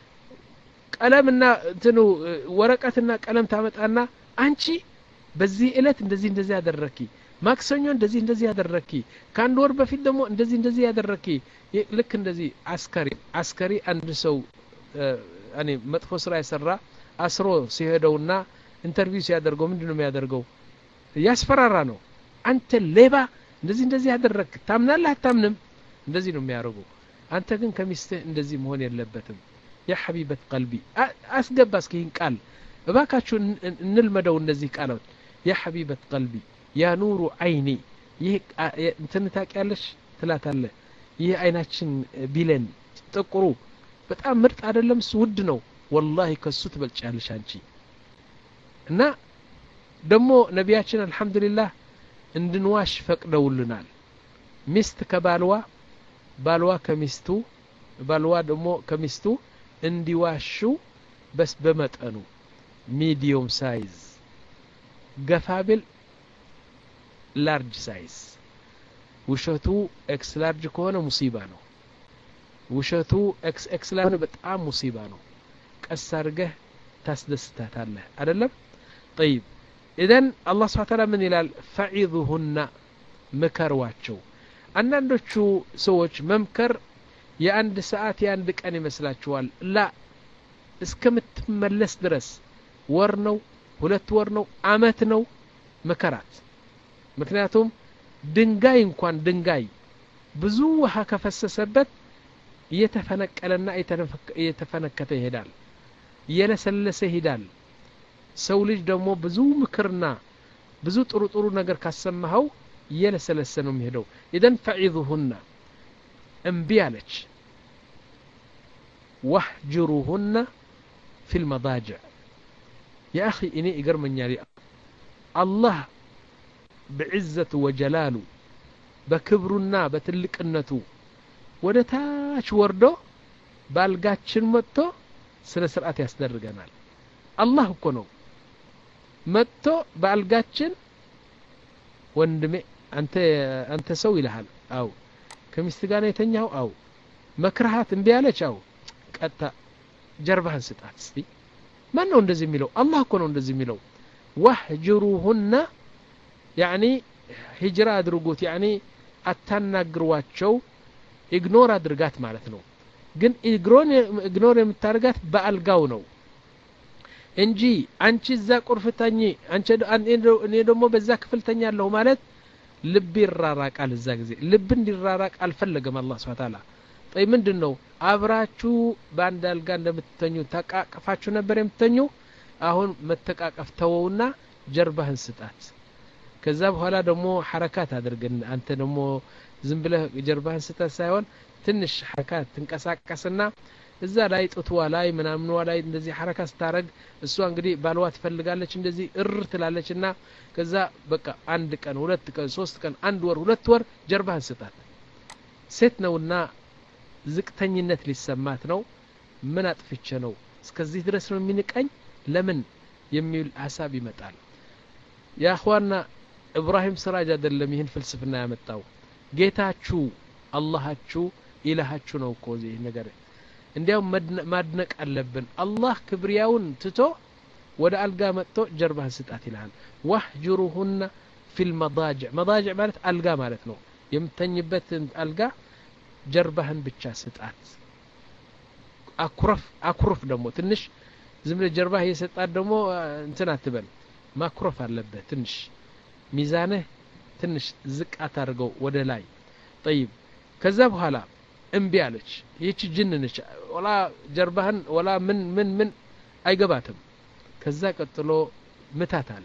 ቀለምና እንትኑ ወረቀትና ቀለም ታመጣና አንቺ በዚህ እለት እንደዚህ እንደዚህ ያደረኪ ማክሰኞ እንደዚህ እንደዚህ ያደረኪ ካንድ ወር በፊት ደግሞ እንደዚህ እንደዚህ ያደረኪ ልክ እንደዚህ አስከሪ አስከሪ አንድ ሰው እኔ መጥፎ ስራ ይሰራ አስሮ ሲሄደውና ኢንተርቪው ሲያደርገው ምንድነው የሚያደርገው ያስፈራራ ነው አንተ ሌባ እንደዚህ እንደዚህ ያደረክ ታምናለህ አታምንም እንደዚህ ነው የሚያደርገው አንተ ግን ከሚስትህ እንደዚህ መሆን የለበትም ያ ሐቢበት ቀልቢ አስገባ እስኪን ቃል እባካችሁ እንልመደው እንደዚህ ቃላት ያ ሐቢበት ቀልቢ ያ ኑሩ አይኒ ይህ እንትን ታውቂያለሽ ትላታለህ ይህ አይናችን ቢለን ጥቁሩ በጣም ምርጥ አይደለም ውድ ነው والله ከሱ ትበልጫለሽ አንቺ እና ደሞ ነቢያችን አልহামዱሊላህ እንድንዋሽ ፈቅደውልናል ሚስት ከባልዋ ባልዋ ከሚስቱ ባልዋ ደሞ ከሚስቱ እንዲዋሹ በስ በመጠኑ ሚዲየም ሳይዝ ገፋብል ላርጅ ሳይዝ ውሸቱ ኤክስ ላርጅ ከሆነ ሙሲባ ነው ውሸቱ ኤክስ ኤክስ ላርጅ በጣም ሙሲባ ነው ቀስ አድርገህ ታስደስታታለህ አይደለም طيب اذن الله سبحانه وتعالى من ይላል ፈዒዙሁና መከሯቸው አንዳንዶቹ ሰዎች መምከር የአንድ ሰዓት የአንድ ቀን ይመስላችኋል ላ እስከምትመለስ ድረስ ወር ነው ሁለት ወር ነው አመት ነው መከራት ምክንያቱም ድንጋይ እንኳን ድንጋይ ብዙ ውሃ ከፈሰሰበት እየተፈነቀለና እየተፈነከተ ይሄዳል እየለሰለሰ ይሄዳል። ሰው ልጅ ደግሞ ብዙ ምክርና ብዙ ጥሩ ጥሩ ነገር ካሰማኸው እየለሰለሰ ነው የሚሄደው። ኢዘን ፈዒዙሁና እምቢ አለች። ወህጅሩሁና ፊል መዳጅዕ ያ አኺ እኔ ይገርመኛል አላህ በዕዘቱ ወጀላሉ በክብሩና በትልቅነቱ ወደ ታች ወርዶ ባልጋችን መጥቶ ስነ ስርዓት ያስደርገናል። አላህ እኮ ነው መጥቶ ባልጋችን ወንድሜ አንተ አንተ ሰው ይልሃል። አው ከሚስት ጋር የተኛው አው መክረሃት እምቢ አለች አው ቀጣ ጀርባህን ስጣት። እስቲ ማን ነው እንደዚህ የሚለው? አላህ እኮ ነው እንደዚህ የሚለው። ወህጅሩሁና ያኒ ሂጅራ አድርጉት ያኒ አታናግሯቸው ኢግኖር አድርጋት ማለት ነው። ግን ኢግኖር ኢግኖር የምታርጋት በአልጋው ነው እንጂ አንቺ እዛ ቁርፍታኝ አንቺ እኔ ደግሞ በዛ ክፍልተኛለሁ ማለት ልብ ይራራቃል። እዛ ጊዜ ልብ እንዲራራቅ አልፈለገም አላህ Subhanahu Wa Ta'ala። طيب ምንድነው አብራችሁ በአንድ አልጋ እንደምትተኙ ተቃቀፋችሁ ነበር የምትተኙ። አሁን መተቃቀፍ ተወውና ጀርባህን ስጣት። ከዛ በኋላ ደግሞ ሐረካት አድርገን አንተ ደግሞ ዝም ብለህ ጀርባህን ስጣት ሳይሆን ትንሽ ሐረካት ትንቀሳቀስና እዛ ላይ ጡትዋ ላይ ምናምንዋ ላይ እንደዚህ ሐረካት ስታረግ እሷ እንግዲህ ባልዋ ትፈልጋለች እንደዚህ እር ትላለችና ከዛ በቃ አንድ ቀን ሁለት ቀን ሶስት ቀን አንድ ወር ሁለት ወር ጀርባህን ስጣት። ሴት ነውና ዝቅተኝነት ሊሰማት ነው። ምን አጥፍቼ ነው እስከዚህ ድረስ ነው የሚንቀኝ ለምን የሚል ሐሳብ ይመጣል። ያ አኽዋና ኢብራሂም ስራጅ አይደለም ይህን ፍልስፍና ያመጣው ጌታችሁ አላህችሁ ኢላሃችሁ ነው እኮ እዚህ ነገር እንዲያው ማድነቅ አለብን። አላህ ክብሪያውን ትቶ ወደ አልጋ መጥቶ ጀርባህን ስጣት ይላል። ወህጅሩሁና ፊል መዳጅዕ መዳጅዕ ማለት አልጋ ማለት ነው። የምተኝበት አልጋ ጀርባህን ብቻ ስጣት። አኩረፍ አኩረፍ ደግሞ ትንሽ ዝም ብለህ ጀርባህ የሰጣት ደግሞ እንትን አትበል ማኩረፍ አለበት። ትንሽ ሚዛንህ ትንሽ ዝቅ አታርገው ወደ ላይ። طيب ከዛ በኋላ እምቢ አለች። ይህች ጅን ነች ወላ ጀርባህን ወላ ምን ምን ምን አይገባትም። ከዛ ቀጥሎ ምታት አለ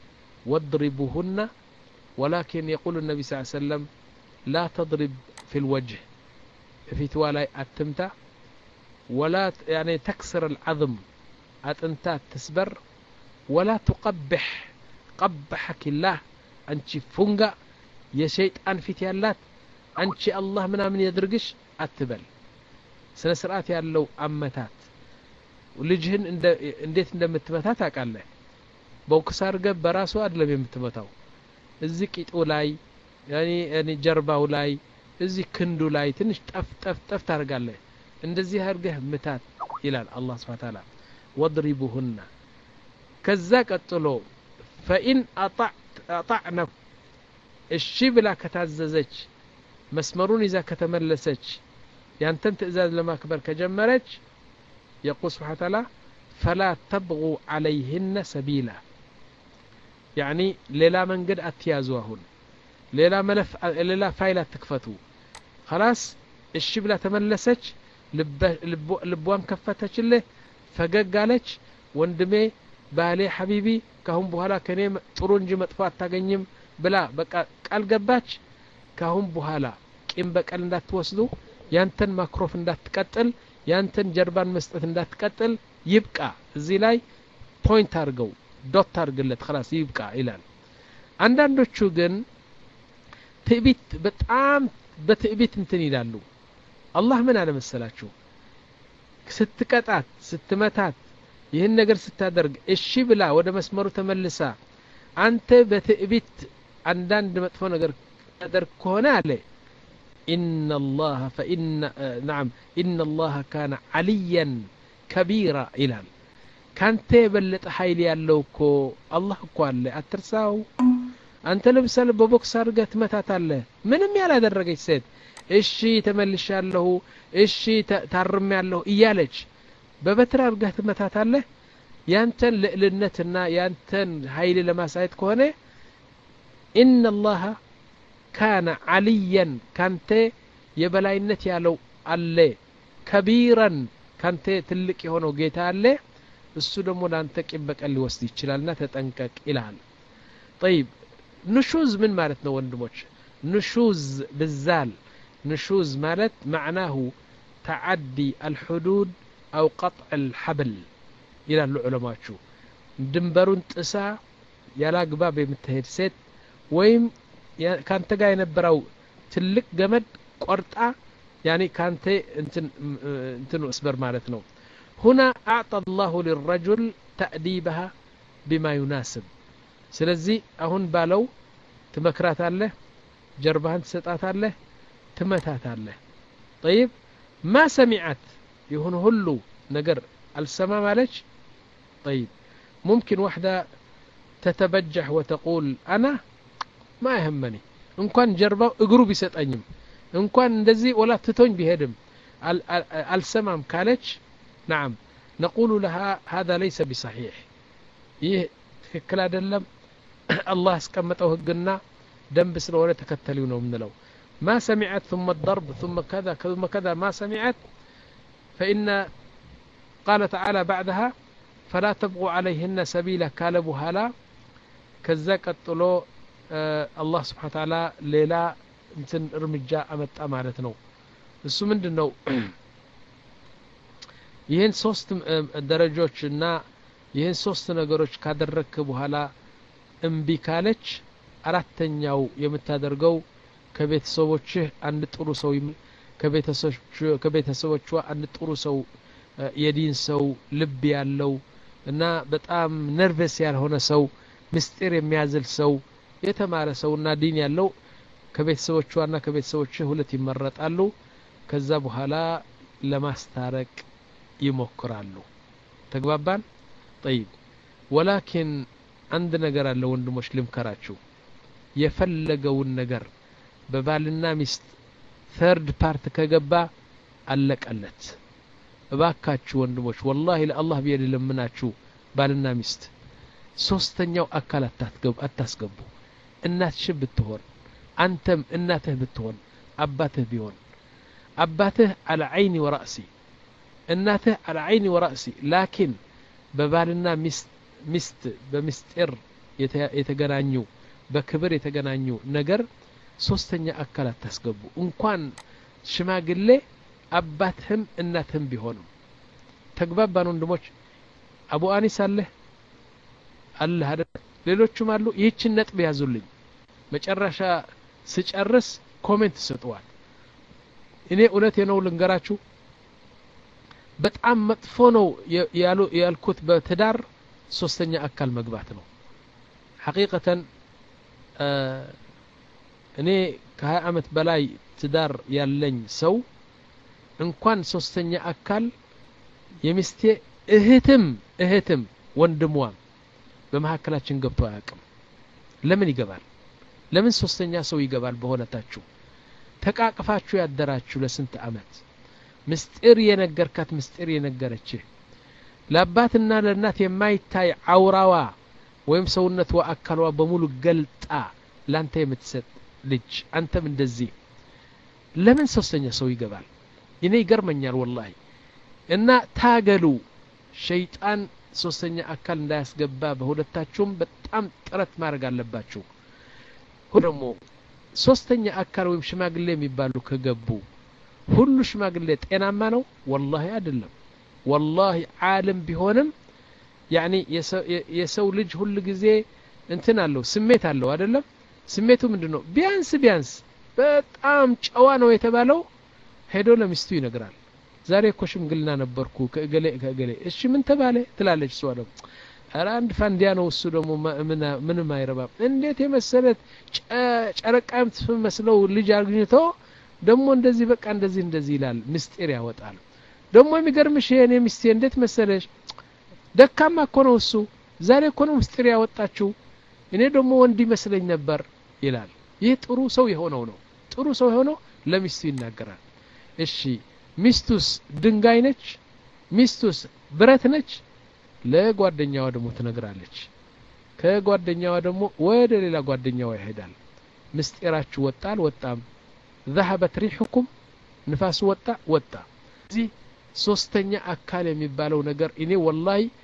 ወድሪቡሁና ولكن يقول النبي صلى الله عليه وسلم لا تضرب في الوجه ፊትዋ ላይ አትምታ ولا يعني تكسر العظم አጥንታት ተስበር ولا تقبح قبحك الله አንቺ ፉንጋ የሸይጣን ፊት ያላት አንቺ አላህ ምናምን ያድርግሽ አትበል። ስነ ስርዓት ያለው አመታት ልጅህን እንዴት እንደምትመታ ታውቃለህ። ቦክስ አድርገህ በራሱ አይደለም የምትመታው። እዚህ ቂጡ ላይ ያኒ ያኒ ጀርባው ላይ እዚህ ክንዱ ላይ ትንሽ ጠፍ ጠፍ ጠፍ ታርጋለህ። እንደዚህ አድርገህ ምታት ይላል አላህ Subhanahu Wa Ta'ala። ወድሪቡሁና ከዛ ቀጥሎ فإن أطعت أطعنا እሺ ብላ ከታዘዘች መስመሩን ይዛ ከተመለሰች ያንተን ትእዛዝ ለማክበር ከጀመረች يقول سبحانه وتعالى فلا تبغوا عليهن سبيلا يعني ሌላ መንገድ አትያዙሁን ሌላ መለፍ ሌላ ፋይል አትክፈቱ። خلاص እሺ ብላ ተመለሰች ልቧን ከፈተችልህ ፈገግ አለች ወንድሜ ባሌ ሐቢቢ ካሁን በኋላ ከኔ ጥሩ እንጂ መጥፎ አታገኝም ብላ በቃ ቃል ገባች። ካሁን በኋላ ቂም በቀል እንዳትወስዱ ያንተን ማክሮፍ እንዳትቀጥል ያንተን ጀርባን መስጠት እንዳትቀጥል ይብቃ። እዚህ ላይ ፖይንት አድርገው ዶት አድርግለት خلاص ይብቃ ይላል። አንዳንዶቹ ግን ትዕቢት በጣም በትዕቢት እንትን ይላሉ። አላህ ምን አለ መሰላችሁ ስትቀጣት ስትመታት ይህን ነገር ስታደርግ እሺ ብላ ወደ መስመሩ ተመልሳ አንተ በትዕቢት አንዳንድ መጥፎ ነገር ታደርግ ከሆነ አለ إن الله فإن نعم إن الله كان عليا كبيرا إلى كانت بلت حيل ያለው እኮ አላህ እኮ አለ አትርሳው። አንተ ለምሳሌ በቦክስ አርገት መታታለ ምንም ያላደረገች ሴት እሺ ተመልሻለሁ እሺ ታርሜያለሁ እያለች በበትር አርገት መታታለ ያንተን ልዕልነትና ያንተን ኃይል ለማሳየት ከሆነ إن الله كان عليا كانت የበላይነት ያለው አለ كبيرا كانت ትልቅ የሆነው ጌታ አለ እሱ ደግሞ ላንተ ቂም በቀል ሊወስድ ይችላልና ተጠንቀቅ ይላል طيب نشوز من ማለት ነው ወንድሞች نشوز بالزال نشوز ማለት معناه تعدي الحدود أو قطع الحبل إلى العلماء شو ድንበሩን ጥሳ ያላግባብ የምትሄድ ሴት ወይም ካንተ ጋር የነበረው ትልቅ ገመድ ቆርጣ يعني ካንተ እንትን እንትን እስበር ማለት ነው هنا أعطى الله للرجل تأديبها بما يناسب ስለዚህ አሁን ባለው ትመክራታለህ ጀርባህን ትሰጣታለህ ትመታታለህ طيب ما سمعت يهون هلو نجر السماء مالك طيب ممكن واحدة تتبجح وتقول أنا ما يهمني إن كان جربه اقروا بيست أنيم إن كان دزي ولا تتون بهدم السماء كالك نعم نقول لها هذا ليس بصحيح يه تكلا دلم الله سكمته قلنا دم بسر ولا تكتلونه من لو ما سمعت ثم الضرب ثم كذا ثم كذا ما سمعت فإن قال تعالى بعدها فلا تبغوا عليهن سبيلا كالبها لا كذاك الطلو آه الله سبحانه وتعالى ليلا انتن ارمجاء امت امانتنا السو مندن نو ይህን ሶስት ደረጃዎችና ይህን ሶስት ነገሮች ካደረክ በኋላ እምቢ ካለች አራተኛው የምታደርገው ከቤተሰቦችህ አንድ ጥሩ ሰው ከቤተሰቦቿ አንድ ጥሩ ሰው የዲን ሰው ልብ ያለው እና በጣም ነርቨስ ያልሆነ ሰው ምስጢር የሚያዝል ሰው የተማረ ሰውና ዲን ያለው ከቤተሰቦቿና ከቤተሰቦችህ ሁለት ይመረጣሉ ከዛ በኋላ ለማስታረቅ ይሞክራሉ ተግባባን طيب ولكن አንድ ነገር አለ ወንድሞች ልምከራችሁ የፈለገውን ነገር በባልና ሚስት ثيرد ፓርት ከገባ አለቀለት እባካችሁ ወንድሞች والله ለአላህ ቢየድ ለምናችሁ ባልና ሚስት ሶስተኛው አካል አታስገቡ አታስገቡ እናትሽ ብትሆን አንተም እናትህ ብትሆን አባትህ ቢሆን አባትህ على عيني ورأسي እናትህ على عيني ورأسي لكن በባልና ሚስት ሚስት በሚስጥር የተገናኙ በክብር የተገናኙ ነገር ሶስተኛ አካል አታስገቡ እንኳን ሽማግሌ አባትህም እናትህም ቢሆኑ ተግባባን ወንድሞች አቡ አኒስ አለ አለ አይደል ሌሎችም አሉ ይህችን ነጥብ ያዙልኝ መጨረሻ ስጨርስ ኮሜንት ስጡዋል እኔ እውነቴ ነው ልንገራችሁ በጣም መጥፎ ነው ያሉ ያልኩት በትዳር ሶስተኛ አካል መግባት ነው ሐቂቀተን እኔ ከ20 አመት በላይ ትዳር ያለኝ ሰው እንኳን ሶስተኛ አካል የሚስቴ እህትም እህትም ወንድሟም በመሐከላችን ገብቶ አያውቅም ለምን ይገባል ለምን ሶስተኛ ሰው ይገባል በሆነታችሁ ተቃቅፋችሁ ያደራችሁ ለስንት አመት ምስጢር የነገርካት ምስጢር የነገረች ለአባትና ለእናት የማይታይ አውራዋ ወይም ሰውነቷ አካሏ በሙሉ ገልጣ ላንተ የምትሰጥ ልጅ አንተም እንደዚህ ለምን ሶስተኛ ሰው ይገባል እኔ ይገርመኛል والله እና ታገሉ ሸይጣን ሶስተኛ አካል እንዳያስገባ በሁለታችሁም በጣም ጥረት ማድረግ አለባችሁ ሁሉም ሶስተኛ አካል ወይም ሽማግሌ የሚባሉ ከገቡ ሁሉ ሽማግሌ ጤናማ ነው والله አይደለም والله ዓለም ቢሆንም يعني የሰው ልጅ ሁሉ ጊዜ እንትን አለው ስሜት አለው አይደለም ስሜቱ ምንድነው ቢያንስ ቢያንስ በጣም ጨዋ ነው የተባለው ሄዶ ለሚስቱ ይነግራል ዛሬ እኮ ሽምግልና ነበርኩ ከገሌ ከገሌ እሺ ምን ተባለ ትላለች እሷ ደግሞ ኧረ አንድ ፋንዲያ ነው እሱ ደግሞ ምንም አይረባም እንዴት የመሰለት ጨረቃም ትመስለው ልጅ አግኝቶ ደግሞ እንደዚህ በቃ እንደዚህ እንደዚህ ይላል ምስጢር ያወጣል ደግሞ የሚገርምሽ የኔ ሚስቴ እንዴት መሰለሽ ደካማ እኮ ነው እሱ ዛሬ እኮ ነው ምስጢር ያወጣችው እኔ ደግሞ ወንድ ይመስለኝ ነበር ይላል ይህ ጥሩ ሰው የሆነው ነው ጥሩ ሰው የሆነው ለሚስቱ ይናገራል እሺ ሚስቱስ ድንጋይ ነች ሚስቱስ ብረት ነች ለጓደኛዋ ደግሞ ትነግራለች ከጓደኛዋ ደግሞ ወደ ሌላ ጓደኛዋ ይሄዳል ምስጢራችሁ ወጣል ወጣም ذهبت ريحكم ንፋስ ወጣ ወጣ እዚህ ሶስተኛ አካል የሚባለው ነገር እኔ والله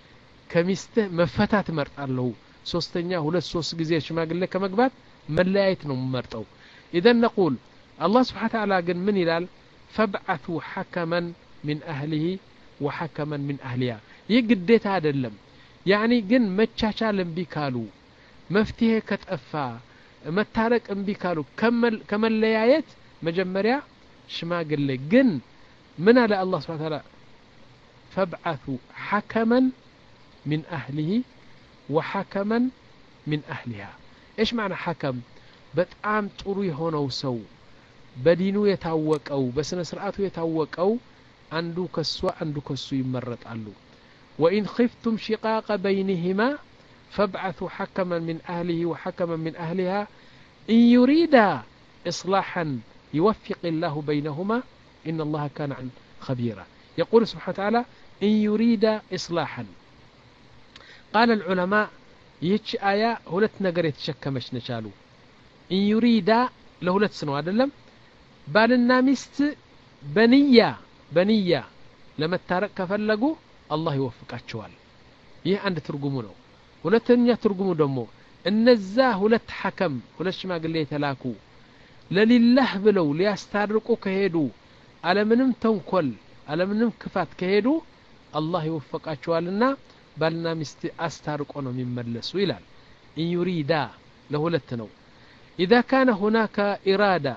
ከሚስትህ መፈታት እመርጣለሁ ሶስተኛ ሁለት ሶስት ጊዜ ሽማግሌ ከመግባት መለያየት ነው የምመርጠው اذا نقول الله سبحانه وتعالى ግን ምን ይላል فابعثوا حكما من اهله وحكما من اهلها ይህ ግዴታ አይደለም يعني ግን መቻቻል እምቢ ካሉ መፍትሄ ከጠፋ መታረቅ እምቢ ካሉ ከመለያየት መጀመሪያ ሽማግሌ ግን ምን አለ الله سبحانه وتعالى فابعثوا حكما من اهله وحكما من اهلها ايش معنى حكم በጣም ጥሩ የሆነው ሰው በዲኑ የታወቀው በስነ ስርዓቱ የታወቀው አንዱ ከሷ አንዱ ከሱ ይመረጣሉ وإن خفتم شقاق بينهما فابعثوا حكما من أهله وحكما من أهلها إن يريدا إصلاحا يوفق الله بينهما إن الله كان خبيرا يقول سبحانه وتعالى إن يريدا إصلاحا قال العلماء يتش آية هلت نقر يتشكمش نشالو إن يريدا لهلت سنو عدلم بالنا مست بنية بنية لما التارك كفلقوا الله يوفقاتشوال ይህ አንድ ትርጉሙ ነው ሁለተኛ ትርጉሙ ደግሞ እነዛ ሁለት ሐከም ሁለት ሽማግሌ የተላኩ ለሊላህ ብለው ሊያስታርቁ ከሄዱ አለምንም ተንኮል አለምንም ክፋት ከሄዱ አላህ ይወፈቃቸዋልና ባልና ሚስት አስታርቆ ነው የሚመለሱ ይላል إن يريدا ለሁለት ነው إذا كان هناك إرادة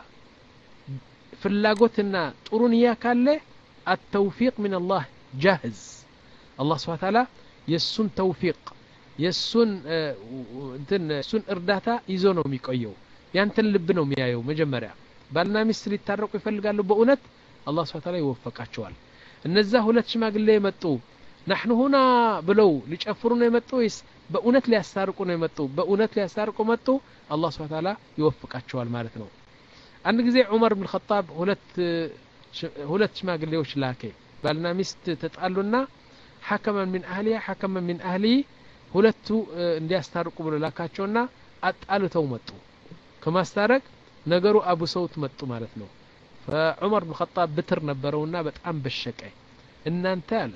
ፍላጎትና ጥሩ ንያ ካለ التوفيق من الله جاهز الله سبحانه وتعالى يسون توفيق يسون እንትን እሱን እርዳታ ይዞ ነው የሚቆየው ያንተን ልብ ነው የሚያየው መጀመሪያ ባልና ሚስት ሊታረቁ ይፈልጋሉ በእውነት الله سبحانه وتعالى ይወፈቃቸዋል እነዛ ሁለት ሽማግሌ የመጡ نحن هنا ብለው ሊጨፍሩ ነው የመጡ ወይስ በእውነት ሊያስታርቁ ነው የመጡ በእውነት ሊያስታርቁ መጡ الله سبحانه وتعالى ይወፈቃቸዋል ማለት ነው አንድ ጊዜ ዑመር ኢብኑ ኸጣብ ሁለት ሁለት ሽማግሌዎች ላከ ባልና ሚስት ተጣሉና حكما من أهلها حكما من أهلي ሁለቱ እንዲያስታርቁ ብሎ ላካቸውና አጣልተው መጡ ከማስታረቅ ነገሩ አቡ ሰውት መጡ ማለት ነው فعمر بن الخطاب بتر ነበረውና በጣም በሸቀ እናንተ አለ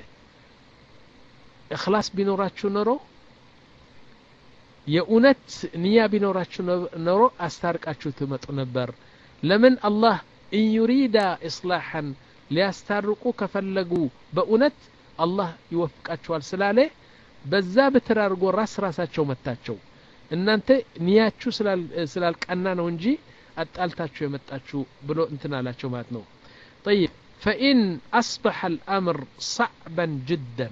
اخلاص ቢኖራችሁ ኖሮ የኡነት ንያ ቢኖራችሁ ኖሮ አስታርቃችሁ ትመጡ ነበር ለምን አላህ ان يريد اصلاحا ሊያስታርቁ ከፈለጉ በኡነት አላህ ይወፍቃቸዋል ስላለ በዛ በተራርጎ ራስ ራሳቸው መታቸው እናንተ ንያችሁ ስላል ስላልቀና ነው እንጂ አጣልታችሁ የመጣችሁ ብሎ እንትን አላቸው ማለት ነው طيب فإن أصبح الأمر صعبا جدا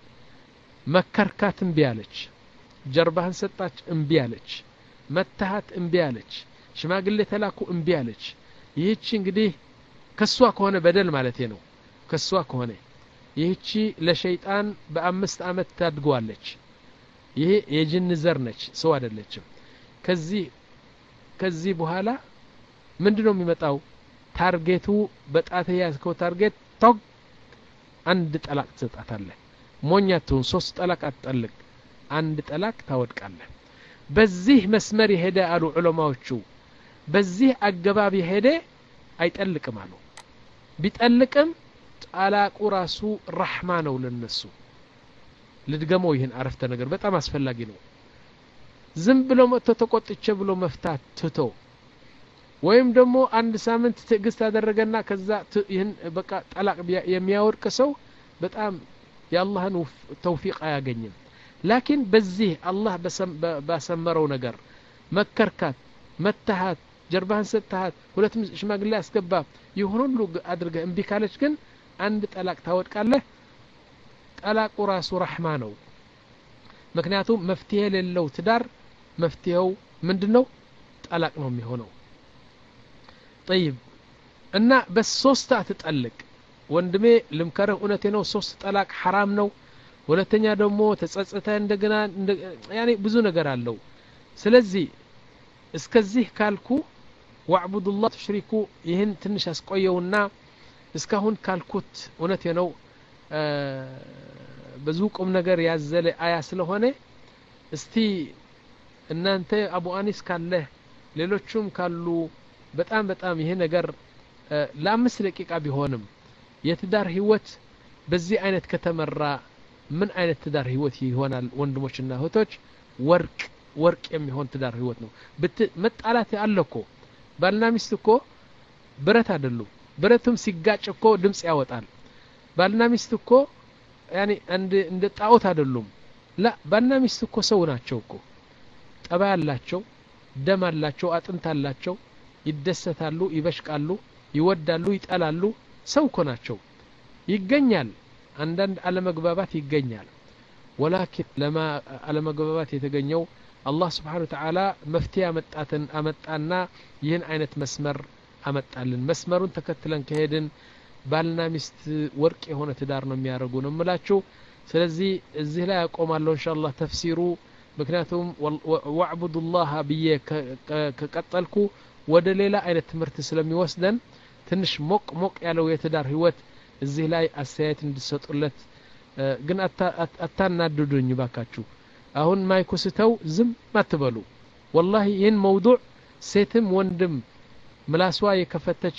መከርካት እምቢ አለች ጀርባህን ሰጣች እምቢ አለች መታሃት እምቢ አለች ሽማግሌ ተላኩ እምቢ አለች ይህች እንግዲህ ከሷ ከሆነ በደል ማለት ነው ከሷ ከሆነ ይህቺ ለሸይጣን በአምስት አመት ታድጓለች ይሄ የጅን ዘር ነች ሰው አይደለችም ከዚህ ከዚህ በኋላ ምንድነው የሚመጣው ታርጌቱ በጣት ያስከው ታርጌት ቶክ አንድ ጠላቅ ትሰጣታለህ ሞኛቱን ሶስት ጠላቅ አትጠልቅ አንድ ጠላቅ ታወድቃለህ በዚህ መስመር ይሄደ አሉ ዑለማዎቹ በዚህ አገባብ ይሄደ አይጠልቅም አሉ ቢጠልቅም ጠላቁ ራሱ ረህማ ነው ለነሱ ልድገመው ይሄን አረፍተ ነገር በጣም አስፈላጊ ነው ዝም ብሎ መጥቶ ተቆጥቼ ብሎ መፍታት ትቶ ወይም ደግሞ አንድ ሳምንት ትዕግስት አደረገና ከዛ ይሄን በቃ ጠላቅ የሚያወርቅ ሰው በጣም የአላህን ተውፊቅ አያገኝም ላኪን በዚህ አላህ በሰመረው ነገር መከርካት መታሃት ጀርባህን ሰጥተሃት ሁለት ሽማግሌ አስገባ ይሁን ሁሉ አድርገህ እምቢ ካለች ግን አንድ ጠላቅ ታወድቃለህ ጠላቁ ራሱ ረህማ ነው ምክንያቱም መፍትሄ የሌለው ትዳር መፍትሄው ምንድነው ጠላቅ ነው የሚሆነው طيب እና በሶስት አትጠልቅ ወንድሜ ልምከረህ እውነቴ ነው ሶስት ጠላቅ حرام ነው ሁለተኛ ደግሞ ተጸጽተ እንደገና ያኔ ብዙ ነገር አለው ስለዚህ እስከዚህ ካልኩ ወዕቡዱ الله ተሽሪኩ ይህን ትንሽ አስቆየውና እስካሁን ካልኩት እውነቴ ነው ብዙ ቁም ነገር ያዘለ አያ ስለሆነ እስቲ እናንተ አቡ አኒስ ካለ ሌሎችም ካሉ በጣም በጣም ይሄ ነገር ለአምስት ደቂቃ ቢሆንም የትዳር ህይወት በዚህ አይነት ከተመራ ምን አይነት ትዳር ህይወት ይሆናል ወንድሞችና እህቶች ወርቅ ወርቅ የሚሆን ትዳር ህይወት ነው መጣላት አለኮ ባልና ሚስት እኮ ብረት አይደሉም ብረቱም ሲጋጭ እኮ ድምጽ ያወጣል ባልና ሚስት እኮ ያኒ እንደ እንደ ጣዖት አይደሉም ላ ባልና ሚስት እኮ ሰው ናቸው እኮ ጠባይ አላቸው ደም አላቸው አጥንት አላቸው ይደሰታሉ ይበሽቃሉ ይወዳሉ ይጠላሉ ሰው እኮ ናቸው ይገኛል አንዳንድ አለመግባባት ይገኛል ወላኪን ለማ አለመግባባት የተገኘው አላህ Subhanahu Wa Ta'ala መፍትሄ አመጣተን አመጣና ይህን አይነት መስመር አመጣልን መስመሩን ተከትለን ከሄድን ባልና ሚስት ወርቅ የሆነ ትዳር ነው የሚያደርጉ ነው የምላችሁ ስለዚህ እዚህ ላይ አቆማለሁ ኢንሻአላህ ተፍሲሩ ምክንያቱም ወዕቡዱላህ ብዬ ከቀጠልኩ ወደ ሌላ አይነት ትምህርት ስለሚወስደን ትንሽ ሞቅ ሞቅ ያለው የትዳር ህይወት እዚህ ላይ አስተያየት እንድትሰጡለት ግን አታናድዱኝ ባካችሁ አሁን ማይኩስተው ዝም አትበሉ والله ይህን መውዱዕ ሴትም ወንድም ምላሷ የከፈተች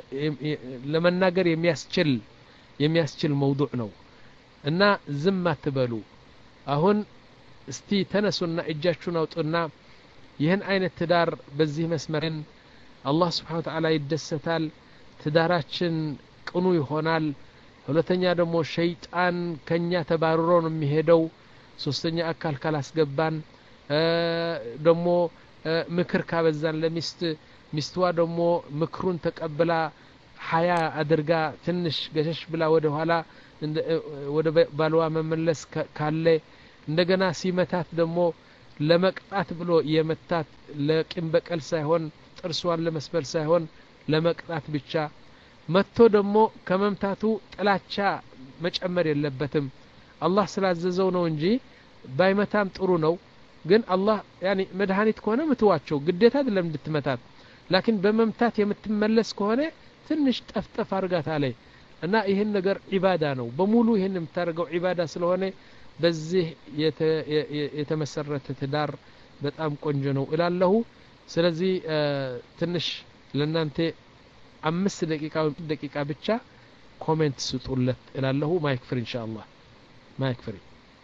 ለመናገር የሚያስችል የሚያስችል መውዱዕ ነው እና ዝም አትበሉ አሁን እስቲ ተነሱና እጃችሁን አውጡና ይህን አይነት ትዳር በዚህ መስመርን አላህ Subhanahu Wa Ta'ala ይደሰታል ትዳራችን ቅኑ ይሆናል ሁለተኛ ደግሞ ሸይጣን ከኛ ተባረሮ ነው የሚሄደው ሶስተኛ አካል ካላስገባን ደግሞ ምክር ካበዛን ለሚስት ሚስትዋ ደግሞ ምክሩን ተቀብላ ሐያ አድርጋ ትንሽ ገሸሽ ብላ ወደ ኋላ ወደ ባልዋ መመለስ ካለ እንደገና ሲመታት ደግሞ ለመቅጣት ብሎ የመታት ለቂም በቀል ሳይሆን ጥርሷን ለመስበር ሳይሆን ለመቅጣት ብቻ መጥቶ ደግሞ ከመምታቱ ጥላቻ መጨመር የለበትም አላህ ስላዘዘው ነው እንጂ ባይመታም ጥሩ ነው ግን አላህ ያኒ መድኃኒት ከሆነ ምትዋቸው ግዴታ አይደለም እንድትመታት ላኪን በመምታት የምትመለስ ከሆነ ትንሽ ጠፍጠፍ አርጋት አለ እና ይሄን ነገር ዒባዳ ነው በሙሉ ይሄን የምታደርገው ዒባዳ ስለሆነ በዚህ የተመሰረተ ትዳር በጣም ቆንጆ ነው እላለሁ ስለዚህ ትንሽ ለናንተ አምስት ደቂቃ ደቂቃ ብቻ ኮሜንት ስጡለት እላለሁ ማይክ ፍሪ ኢንሻአላህ ማይክ ፍሪ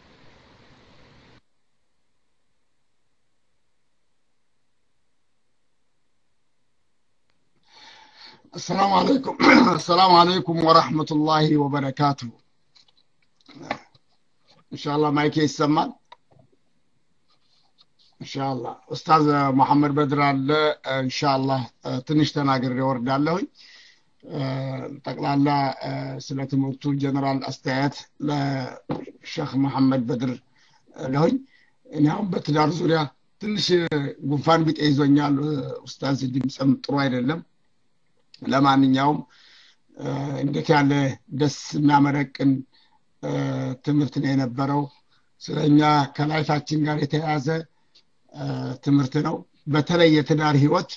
السلام عليكم السلام عليكم ورحمة الله وبركاته إن شاء الله مايك يسمع إن شاء الله أستاذ محمد بدر إن شاء الله تنشتنا قرر ورد الله ጠቅላላ ስለ ትምህርቱ ጀነራል አስተያየት ለሼክ መሐመድ በድር ለሆኝ እኔ አሁን በትዳር ዙሪያ ትንሽ ጉንፋን ቢጤ ይዞኛል ኡስታዝ ድምጽም ጥሩ አይደለም ለማንኛውም እንዴት ያለ ደስ የሚያመረቅን ትምህርት ነው የነበረው ስለኛ ከላይፋችን ጋር የተያያዘ ትምህርት ነው በተለይ የትዳር ህይወት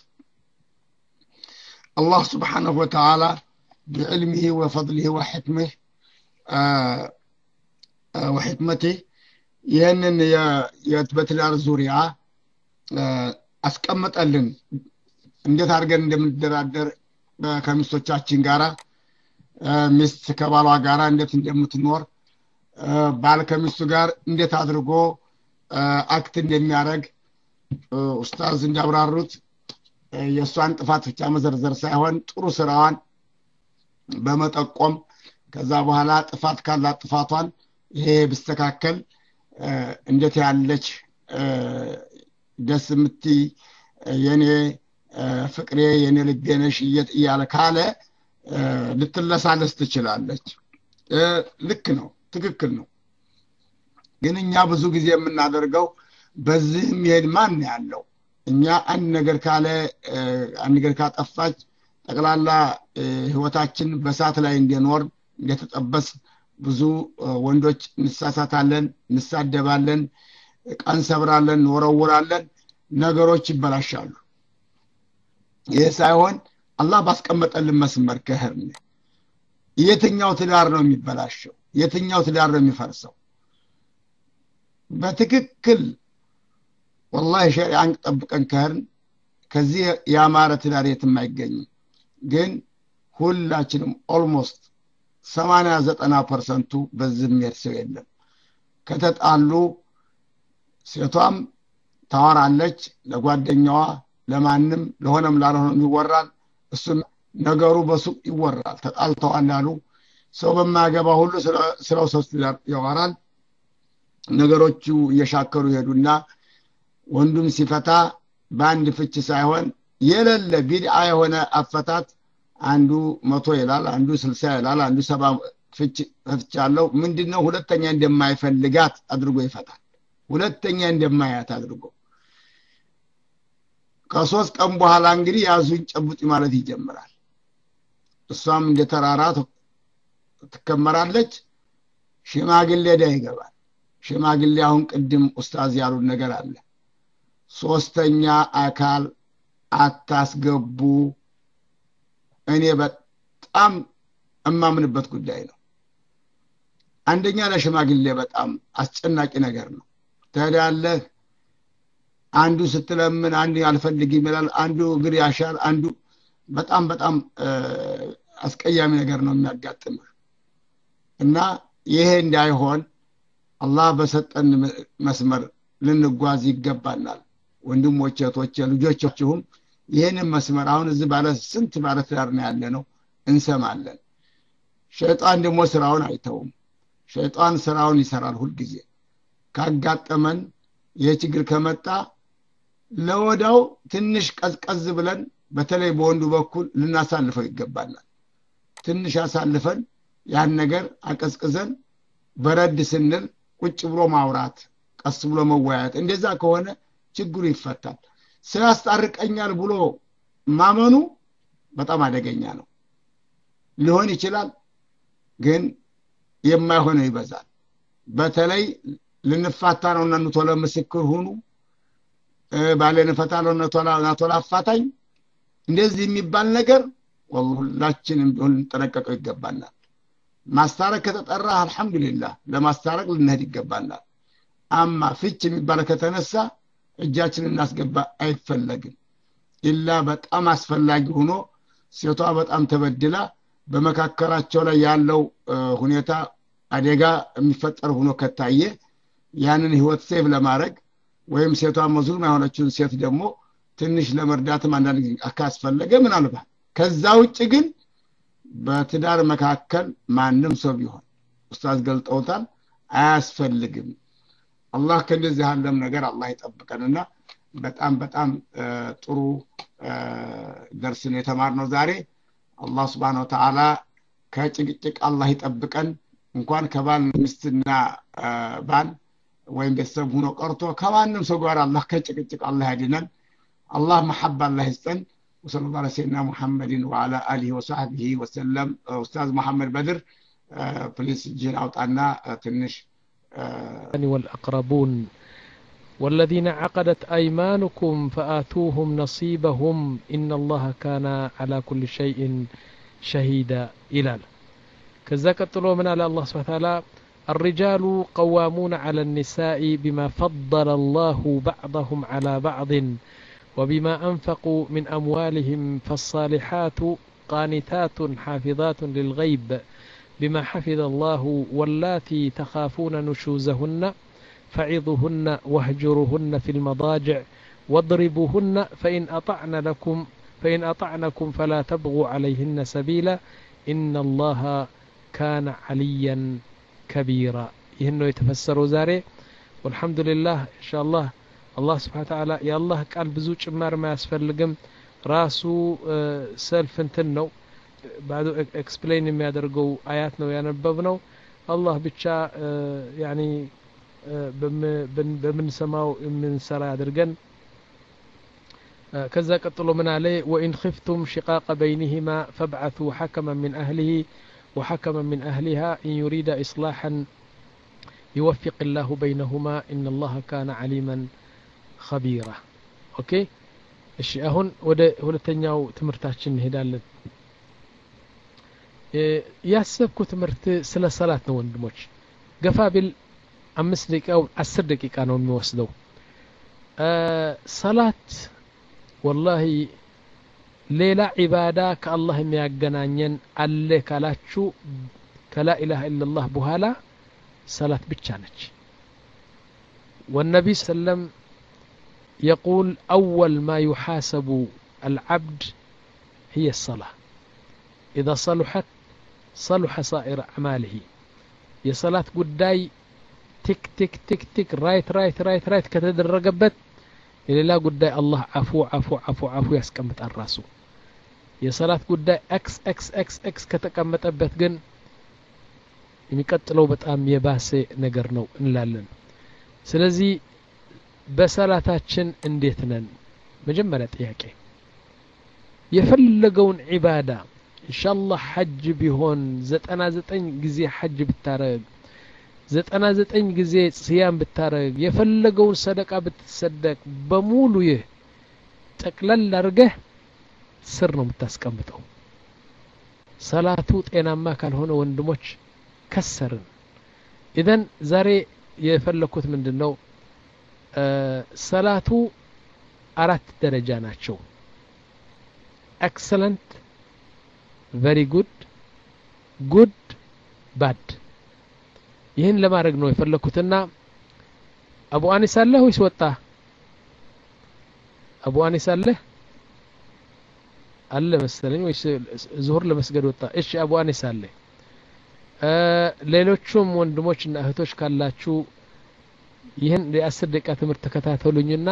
الله سبحانه وتعالى بعلمه وفضله وحكمه آه آه وحكمته يهنن يتبت الأرزوريا آه أسكمت ألن እንዴት አድርገን እንደምንደራደር ከሚስቶቻችን ጋራ ሚስት ከባሏ ጋራ እንዴት እንደምትኖር ባል ከሚስቱ ጋር እንዴት አድርጎ አክት እንደሚያደርግ ኡስታዝ እንዳብራሩት የሷን ጥፋት ብቻ መዘርዘር ሳይሆን ጥሩ ስራዋን በመጠቆም ከዛ በኋላ ጥፋት ካላ ጥፋቷን ይሄ ብስተካከል እንዴት ያለች ደስ ምት የኔ ፍቅሬ የኔ ልቤነሽ እያለ ካለ ልትለሳለስ ትችላለች ልክ ነው ትክክል ነው ግን እኛ ብዙ ጊዜ የምናደርገው በዚህ የሚሄድ ማን ያለው እኛ አንድ ነገር ካለ አንድ ነገር ካጠፋች ጠቅላላ ህይወታችን በሳት ላይ እንደኖር እንደተጠበስ ብዙ ወንዶች እንሳሳታለን እንሳደባለን ቀን ሰብራለን ወረውራለን ነገሮች ይበላሻሉ ይሄ ሳይሆን አላህ ባስቀመጠልን መስመር ከህርን የትኛው ትዳር ነው የሚበላሸው የትኛው ትዳር ነው የሚፈርሰው በትክክል والله ሸሪዓን ጠብቀን ከህርን ከዚህ ያማረ ትዳር የትም አይገኝም ግን ሁላችንም ኦልሞስት ሰማንያ ዘጠና ፐርሰንት በዚህ የሚሄድ ሰው የለም ከተጣሉ ሴቷም ታወራለች ለጓደኛዋ ለማንም ለሆነም ላልሆነም ይወራል እሱም ነገሩ በሱቅ ይወራል ተጣልተዋል ያሉ ሰው በማያገባ ሁሉ ስራው ሶስት ያወራል ነገሮቹ እየሻከሩ ይሄዱና ወንዱም ሲፈታ በአንድ ፍች ሳይሆን የለለ ቢድዓ የሆነ አፈታት አንዱ መቶ ይላል አንዱ ስልሳ ይላል አንዱ ሰባ ፍች ፍቻለው ምንድነው ሁለተኛ እንደማይፈልጋት አድርጎ ይፈታል ሁለተኛ እንደማያት አድርጎ ከሶስት ቀን በኋላ እንግዲህ ያዙኝ ጨብጥ ማለት ይጀምራል እሷም እንደተራራት ትከመራለች ሽማግሌ ዳ ይገባል ሽማግሌ አሁን ቅድም ኡስታዝ ያሉት ነገር አለ ሶስተኛ አካል አታስገቡ እኔ በጣም እማምንበት ጉዳይ ነው አንደኛ ለሽማግሌ በጣም አስጨናቂ ነገር ነው ታዲያለ አንዱ ስትለምን አንዱ ያልፈልግም ይላል አንዱ እግር ያሻል አንዱ በጣም በጣም አስቀያሚ ነገር ነው የሚያጋጥመው እና ይሄ እንዳይሆን አላህ በሰጠን መስመር ልንጓዝ ይገባናል ወንድሞቼ እህቶቼ ልጆቻችሁም ይሄንን መስመር አሁን እዚህ ባለ ስንት ባለ ትዳር ነው ያለ ነው እንሰማለን ሸይጣን ደግሞ ስራውን አይተውም ሸይጣን ስራውን ይሰራል ሁሉ ጊዜ ካጋጠመን የችግር ከመጣ ለወዳው ትንሽ ቀዝቀዝ ብለን በተለይ በወንዱ በኩል ልናሳልፈው ይገባናል ትንሽ አሳልፈን ያን ነገር አቀዝቅዘን በረድ ስንል ቁጭ ብሎ ማውራት ቀስ ብሎ መወያየት እንደዛ ከሆነ ችግሩ ይፈታል ሲያስጣርቀኛል ብሎ ማመኑ በጣም አደገኛ ነው ሊሆን ይችላል ግን የማይሆነው ይበዛል በተለይ ልንፋታ ነውና እንቶለ ምስክር ሆኑ ባለን ፈታለውና ቶላ ናቶላ አፋታኝ እንደዚህ የሚባል ነገር ወላሂላችንም ቢሆን ተረቀቀው ይገባናል ማስታረቅ ከተጠራ አልহামዱሊላህ ለማስታረቅ ልንሄድ ይገባናል አማ ፍች የሚባል ከተነሳ እጃችንን እናስገባ አይፈለግም ኢላ በጣም አስፈላጊ ሆኖ ሴቷ በጣም ተበድላ በመካከራቸው ላይ ያለው ሁኔታ አደጋ የሚፈጠር ሆኖ ከታየ ያንን ህይወት ሴቭ ለማድረግ ወይም ሴቷ መዝሉም የሆነችውን ሴት ደግሞ ትንሽ ለመርዳትም አንዳንድ ጊዜ አካስፈለገ ምን አልባት ከዛ ውጭ ግን በትዳር መካከል ማንም ሰው ቢሆን ኡስታዝ ገልጠውታል አያስፈልግም አላህ ከዚህ ያለም ነገር አላህ ይጠብቀንና በጣም በጣም ጥሩ ደርስ ነው የተማርነው ዛሬ አላህ Subhanahu Wa Ta'ala ከጭቅጭቅ አላህ ይጠብቀን እንኳን ከባል ሚስትና ባል ወይም ቤተሰብ ሆኖ ቀርቶ ከማንም ሰው ጋር አላህ ከጭቅጭቅ አላህ ያድነን አላህ መሐባ አላህ ይስጠን وصلى الله على سيدنا محمد وعلى اله وصحبه وسلم استاذ محمد بدر بليز جين اوطانا تنش والأقربون والذين عقدت أيمانكم فآتوهم نصيبهم إن الله كان على كل شيء شهيدا إلى كذا قتلوا من على الله سبحانه وتعالى الرجال قوامون على النساء بما فضل الله بعضهم على بعض وبما أنفقوا من أموالهم فالصالحات قانتات حافظات للغيب بما حفظ الله واللاتي تخافون نشوزهن فعظوهن واهجروهن في المضاجع واضربوهن فإن أطعن لكم فإن أطعنكم فلا تبغوا عليهن سبيلا إن الله كان عليا كبيرا يهنو يتفسروا زاري والحمد لله إن شاء الله الله سبحانه وتعالى يا الله قال بزو ጭማር ما ያስፈልግም ራሱ ሰልፍ እንትን ነው بعد explain የሚያደርገው አያት ነው ያነበብነው አላህ ብቻ ያኒ በምንሰማው የምንሰራ ያድርገን ከዛ ቀጥሎ ምን አለ وإن خفتم شقاق بينهما فابعثوا حكما من أهله وحكما من أهلها إن يريد إصلاحا يوفق الله بينهما إن الله كان عليما خبيرا أوكي እሺ አሁን ወደ ሁለተኛው ትምርታችን እንሄዳለን ያሰብኩ ትምርት ስለ ሰላት ነው ወንድሞች ገፋ ቢል አምስት ደቂቃ አስር ደቂቃ ነው የሚወስደው ሰላት والله ሌላ ዒባዳ ከአላህ የሚያገናኘን አለ ካላችሁ ከላ ኢላሃ ኢላላህ በኋላ ሰላት ብቻ ነች والنبي صلى الله عليه وسلم يقول أول ما يحاسب العبد هي الصلاة إذا صلحت صلح صائر أعماله የሰላት ጉዳይ ቲክ ቲክ ቲክ ቲክ ራይት ራይት ራይት ራይት ከተደረገበት የሌላ ጉዳይ አላህ አፉ አፉ አፉ አፉ ያስቀምጣል ራሱ የሰላት ጉዳይ ኤክስ ኤክስ ኤክስ ኤክስ ከተቀመጠበት ግን የሚቀጥለው በጣም የባሰ ነገር ነው እንላለን ስለዚህ በሰላታችን እንዴት ነን መጀመሪያ ጥያቄ የፈለገውን ዒባዳ ኢንሻአላህ ሐጅ ቢሆን ዘጠና ዘጠኝ ጊዜ ሐጅ ብታረግ ዘጠና ዘጠኝ ጊዜ ሲያም ብታረግ የፈለገውን ሰደቃ ብትሰደቅ በሙሉ ይህ ጠቅለል አድርገህ ስር ነው የምታስቀምጠው ሰላቱ ጤናማ ካልሆነ ወንድሞች ከሰርን ኢዘን ዛሬ የፈለኩት ምንድነው ሰላቱ አራት ደረጃ ናቸው ኤክሰለንት very good good bad ይህን ለማድረግ ነው የፈለኩትና አቡ አኒስ አለ ወይስ ወጣ አቡ አኒስ አለ አለ መሰለኝ ወይስ ዙሁር ለመስገድ ወጣ እሺ አቡ አኒስ አለ ሌሎቹም ወንድሞችና እህቶች ካላችሁ ይህን የአስር ደቂቃ ትምህርት ተከታተሉኝና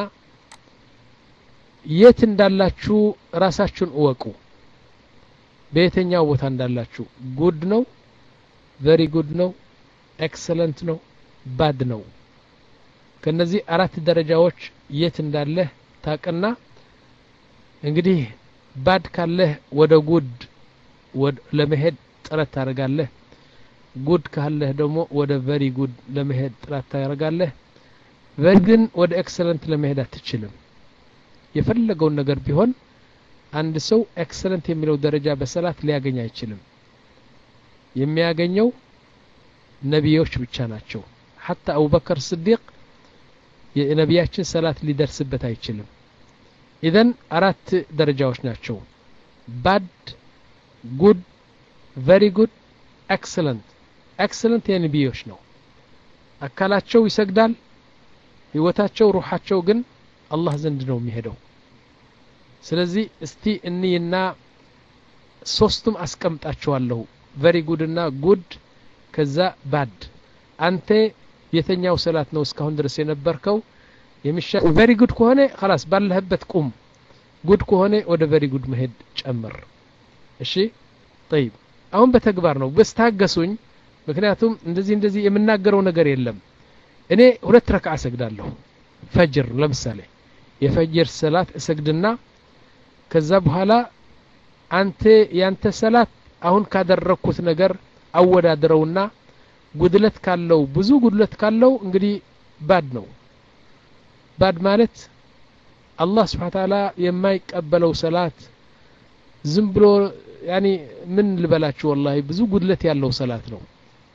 የት እንዳላችሁ ራሳችሁን እወቁ በየትኛው ቦታ እንዳላችሁ ጉድ ነው very good ነው ኤክሰለንት ነው ባድ ነው ከነዚህ አራት ደረጃዎች የት እንዳለ ታቀና እንግዲህ ባድ ካለህ ወደ ጉድ ወደ ለመሄድ ጥረት ታደርጋለህ ጉድ ካለህ ደግሞ ወደ very good ለመሄድ ጥረት ታደርጋለህ ግን ወደ ኤክሰለንት ለመሄድ አትችልም የፈለገውን ነገር ቢሆን አንድ ሰው ኤክሰለንት የሚለው ደረጃ በሰላት ሊያገኝ አይችልም የሚያገኘው ነቢዮች ብቻ ናቸው حتى أبو بكر الصديق የነቢያችን ሰላት ሊደርስበት አይችልም ኢዘን አራት ደረጃዎች ናቸው bad good very good excellent excellent የነቢዮች ነው አካላቸው ይሰግዳል ህይወታቸው ሩሃቸው ግን አላህ ዘንድ ነው የሚሄደው ስለዚህ እስቲ እንይና ሶስቱም አስቀምጣቸዋለሁ very good እና good ከዛ bad አንተ የተኛው ሰላት ነው እስካሁን ድረስ የነበርከው የሚሻ very good ከሆነ خلاص ባለህበት ቁም good ከሆነ ወደ very good መሄድ ጨምር እሺ طيب አሁን በተግባር ነው በስታገሱኝ ምክንያቱም እንደዚህ እንደዚህ የምናገረው ነገር የለም እኔ ሁለት ረካዓ ሰግዳለሁ ፈጅር ለምሳሌ የፈጅር ሰላት እሰግድና ከዛ በኋላ አንተ ያንተ ሰላት አሁን ካደረኩት ነገር አወዳድረውና ጉድለት ካለው ብዙ ጉድለት ካለው እንግዲህ ባድ ነው ባድ ማለት አላህ Subhanahu Wa Ta'ala የማይቀበለው ሰላት ዝም ብሎ ያኒ ምን ልበላችሁ والله ብዙ ጉድለት ያለው ሰላት ነው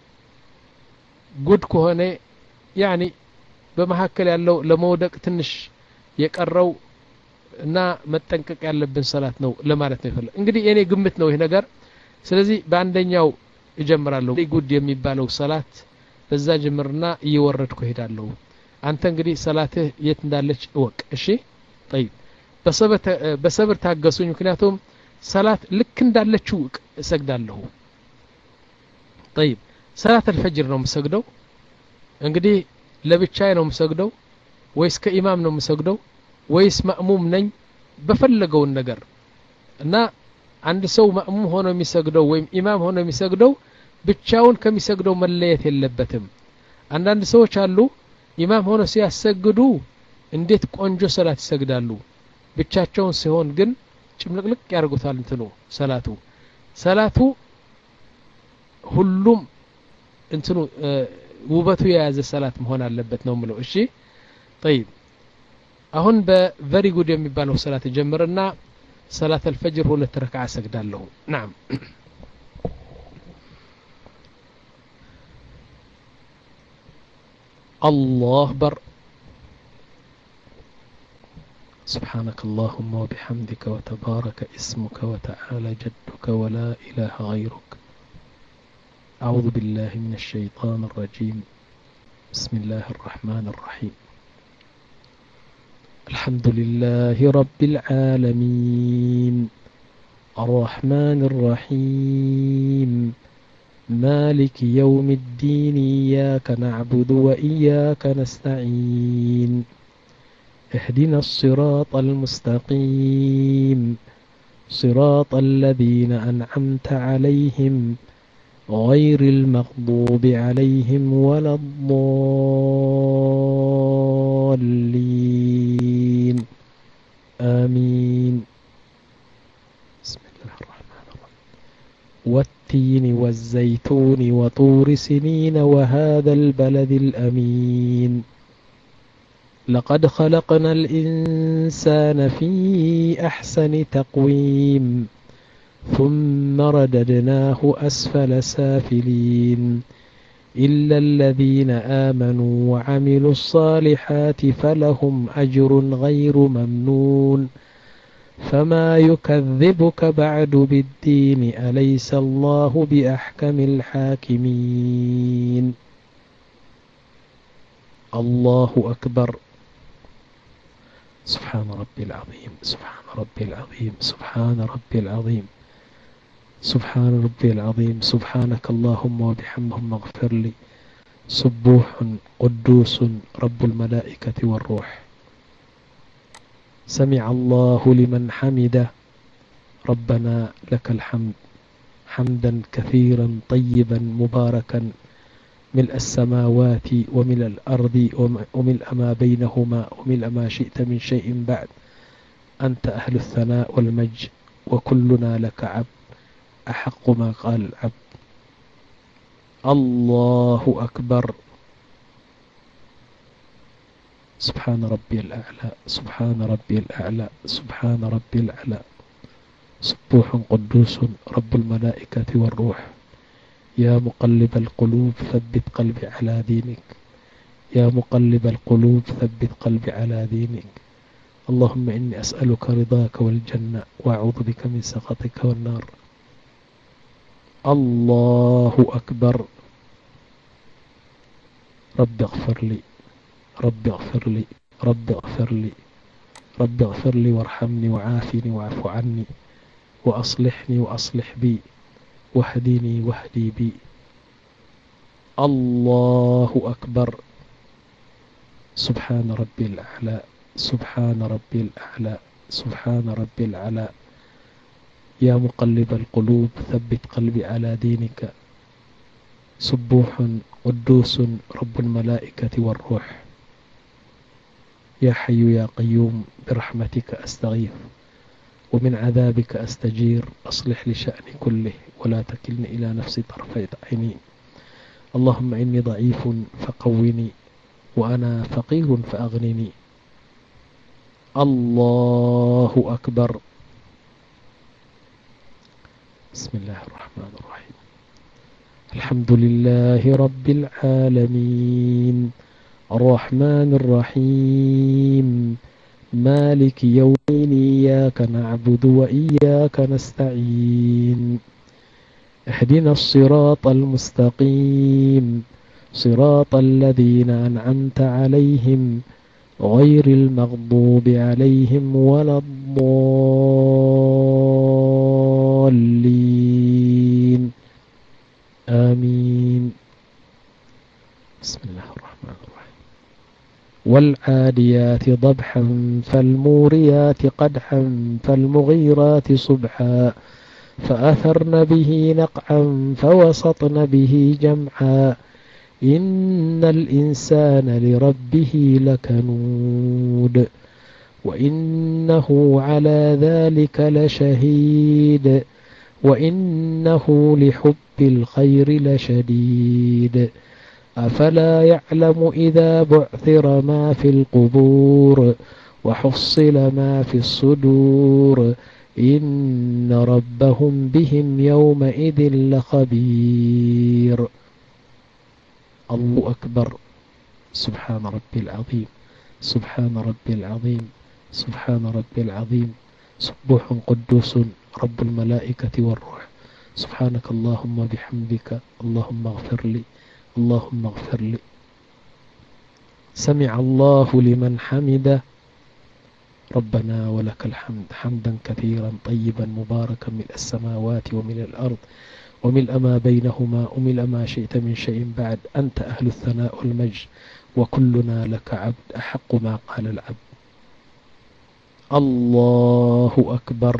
ጉድ ከሆነ ያኒ በመሐከል ያለው ለመውደቅ ትንሽ የቀረው እና መጠንቀቅ ያለብን ሰላት ነው ለማለት ነው ይፈለ እንግዲህ የኔ ግምት ነው ይሄ ነገር ስለዚህ በአንደኛው እጀምራለሁ ጉድ የሚባለው ሰላት በዛ ጀምርና እየወረድኩ ሄዳለሁ አንተ እንግዲህ ሰላትህ የት እንዳለች እወቅ እሺ طيب በሰብር በሰብር ታገሱኝ ምክንያቱም ሰላት ልክ እንዳለችው እሰግዳለሁ طيب ሰላት الفجر ነው የምሰግደው እንግዲህ ለብቻዬ ነው የምሰግደው ወይስ ከኢማም ነው የምሰግደው ወይስ ማእሙም ነኝ በፈለገው ነገር እና አንድ ሰው ማእሙም ሆኖ የሚሰግደው ወይም ኢማም ሆኖ የሚሰግደው ብቻውን ከሚሰግደው መለየት የለበትም አንዳንድ ሰዎች አሉ ኢማም ሆኖ ሲያሰግዱ እንዴት ቆንጆ ሰላት ይሰግዳሉ ብቻቸውን ሲሆን ግን ጭምልቅልቅ ያርጉታል እንትኑ ሰላቱ ሰላቱ ሁሉም እንትኑ ውበቱ የያዘ ሰላት መሆን አለበት ነው ምለው እሺ طيب አሁን በቨሪ ጉድ የሚባለው ሰላት ጀምርና ሰላት الفجر ሁለት ረካዓ ሰግዳለሁ نعم الله أكبر سبحانك اللهم وبحمدك وتبارك اسمك وتعالى جدك ولا إله غيرك أعوذ بالله من الشيطان الرجيم بسم الله الرحمن الرحيم الحمد لله رب العالمين الرحمن الرحيم مالك يوم الدين إياك نعبد وإياك نستعين اهدنا الصراط المستقيم صراط الذين أنعمت عليهم غير المغضوب عليهم ولا الضالين آمين بسم الله الرحمن الرحيم والتين والزيتون وطور سنين وهذا البلد الأمين لقد خلقنا الإنسان في أحسن تقويم ثم رددناه أسفل سافلين إلا الذين آمنوا وعملوا الصالحات فلهم أجر غير ممنون فما يكذبك بعد بالدين أليس الله بأحكم الحاكمين الله أكبر سبحان ربي العظيم سبحان ربي العظيم سبحان ربي العظيم سبحان ربي العظيم سبحانك اللهم وبحمدهم اغفر لي سبوح قدوس رب الملائكة والروح سمع الله لمن حمده ربنا لك الحمد حمدا كثيرا طيبا مباركا ملء السماوات وملء الأرض وملء ما بينهما وملء ما شئت من شيء بعد أنت أهل الثناء والمجد وكلنا لك عبد أحق ما قال العبد الله أكبر سبحان ربي الأعلى سبحان ربي الأعلى سبحان ربي الأعلى سبوح قدوس رب الملائكة والروح يا مقلب القلوب ثبت قلبي على دينك يا مقلب القلوب ثبت قلبي على دينك اللهم إني أسألك رضاك والجنة وأعوذ بك من سخطك والنار الله أكبر رب اغفر لي رب اغفر لي رب اغفر لي رب اغفر لي وارحمني وعافني واعف عني وأصلحني وأصلح بي واهدني واهدي بي الله أكبر سبحان ربي الأعلى سبحان ربي الأعلى سبحان ربي الأعلى يا مقلب القلوب ثبت قلبي على دينك سبوح قدوس رب الملائكة والروح يا حي يا قيوم برحمتك أستغيث ومن عذابك أستجير أصلح لي شأني كله ولا تكلني إلى نفسي طرفة عيني اللهم إني ضعيف فقوني وأنا فقير فأغنني الله أكبر بسم الله الرحمن الرحيم الحمد لله رب العالمين الرحمن الرحيم مالك يوم الدين إياك نعبد وإياك نستعين اهدنا الصراط المستقيم صراط الذين أنعمت عليهم غير المغضوب عليهم ولا الضالين آمين بسم الله الرحمن الرحيم والعاديات ضبحا فالموريات قدحا فالمغيرات صبحا فأثرن به نقعا فوسطن به جمعا إن الإنسان لربه لكنود وإنه على ذلك لشهيد وإنه لحب الخير لشديد أفلا يعلم إذا بعثر ما في القبور وحصل ما في الصدور إن ربهم بهم يومئذ لخبير الله أكبر سبحان ربي العظيم سبحان ربي العظيم سبحان ربي العظيم سبوح قدوس رب الملائكة والروح سبحانك اللهم بحمدك اللهم اغفر لي اللهم اغفر لي سمع الله لمن حمده ربنا ولك الحمد حمدا كثيرا طيبا مباركا ملء السماوات وملء الأرض وملء ما بينهما وملء ما شئت من شيء بعد أنت أهل الثناء والمجد وكلنا لك عبد أحق ما قال العبد. الله أكبر.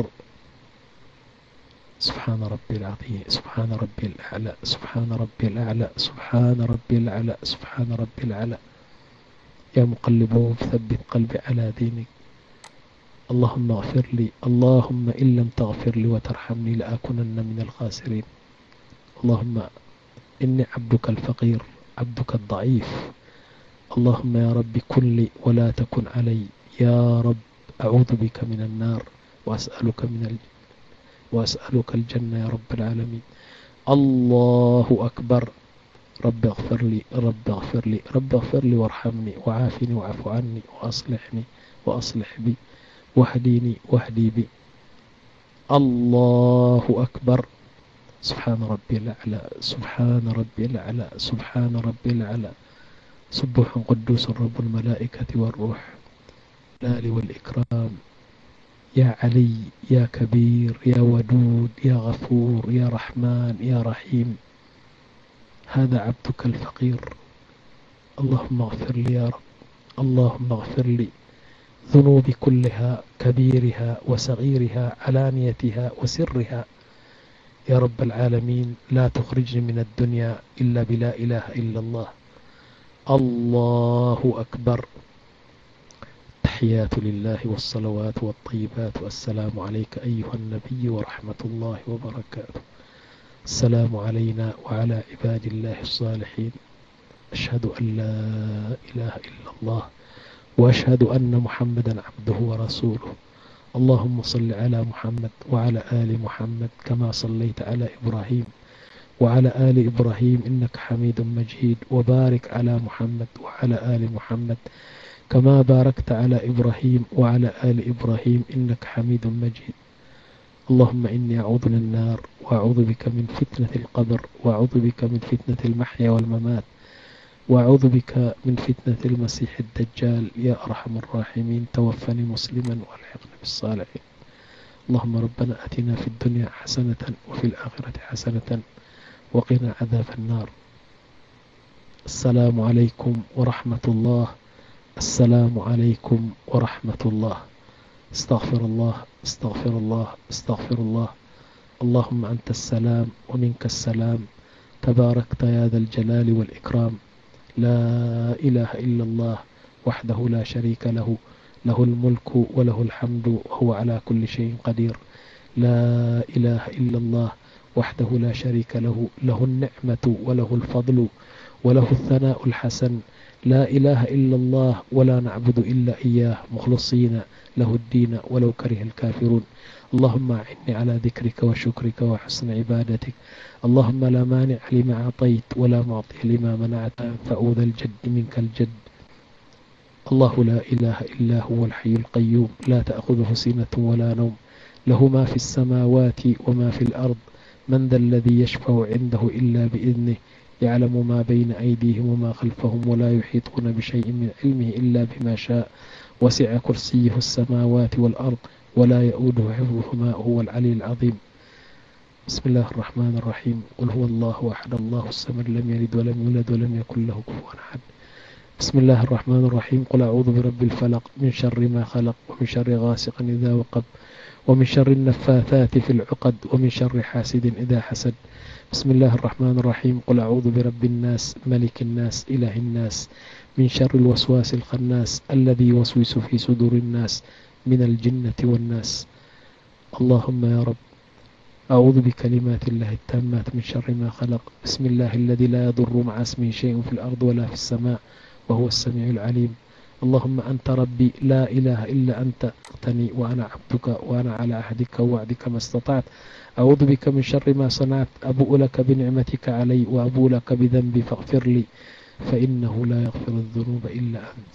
سبحان ربي العظيم سبحان ربي الأعلى سبحان ربي الأعلى سبحان ربي الأعلى سبحان ربي الأعلى. يا مقلب ثبت قلبي على دينك. اللهم اغفر لي اللهم إن لم تغفر لي وترحمني لأكونن من الخاسرين. اللهم إني عبدك الفقير عبدك الضعيف. اللهم يا رب كن لي ولا تكن علي. يا رب أعوذ بك من النار وأسألك من الجنة وأسألك الجنة يا رب العالمين. الله أكبر. رب اغفر لي رب اغفر لي رب اغفر لي وارحمني وعافني وعفو عني وأصلحني وأصلح بي واهديني واهدي بي. الله أكبر. سبحان ربي الأعلى سبحان ربي الأعلى سبحان ربي الأعلى. سبح قدوس رب الملائكة والروح الجلال والإكرام. يا علي يا كبير يا ودود يا غفور يا رحمن يا رحيم. هذا عبدك الفقير. اللهم اغفر لي يا رب. اللهم اغفر لي ذنوبي كلها كبيرها وصغيرها علانيتها وسرها يا رب العالمين. لا تخرجني من الدنيا إلا بلا إله إلا الله. الله أكبر. تحيات لله والصلوات والطيبات والسلام عليك أيها النبي ورحمة الله وبركاته. السلام علينا وعلى عباد الله الصالحين. أشهد أن لا إله إلا الله وأشهد أن محمدا عبده ورسوله. اللهم صل على محمد وعلى آل محمد كما صليت على إبراهيم وعلى آل إبراهيم إنك حميد مجيد. وبارك على محمد وعلى آل محمد كما باركت على إبراهيم وعلى آل إبراهيم إنك حميد مجيد. اللهم إني أعوذ من النار وأعوذ بك من فتنة القبر وأعوذ بك من فتنة المحيا والممات وأعوذ بك من فتنة المسيح الدجال. يا أرحم الراحمين توفني مسلما والحقني بالصالحين. اللهم ربنا أتنا في الدنيا حسنة وفي الآخرة حسنة وقنا عذاب النار. السلام عليكم ورحمة الله. السلام عليكم ورحمة الله. استغفر الله استغفر الله استغفر الله. اللهم أنت السلام ومنك السلام تباركت يا ذا الجلال والإكرام. لا إله إلا الله وحده لا شريك له له الملك وله الحمد وهو على كل شيء قدير. لا إله إلا الله وحده لا شريك له له النعمة وله الفضل وله الثناء الحسن. لا إله إلا الله ولا نعبد إلا إياه مخلصين له الدين ولو كره الكافرون. اللهم أعني على ذكرك وشكرك وحسن عبادتك. اللهم لا مانع لما أعطيت ولا معطي لما منعت فأوذى الجد منك الجد. الله لا إله إلا هو الحي القيوم لا تأخذه سنة ولا نوم له ما في السماوات وما في الأرض. من ذا الذي يشفع عنده إلا بإذنه يعلم ما بين أيديهم وما خلفهم ولا يحيطون بشيء من علمه إلا بما شاء. وسع كرسيه السماوات والأرض ولا يؤوده حفظهما هو العلي العظيم. بسم الله الرحمن الرحيم. قل هو الله أحد الله الصمد لم يلد ولم يولد ولم يكن له كفوا أحد. بسم الله الرحمن الرحيم. قل أعوذ برب الفلق من شر ما خلق ومن شر غاسق إذا وقب ومن شر النفاثات في العقد ومن شر حاسد إذا حسد. بسم الله الرحمن الرحيم. قل أعوذ برب الناس ملك الناس إله الناس من شر الوسواس الخناس الذي يوسوس في صدور الناس من الجنة والناس. اللهم يا رب أعوذ بكلمات الله التامات من شر ما خلق. بسم الله الذي لا يضر مع اسمه شيء في الأرض ولا في السماء وهو السميع العليم. اللهم أنت ربي لا إله إلا أنت اغتني وأنا عبدك وأنا على عهدك ووعدك ما استطعت. أعوذ بك من شر ما صنعت. أبوء لك بنعمتك علي وأبوء لك بذنبي فاغفر لي فإنه لا يغفر الذنوب إلا أنت.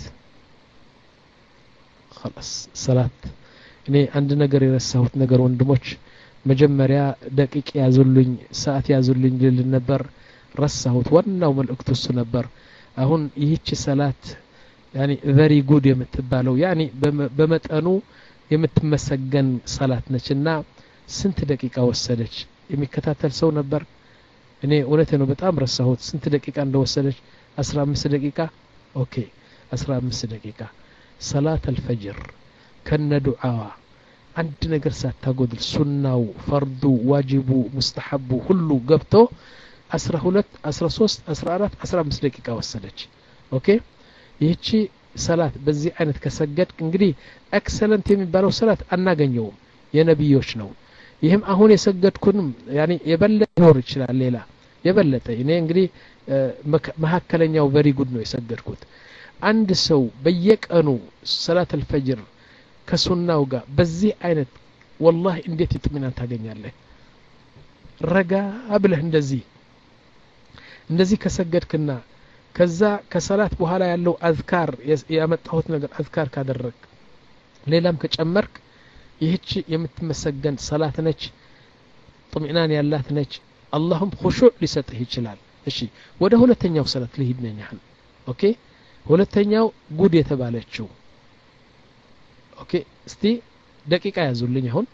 خلاص صلاة እኔ አንድ ነገር የረሳሁት ነገር ወንድሞች መጀመሪያ ደቂቅ ያዙልኝ ሰዓት ያዙልኝ ልል ነበር ረሳሁት። ዋናው መልእክቱ እሱ ነበር። አሁን ይህች ሰላት يعني very good የምትባለው ያኒ በመጠኑ የምትመሰገን ሰላት ነችና ስንት ደቂቃ ወሰደች የሚከታተል ሰው ነበር እኔ እውነቴ ነው በጣም ረሳሁት ስንት ደቂቃ እንደወሰደች አስራ አምስት ደቂቃ ኦኬ አስራ አምስት ደቂቃ ሰላት الفجر ከነ ዱዓዋ አንድ ነገር ሳታጎድል ሱናው ፈርዱ ዋጅቡ ሙስተሐቡ ሁሉ ገብቶ አስራ ሁለት አስራ ሶስት አስራ አራት አስራ አምስት ደቂቃ ወሰደች ኦኬ ይህቺ ሰላት በዚህ አይነት ከሰገድ እንግዲህ ኤክሰለንት የሚባለው ሰላት አናገኘውም የነብዮች ነው ይህም አሁን የሰገድኩንም ያኒ የበለጠ ይኖር ይችላል ሌላ የበለጠ እኔ እንግዲህ መሐከለኛው very good ነው የሰገድኩት አንድ ሰው በየቀኑ ሰላት الفجر ከሱናው ጋር በዚህ አይነት والله እንዴት ይጥምናን ታገኛለህ ረጋ አብለህ እንደዚህ እንደዚህ ከሰገድክና ከዛ ከሰላት በኋላ ያለው አዝካር ያመጣሁት ነገር አዝካር ካደረክ ሌላም ከጨመርክ ይህች የምትመሰገን ሰላት ነች ጥምኢናን ያላት ነች አላህም ኹሹዕ ሊሰጥህ ይችላል እሺ ወደ ሁለተኛው ሰላት ልሂድ ነኝ አሁን ኦኬ ሁለተኛው ጉድ የተባለችው ኦኬ እስቲ ደቂቃ ያዙልኝ አሁን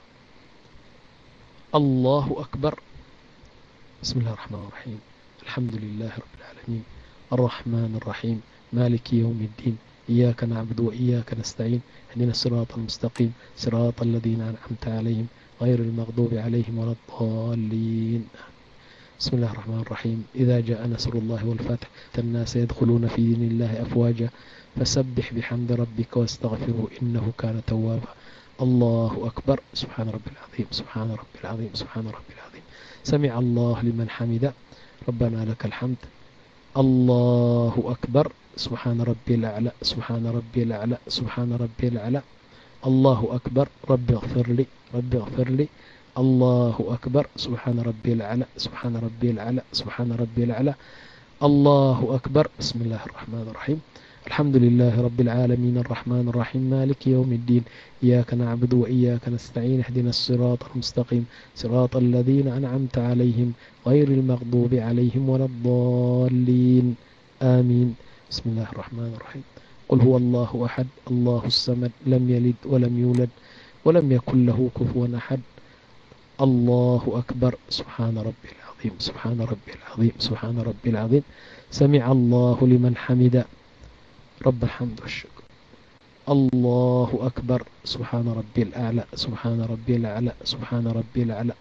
አላሁ አክበር ብስሚላሂር ረህማኒር ረሂም አልহামዱሊላሂ ረቢል ዓለሚን الرحمن الرحيم مالك يوم الدين إياك نعبد وإياك نستعين اهدنا الصراط المستقيم صراط الذين أنعمت عليهم غير المغضوب عليهم ولا الضالين بسم الله الرحمن الرحيم إذا جاء نصر الله والفتح الناس يدخلون في دين الله أفواجا فسبح بحمد ربك واستغفره إنه كان توابا الله أكبر سبحان ربي العظيم سبحان ربي العظيم سبحان ربي العظيم سمع الله لمن حمده ربنا لك الحمد الله أكبر سبحان ربي الأعلى سبحان ربي الأعلى سبحان ربي الأعلى الله أكبر ربي اغفر لي ربي اغفر لي الله أكبر سبحان ربي الأعلى سبحان ربي الأعلى سبحان ربي الأعلى الله أكبر بسم الله الرحمن الرحيم الحمد لله رب العالمين الرحمن الرحيم مالك يوم الدين إياك نعبد وإياك نستعين اهدنا الصراط المستقيم صراط الذين أنعمت عليهم غير المغضوب عليهم ولا الضالين آمين بسم الله الرحمن الرحيم قل هو الله أحد الله الصمد لم يلد ولم يولد ولم يكن له كفوا أحد الله أكبر سبحان ربي العظيم سبحان ربي العظيم سبحان ربي العظيم سمع الله لمن حمد رب الحمد والشكر الله أكبر سبحان ربي الأعلى سبحان ربي الأعلى سبحان ربي الأعلى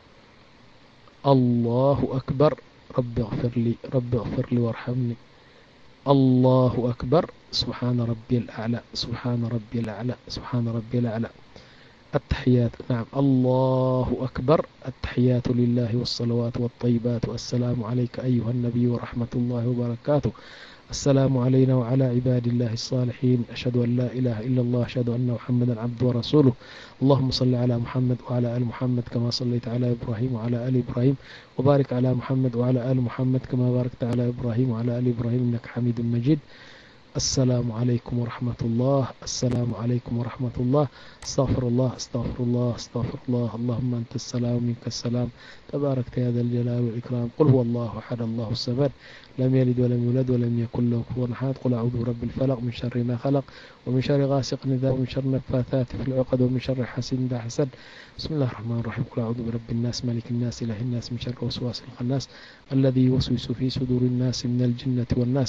الله أكبر رب اغفر لي رب اغفر لي وارحمني الله أكبر سبحان ربي الأعلى سبحان ربي الأعلى سبحان ربي الأعلى التحيات نعم الله أكبر التحيات لله والصلوات والطيبات والسلام عليك أيها النبي ورحمة الله وبركاته السلام علينا وعلى عباد الله الصالحين أشهد أن لا إله إلا الله أشهد أن محمدا عبده ورسوله اللهم صل على محمد وعلى آل محمد كما صليت على إبراهيم وعلى آل إبراهيم وبارك على محمد وعلى آل محمد كما باركت على إبراهيم وعلى آل إبراهيم إنك حميد مجيد السلام عليكم ورحمة الله السلام عليكم ورحمة الله استغفر الله استغفر الله استغفر الله اللهم أنت السلام منك السلام تبارك يا ذا الجلال والإكرام قل هو الله أحد الله الصمد لم يلد ولم يولد ولم يكن له كفوا أحد قل أعوذ برب الفلق من شر ما خلق ومن شر غاسق إذا ومن شر النفاثات في العقد ومن شر حاسد إذا حسد بسم الله الرحمن الرحيم قل أعوذ برب الناس ملك الناس إله الناس من شر وسواس الخناس الذي يوسوس في صدور الناس من الجنة والناس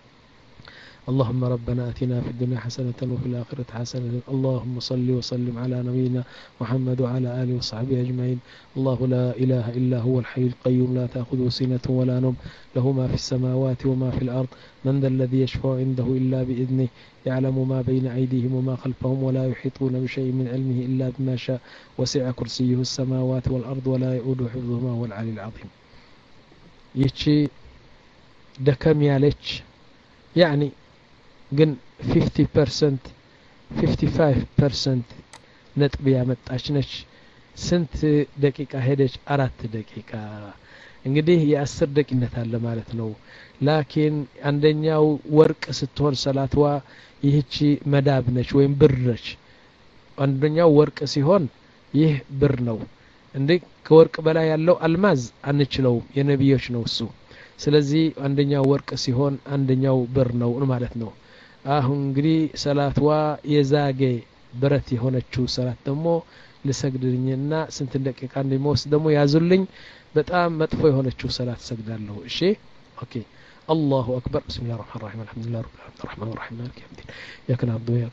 اللهم ربنا أتنا في الدنيا حسنة وفي الآخرة حسنة اللهم صل وسلم على نبينا محمد وعلى آله وصحبه أجمعين الله لا إله إلا هو الحي القيوم لا تأخذه سنة ولا نوم له ما في السماوات وما في الأرض من ذا الذي يشفع عنده إلا بإذنه يعلم ما بين أيديهم وما خلفهم ولا يحيطون بشيء من علمه إلا بما شاء وسع كرسيه السماوات والأرض ولا يؤود حفظهما هو العلي العظيم يتشي دكم يالك يعني ግን fifty percent fifty-five percent ነጥብ ያመጣች ነች ስንት ደቂቃ ሄደች አራት ደቂቃ እንግዲህ የአስር ደቂቃነት አለ ማለት ነው ላኪን አንደኛው ወርቅ ስትሆን ሰላትዋ ይህቺ መዳብ ነች ወይም ብር ነች አንደኛው ወርቅ ሲሆን ይህ ብር ነው እንዴ ከወርቅ በላይ ያለው አልማዝ አንችለው የነብዮች ነው እሱ ስለዚህ አንደኛው ወርቅ ሲሆን አንደኛው ብር ነው ማለት ነው አሁን እንግዲህ ሰላትዋ የዛጌ ብረት የሆነችው ሰላት ደግሞ ልሰግድልኝና ስንት ደቂቃ እንደሚወስድ ደግሞ ያዙልኝ በጣም መጥፎ የሆነችው ሰላት ሰግዳለሁ እሺ ኦኬ الله أكبر بسم الله الرحمن الرحيم الحمد لله رب العالمين الرحمن الرحيم مالك يوم الدين إياك نعبد وإياك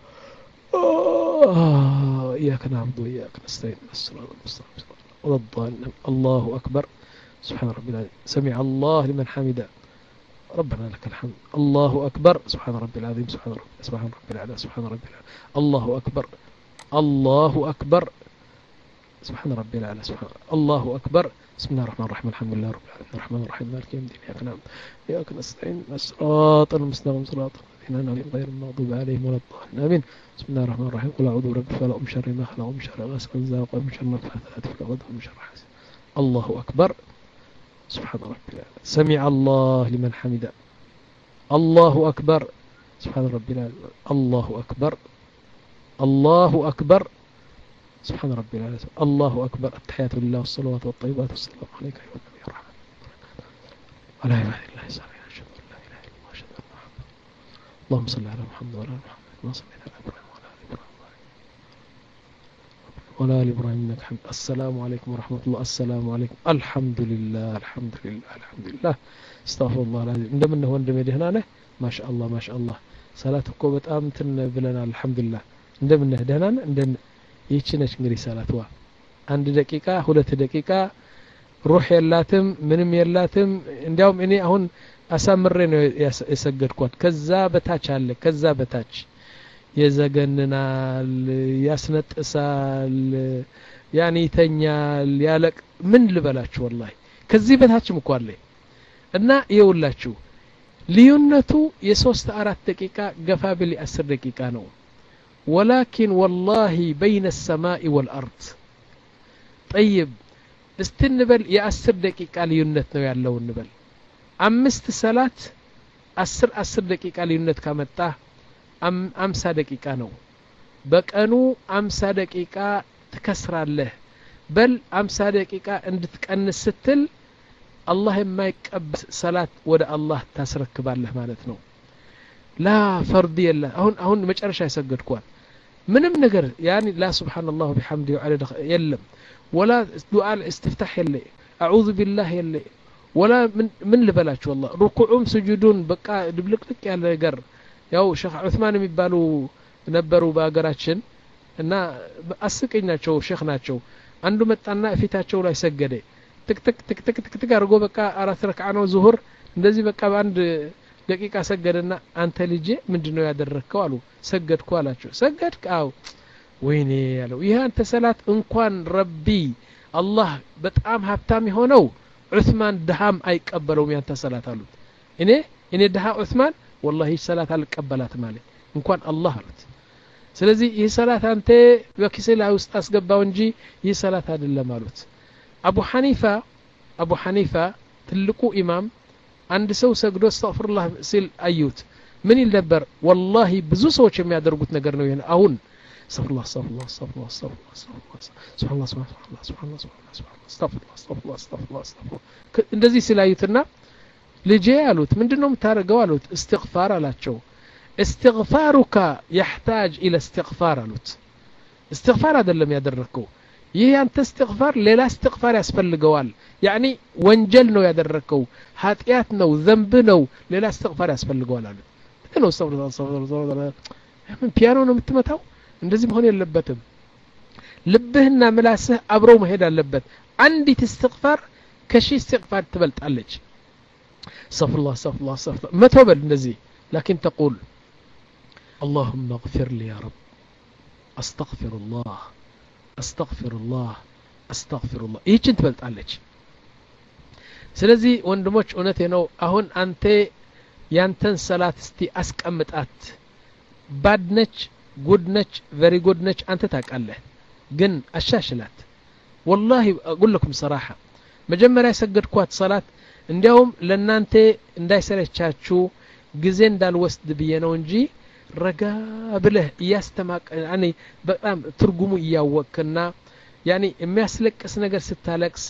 إياك نعبد وإياك نستعين الصراط المستقيم ولا الضالين الله أكبر سبحان ربي العظيم سمع الله لمن حمده ربنا لك الحمد الله أكبر سبحان ربي العظيم سبحان ربي سبحان ربي العظيم سبحان ربي العظيم الله أكبر الله أكبر سبحان ربي العظيم سبحان الله أكبر بسم الله الرحمن الرحيم الحمد لله رب العالمين الرحمن الرحيم مالك يوم الدين إياك نعبد وإياك نستعين الصراط المستقيم صراط الذين أنعمت عليهم غير المغضوب عليهم ولا الضالين آمين بسم الله الرحمن الرحيم قل أعوذ برب الفلق من شر ما خلق ومن شر غاسق إذا وقب ومن شر النفاثات في العقد ومن شر حاسد الله أكبر سبحان ربي العظيم سمع الله لمن حمده الله أكبر سبحان ربي العظيم الله أكبر الله أكبر سبحان ربي العظيم الله أكبر التحيات لله والصلوات والطيبات والسلام عليك أيها النبي الرحمن ولا إله إلا الله أشهد أن لا إله إلا الله أشهد أن محمدا اللهم صل على محمد وعلى آل محمد كما صليت على إبراهيم وعلى آل إبراهيم وعلى آل إبراهيم إنك حميد السلام عليكم ورحمة الله السلام عليكم الحمد لله الحمد لله الحمد لله استغفر الله العظيم እንደምን ሆነ እንደመደህና ነህ ማሻአላ ማሻአላ ሰላት እኮ በጣም ትን ብለናል አልহামዱሊላህ እንደምን ነህ ደህና ነህ እንደ ይህች ነች እንግዲህ ሰላትዋ አንድ ደቂቃ ሁለት ደቂቃ ሩህ የላትም ምንም የላትም እንዲያውም እኔ አሁን አሳምሬ ነው የሰገድኳት ከዛ በታች አለ ከዛ በታች የዘገንናል ያስነጥሳል ያኒ ተኛል ያለቅ ምን ልበላችሁ والله ከዚህ በታችም እኮ አለ እና ይውላችሁ ልዩነቱ የሶስት አራት ደቂቃ ገፋ ቢል አስር ደቂቃ ነው ولكن والله بين السماء والأرض طيب استنبل يا أسر دقيقة ليونت نو يالله النبل أمست صلاة أسر أسر دقيقة ليونت كامتا أم أمسا دقيقة نو بك أنو أمسا دقيقة تكسر الله بل أمسا دقيقة عندك أن الستل الله ما يكبس صلاة ودا الله تسرك بالله مالتنا لا فردي الله هون هون مجرش يسجد كوان منم نجر يعني لا سبحان الله بحمده وعلى يلم ولا دعاء الاستفتاح يلي أعوذ بالله يلي ولا من من لبلاش والله ركوعهم سجودون بقى دبلقلق ያለ ነገር ያው ሼክ ዑስማን የሚባሉ ነበሩ በአገራችን እና አስቀኛቸው ሼክ ናቸው አንዱ መጣና ፊታቸው ላይ ሰገደ ትክ ትክ ትክ ትክ ትክ ትክ አርጎ በቃ አራት ረክዓ ነው ዙሁር እንደዚህ በቃ በአንድ ደቂቃ ሰገደና አንተ ልጄ ምንድነው ያደረከው አሉ ሰገድኩ አላቸው ሰገድክ አው ወይኔ ያለው ይሄ አንተ ሰላት እንኳን ረቢ አላህ በጣም ሀብታም ሆነው ዑስማን ደሃም አይቀበለው ያንተ ሰላት አሉት እኔ እኔ ደሃ ዑስማን والله ሰላት አልቀበላት ማለት እንኳን አላህ አሉት ስለዚህ ይሄ ሰላት አንተ በኪስላ ውስጥ አስገባው እንጂ ይሄ ሰላት አይደለም አሉት አቡ ሐኒፋ አቡ ሐኒፋ ትልቁ ኢማም አንድ ሰው ሰግዶ አስተግፍሩላህ ሲል አዩት ምን ይል ነበር والله ብዙ ሰዎች የሚያደርጉት ነገር ነው ይሄን አሁን አስተግፍሩላህ አስተግፍሩላህ አስተግፍሩላህ አስተግፍሩላህ ሱብሃንአላህ ሱብሃንአላህ ሱብሃንአላህ አስተግፍሩላህ አስተግፍሩላህ አስተግፍሩላህ እንደዚህ ሲላዩትና ልጄ አሉት ምንድነው የምታደርገው አሉት استغفار አላቸው استغفارك يحتاج الى استغفار አሉት استغفار አይደለም ያደረከው ይሄ አንተ استغفار ሌላ استغفار ያስፈልገዋል يعني ወንጀል ነው ያደረከው ኃጢያት ነው ዘንብ ነው ሌላ استغفار ያስፈልገዋል አሉት ነው استغفر استغفر ምን ፒያኖ ነው የምትመታው እንደዚህ መሆን የለበትም ልብህና ምላስህ አብረው መሄድ አለበት አንዲት استغفار ከሺ استغفار ትበልጣለች استغفر الله استغفر الله استغفر ما تبل እንደዚህ لكن تقول اللهم اغفر لي يا رب استغفر الله استغفر الله استغفر الله ይህችን ትበልጣለች ስለዚህ ወንድሞች እውነቴ ነው አሁን አንተ ያንተን ሰላት እስቲ አስቀምጣት ባድነች ጉድነች ቨሪ ጉድነች አንተ ታውቃለህ ግን አሻሽላት والله اقول لكم صراحه መጀመሪያ ሰገድኳት ሰላት እንዲያውም ለናንተ እንዳይሰለቻችሁ ጊዜ እንዳልወስድ ብዬ ነው እንጂ ረጋ ብለህ ያስተማቅ ያኒ በጣም ትርጉሙ ያወቅና ያኒ የሚያስለቅስ ነገር ስታለቅስ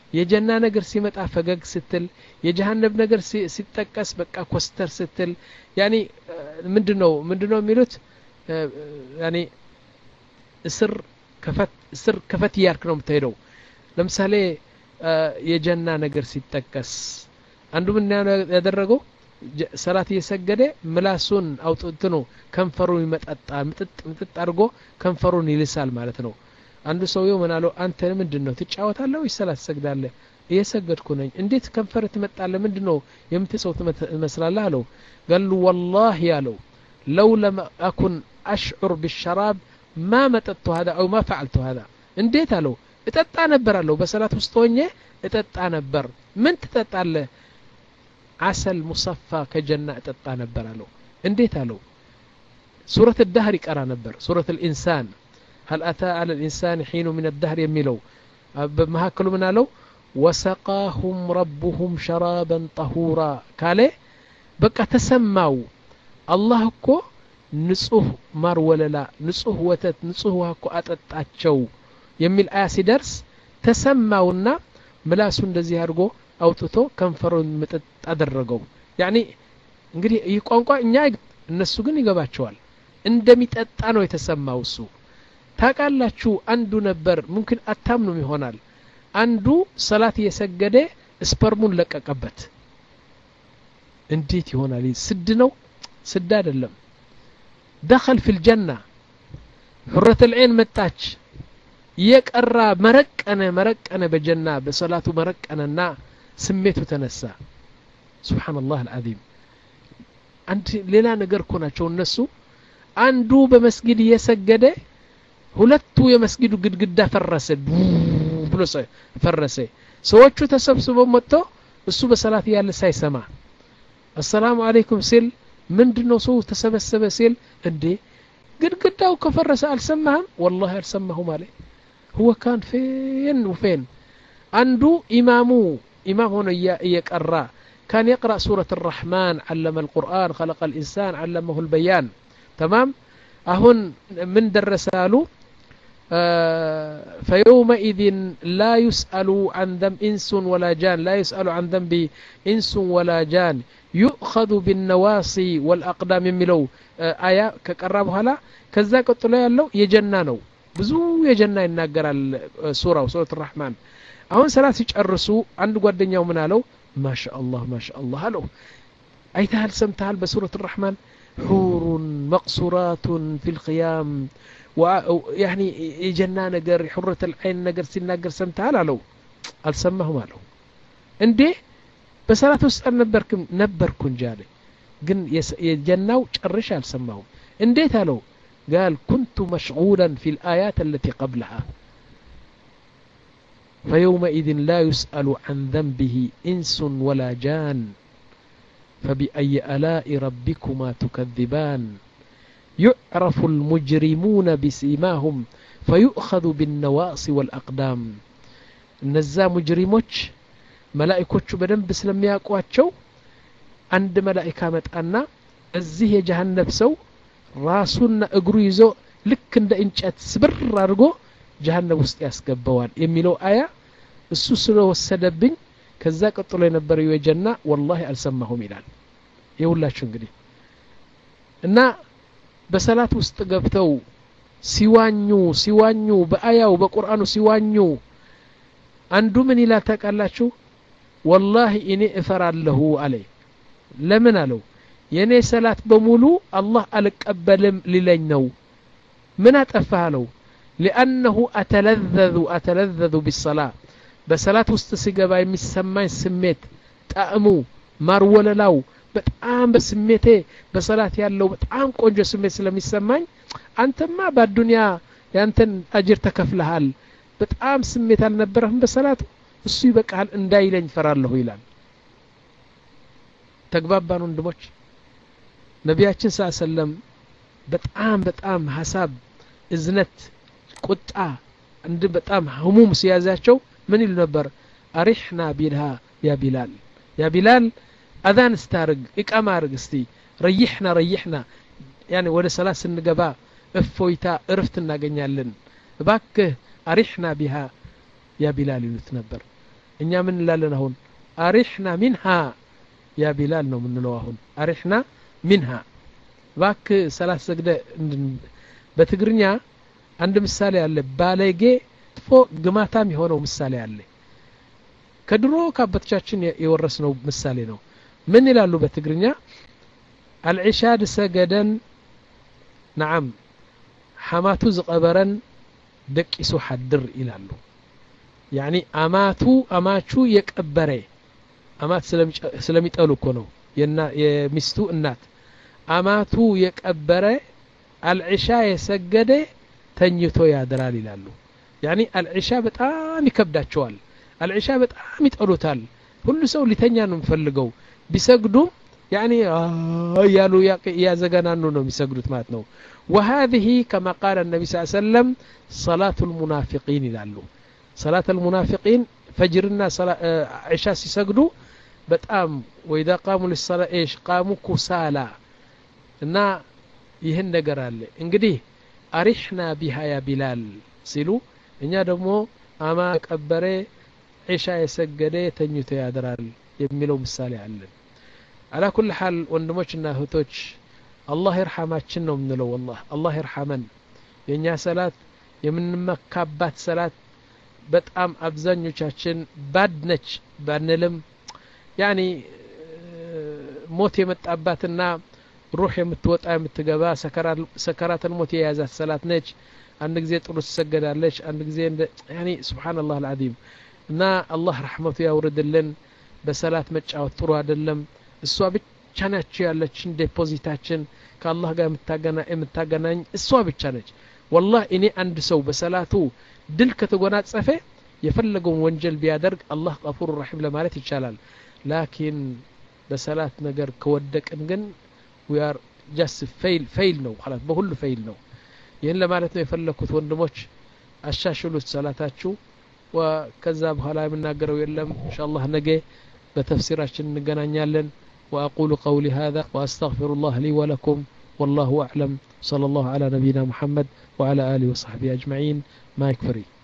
የጀና ነገር ሲመጣ ፈገግ ስትል የጀሃነም ነገር ሲጠቀስ በቃ ኮስተር ስትል ያኒ ምንድነው ምንድነው የሚሉት ያኒ እስር ከፈት እስር ከፈት ያርክ ነው የምትሄደው ለምሳሌ የጀና ነገር ሲጠቀስ አንዱ ምን ያደረገው ሰላት እየሰገደ ምላሱን አውጥቶ ከንፈሩን ይመጣጣል ምጥጥ ምጥጥ አድርጎ ከንፈሩን ይልሳል ማለት ነው አንዱ ሰውየው ምን አለው አንተ ምንድነው ትጫወታለህ ወይ ሰላት ሰግዳለህ እየሰገድኩ ነኝ እንዴት ከንፈር ትመጣለህ ምንድነው የምትሰው ትመስላለህ አለው قال والله ያለው لو لم اكن اشعر بالشراب ما متت هذا او ما فعلت هذا እንዴት አለው እጠጣ ነበር አለው በሰላት ውስጥ ሆኜ እጠጣ ነበር ምን ትጠጣለህ عسل مصفى كجنة እጠጣ ነበር አለው እንዴት አለው سورة الدهر يقرا ነበር سورة الانسان هل اتى على الانسان حين من الدهر يميلو بمهاكلو من قالوا وسقاهم ربهم شرابا طهورا كاله بقى تسمعوا الله እኮ ንጹህ ማር ወለላ ንጹህ ወተት ንጹህ ውሃ እኮ አጠጣቸው የሚል አያ ሲደርስ ተሰማውና ምላሱ እንደዚህ አድርጎ አውጥቶ ከንፈሩን ምጥጥ አደረገው ያኒ እንግዲህ ይህ ቋንቋ እኛ እነሱ ግን ይገባቸዋል እንደሚጠጣ ነው የተሰማው እሱ ታቃላችሁ አንዱ ነበር ممكن አታምኑም ይሆናል አንዱ ሰላት እየሰገደ ስፐርሙን ለቀቀበት እንዴት ይሆናል ስድ ነው ስድ አይደለም دخل في الجنة حرة العين متاج يقرا مرقنه مرقنه بجنة بصلاته مرقننا سميته تنسى سبحان الله العظيم አንድ ሌላ ነገር እኮ ናቸው እነሱ አንዱ በመስጊድ እየሰገደ ሁለቱ የመስጊዱ ግድግዳ ፈረሰ ብሎ ፈረሰ ሰዎቹ ተሰብስበው መጥተው እሱ በሰላት ያለ ሳይሰማ السلام عليكم ሲል ምንድነው ሰው ተሰበሰበ ሲል እንዴ ግድግዳው ከፈረሰ አልሰማህም والله አልሰማሁም አለ هو كان فين وفين አንዱ ኢማሙ ኢማም ሆኖ እየቀራ كان يقرأ سورة الرحمن علم القرآن خلق الإنسان علمه البيان تمام أهون من درسالو آه فيومئذ لا يسأل عن ذنب إنس ولا جان لا يسأل عن ذنب إنس ولا جان يؤخذ بالنواصي والأقدام يملو آه آية كقربها لا كذا قلت له يجنانو بزو يجنا يناقر السورة وسورة الرحمن أهون ثلاث يجرسوا عند قدنيا ومنالو ما شاء الله ما شاء الله هلو أيتها سمتها بسورة الرحمن حور مقصورات في الخيام ويعني يجنا نقر حرة العين نقر سنقر سمتها هلو السمهم هلو اندي بسالة تسأل نبركم نبركم جالي قن يجناو تشرش السمهم انديت هلو قال كنت مشغولا في الآيات التي قبلها فيومئذ لا يسأل عن ذنبه إنس ولا جان فبأي آلاء ربكما تكذبان يعرف المجرمون بسيماهم فيؤخذ بالنواصي والأقدام نزا مجرموش ملائكوش بدن بسلم ياقواتشو عند ملائكة متأنا الزيه جهنم سو راسونا اقرو يزو لك اند انشات سبر ارغو جهنم وسط ያስገባዋል የሚለው አያ እሱ ስለወሰደብኝ ከዛ ቀጥሎ የነበረው የጀና والله አልሰማሁም ይላል ይውላችሁ እንግዲህ እና በሰላት ውስጥ ገብተው ሲዋኙ ሲዋኙ በአያው በቁርአኑ ሲዋኙ አንዱ ምን ይላል ታውቃላችሁ والله እኔ እፈራለሁ አለ ለምን አለው የኔ ሰላት በሙሉ አላህ አልቀበልም ሊለኝ ነው ምን አጠፋለው لأنه أتلذذ أتلذذ بالصلاة بصلاة وستسيقبا يمسمين سميت تأمو ماروللاو بتعام بسميته بصلاة يالو بتعام قنجو سميت سلم يسمين أنت ما بالدنيا يانتن أجر تكفلهال بتعام سميت النبرهم بصلاة السيبك هل انداي لين فرار له إلان تقباب بانون دموش نبياتشن صلى الله عليه وسلم بتعام بتعام حساب إذنت ቁጣ እንደ በጣም ህሙም ሲያዛቸው ምን ይሉ ነበር አሪህና ቢልሃ ያ ቢላል ያ ቢላል አዛን ስታርግ ኢቃማ አርግ እስቲ ረይህና ረይህና ያኒ ወደ ሰላት ስንገባ እፎይታ እርፍት እናገኛለን እባክህ አሪህና ቢሃ ያ ቢላል ይሉት ነበር እኛ ምን እንላለን አሁን አሪሕና ሚንሃ ያ ቢላል ነው ምንለው አሁን አሪሕና ሚንሃ ባክ ሰላት ሰግደ በትግርኛ አንድ ምሳሌ አለ ባለጌ ፎ ግማታም የሆነው ምሳሌ አለ ከድሮ ካበቶቻችን የወረስነው ምሳሌ ነው ምን ይላሉ በትግርኛ አልዒሻድ ሰገደን نعم حماتو زقبرن دقيسو حدر ይላሉ يعني አማቱ አማቹ የቀበረ አማት ስለሚጠሉ እኮ ነው የና የሚስቱ እናት አማቱ የቀበረ አልዒሻ የሰገደ ተኝቶ ያድራል ይላሉ يعني አልዒሻ በጣም ይከብዳቸዋል አልዒሻ በጣም ይጠሉታል ሁሉ ሰው ሊተኛ ነው የሚፈልገው ቢሰግዱም يعني يالو يا زغنانو ነው የሚሰግዱት ማለት ነው وهذه كما قال النبي صلى الله عليه وسلم صلاة المنافقين ይላሉ صلاة المنافقين فجرنا صلاة عشاء ሲሰግዱ በጣም وإذا قاموا للصلاة ايش قاموا كسالى እና ይህን ነገር አለ እንግዲህ አሪሕና ቢሃ ያ ቢላል ሲሉ እኛ ደግሞ አማ ቀበረ ዒሻ የሰገደ ተኝቶ ያድራል የሚለው ምሳሌ አለ على كل حال ወንድሞችና እህቶች አላህ ይርሐማችን ነው ምንለው والله አላህ ይርሐመን የኛ ሰላት የምንመካባት ሰላት በጣም አብዛኞቻችን ባድነች ባንልም ያኒ ሞት የመጣባትና ሩህ የምትወጣ የምትገባ ሰከራተል ሞት የያዛት ሰላት ነች አንድ ጊዜ ጥሩ ተሰገዳለች አንድ ጊዜ ያኒ ሱብሃንአላህ العظيم እና አላህ ረህመቱ ያውርድልን በሰላት መጫወት ጥሩ አይደለም እሷ ብቻ ነች ያለችን ዲፖዚታችን ከአላህ ጋር የምታገና የምታገናኝ እሷ ብቻ ነች والله እኔ አንድ ሰው በሰላቱ ድል ከተጎናጸፈ የፈለገውን ወንጀል ቢያደርግ አላህ ገፉር ረሂም ለማለት ይቻላል ላኪን በሰላት ነገር ከወደቅን ግን we are just fail fail ነው خلاص በሁሉ fail ነው ይሄን ለማለት ነው የፈለኩት ወንድሞች አሻሽሉት ሰላታችሁ ወከዛ በኋላ የምናገረው የለም ኢንሻአላህ ነገ በተፍሲራችን እንገናኛለን وأقول قولي هذا وأستغفر الله لي ولكم والله أعلم صلى الله على نبينا محمد وعلى آله وصحبه أجمعين ما يكفري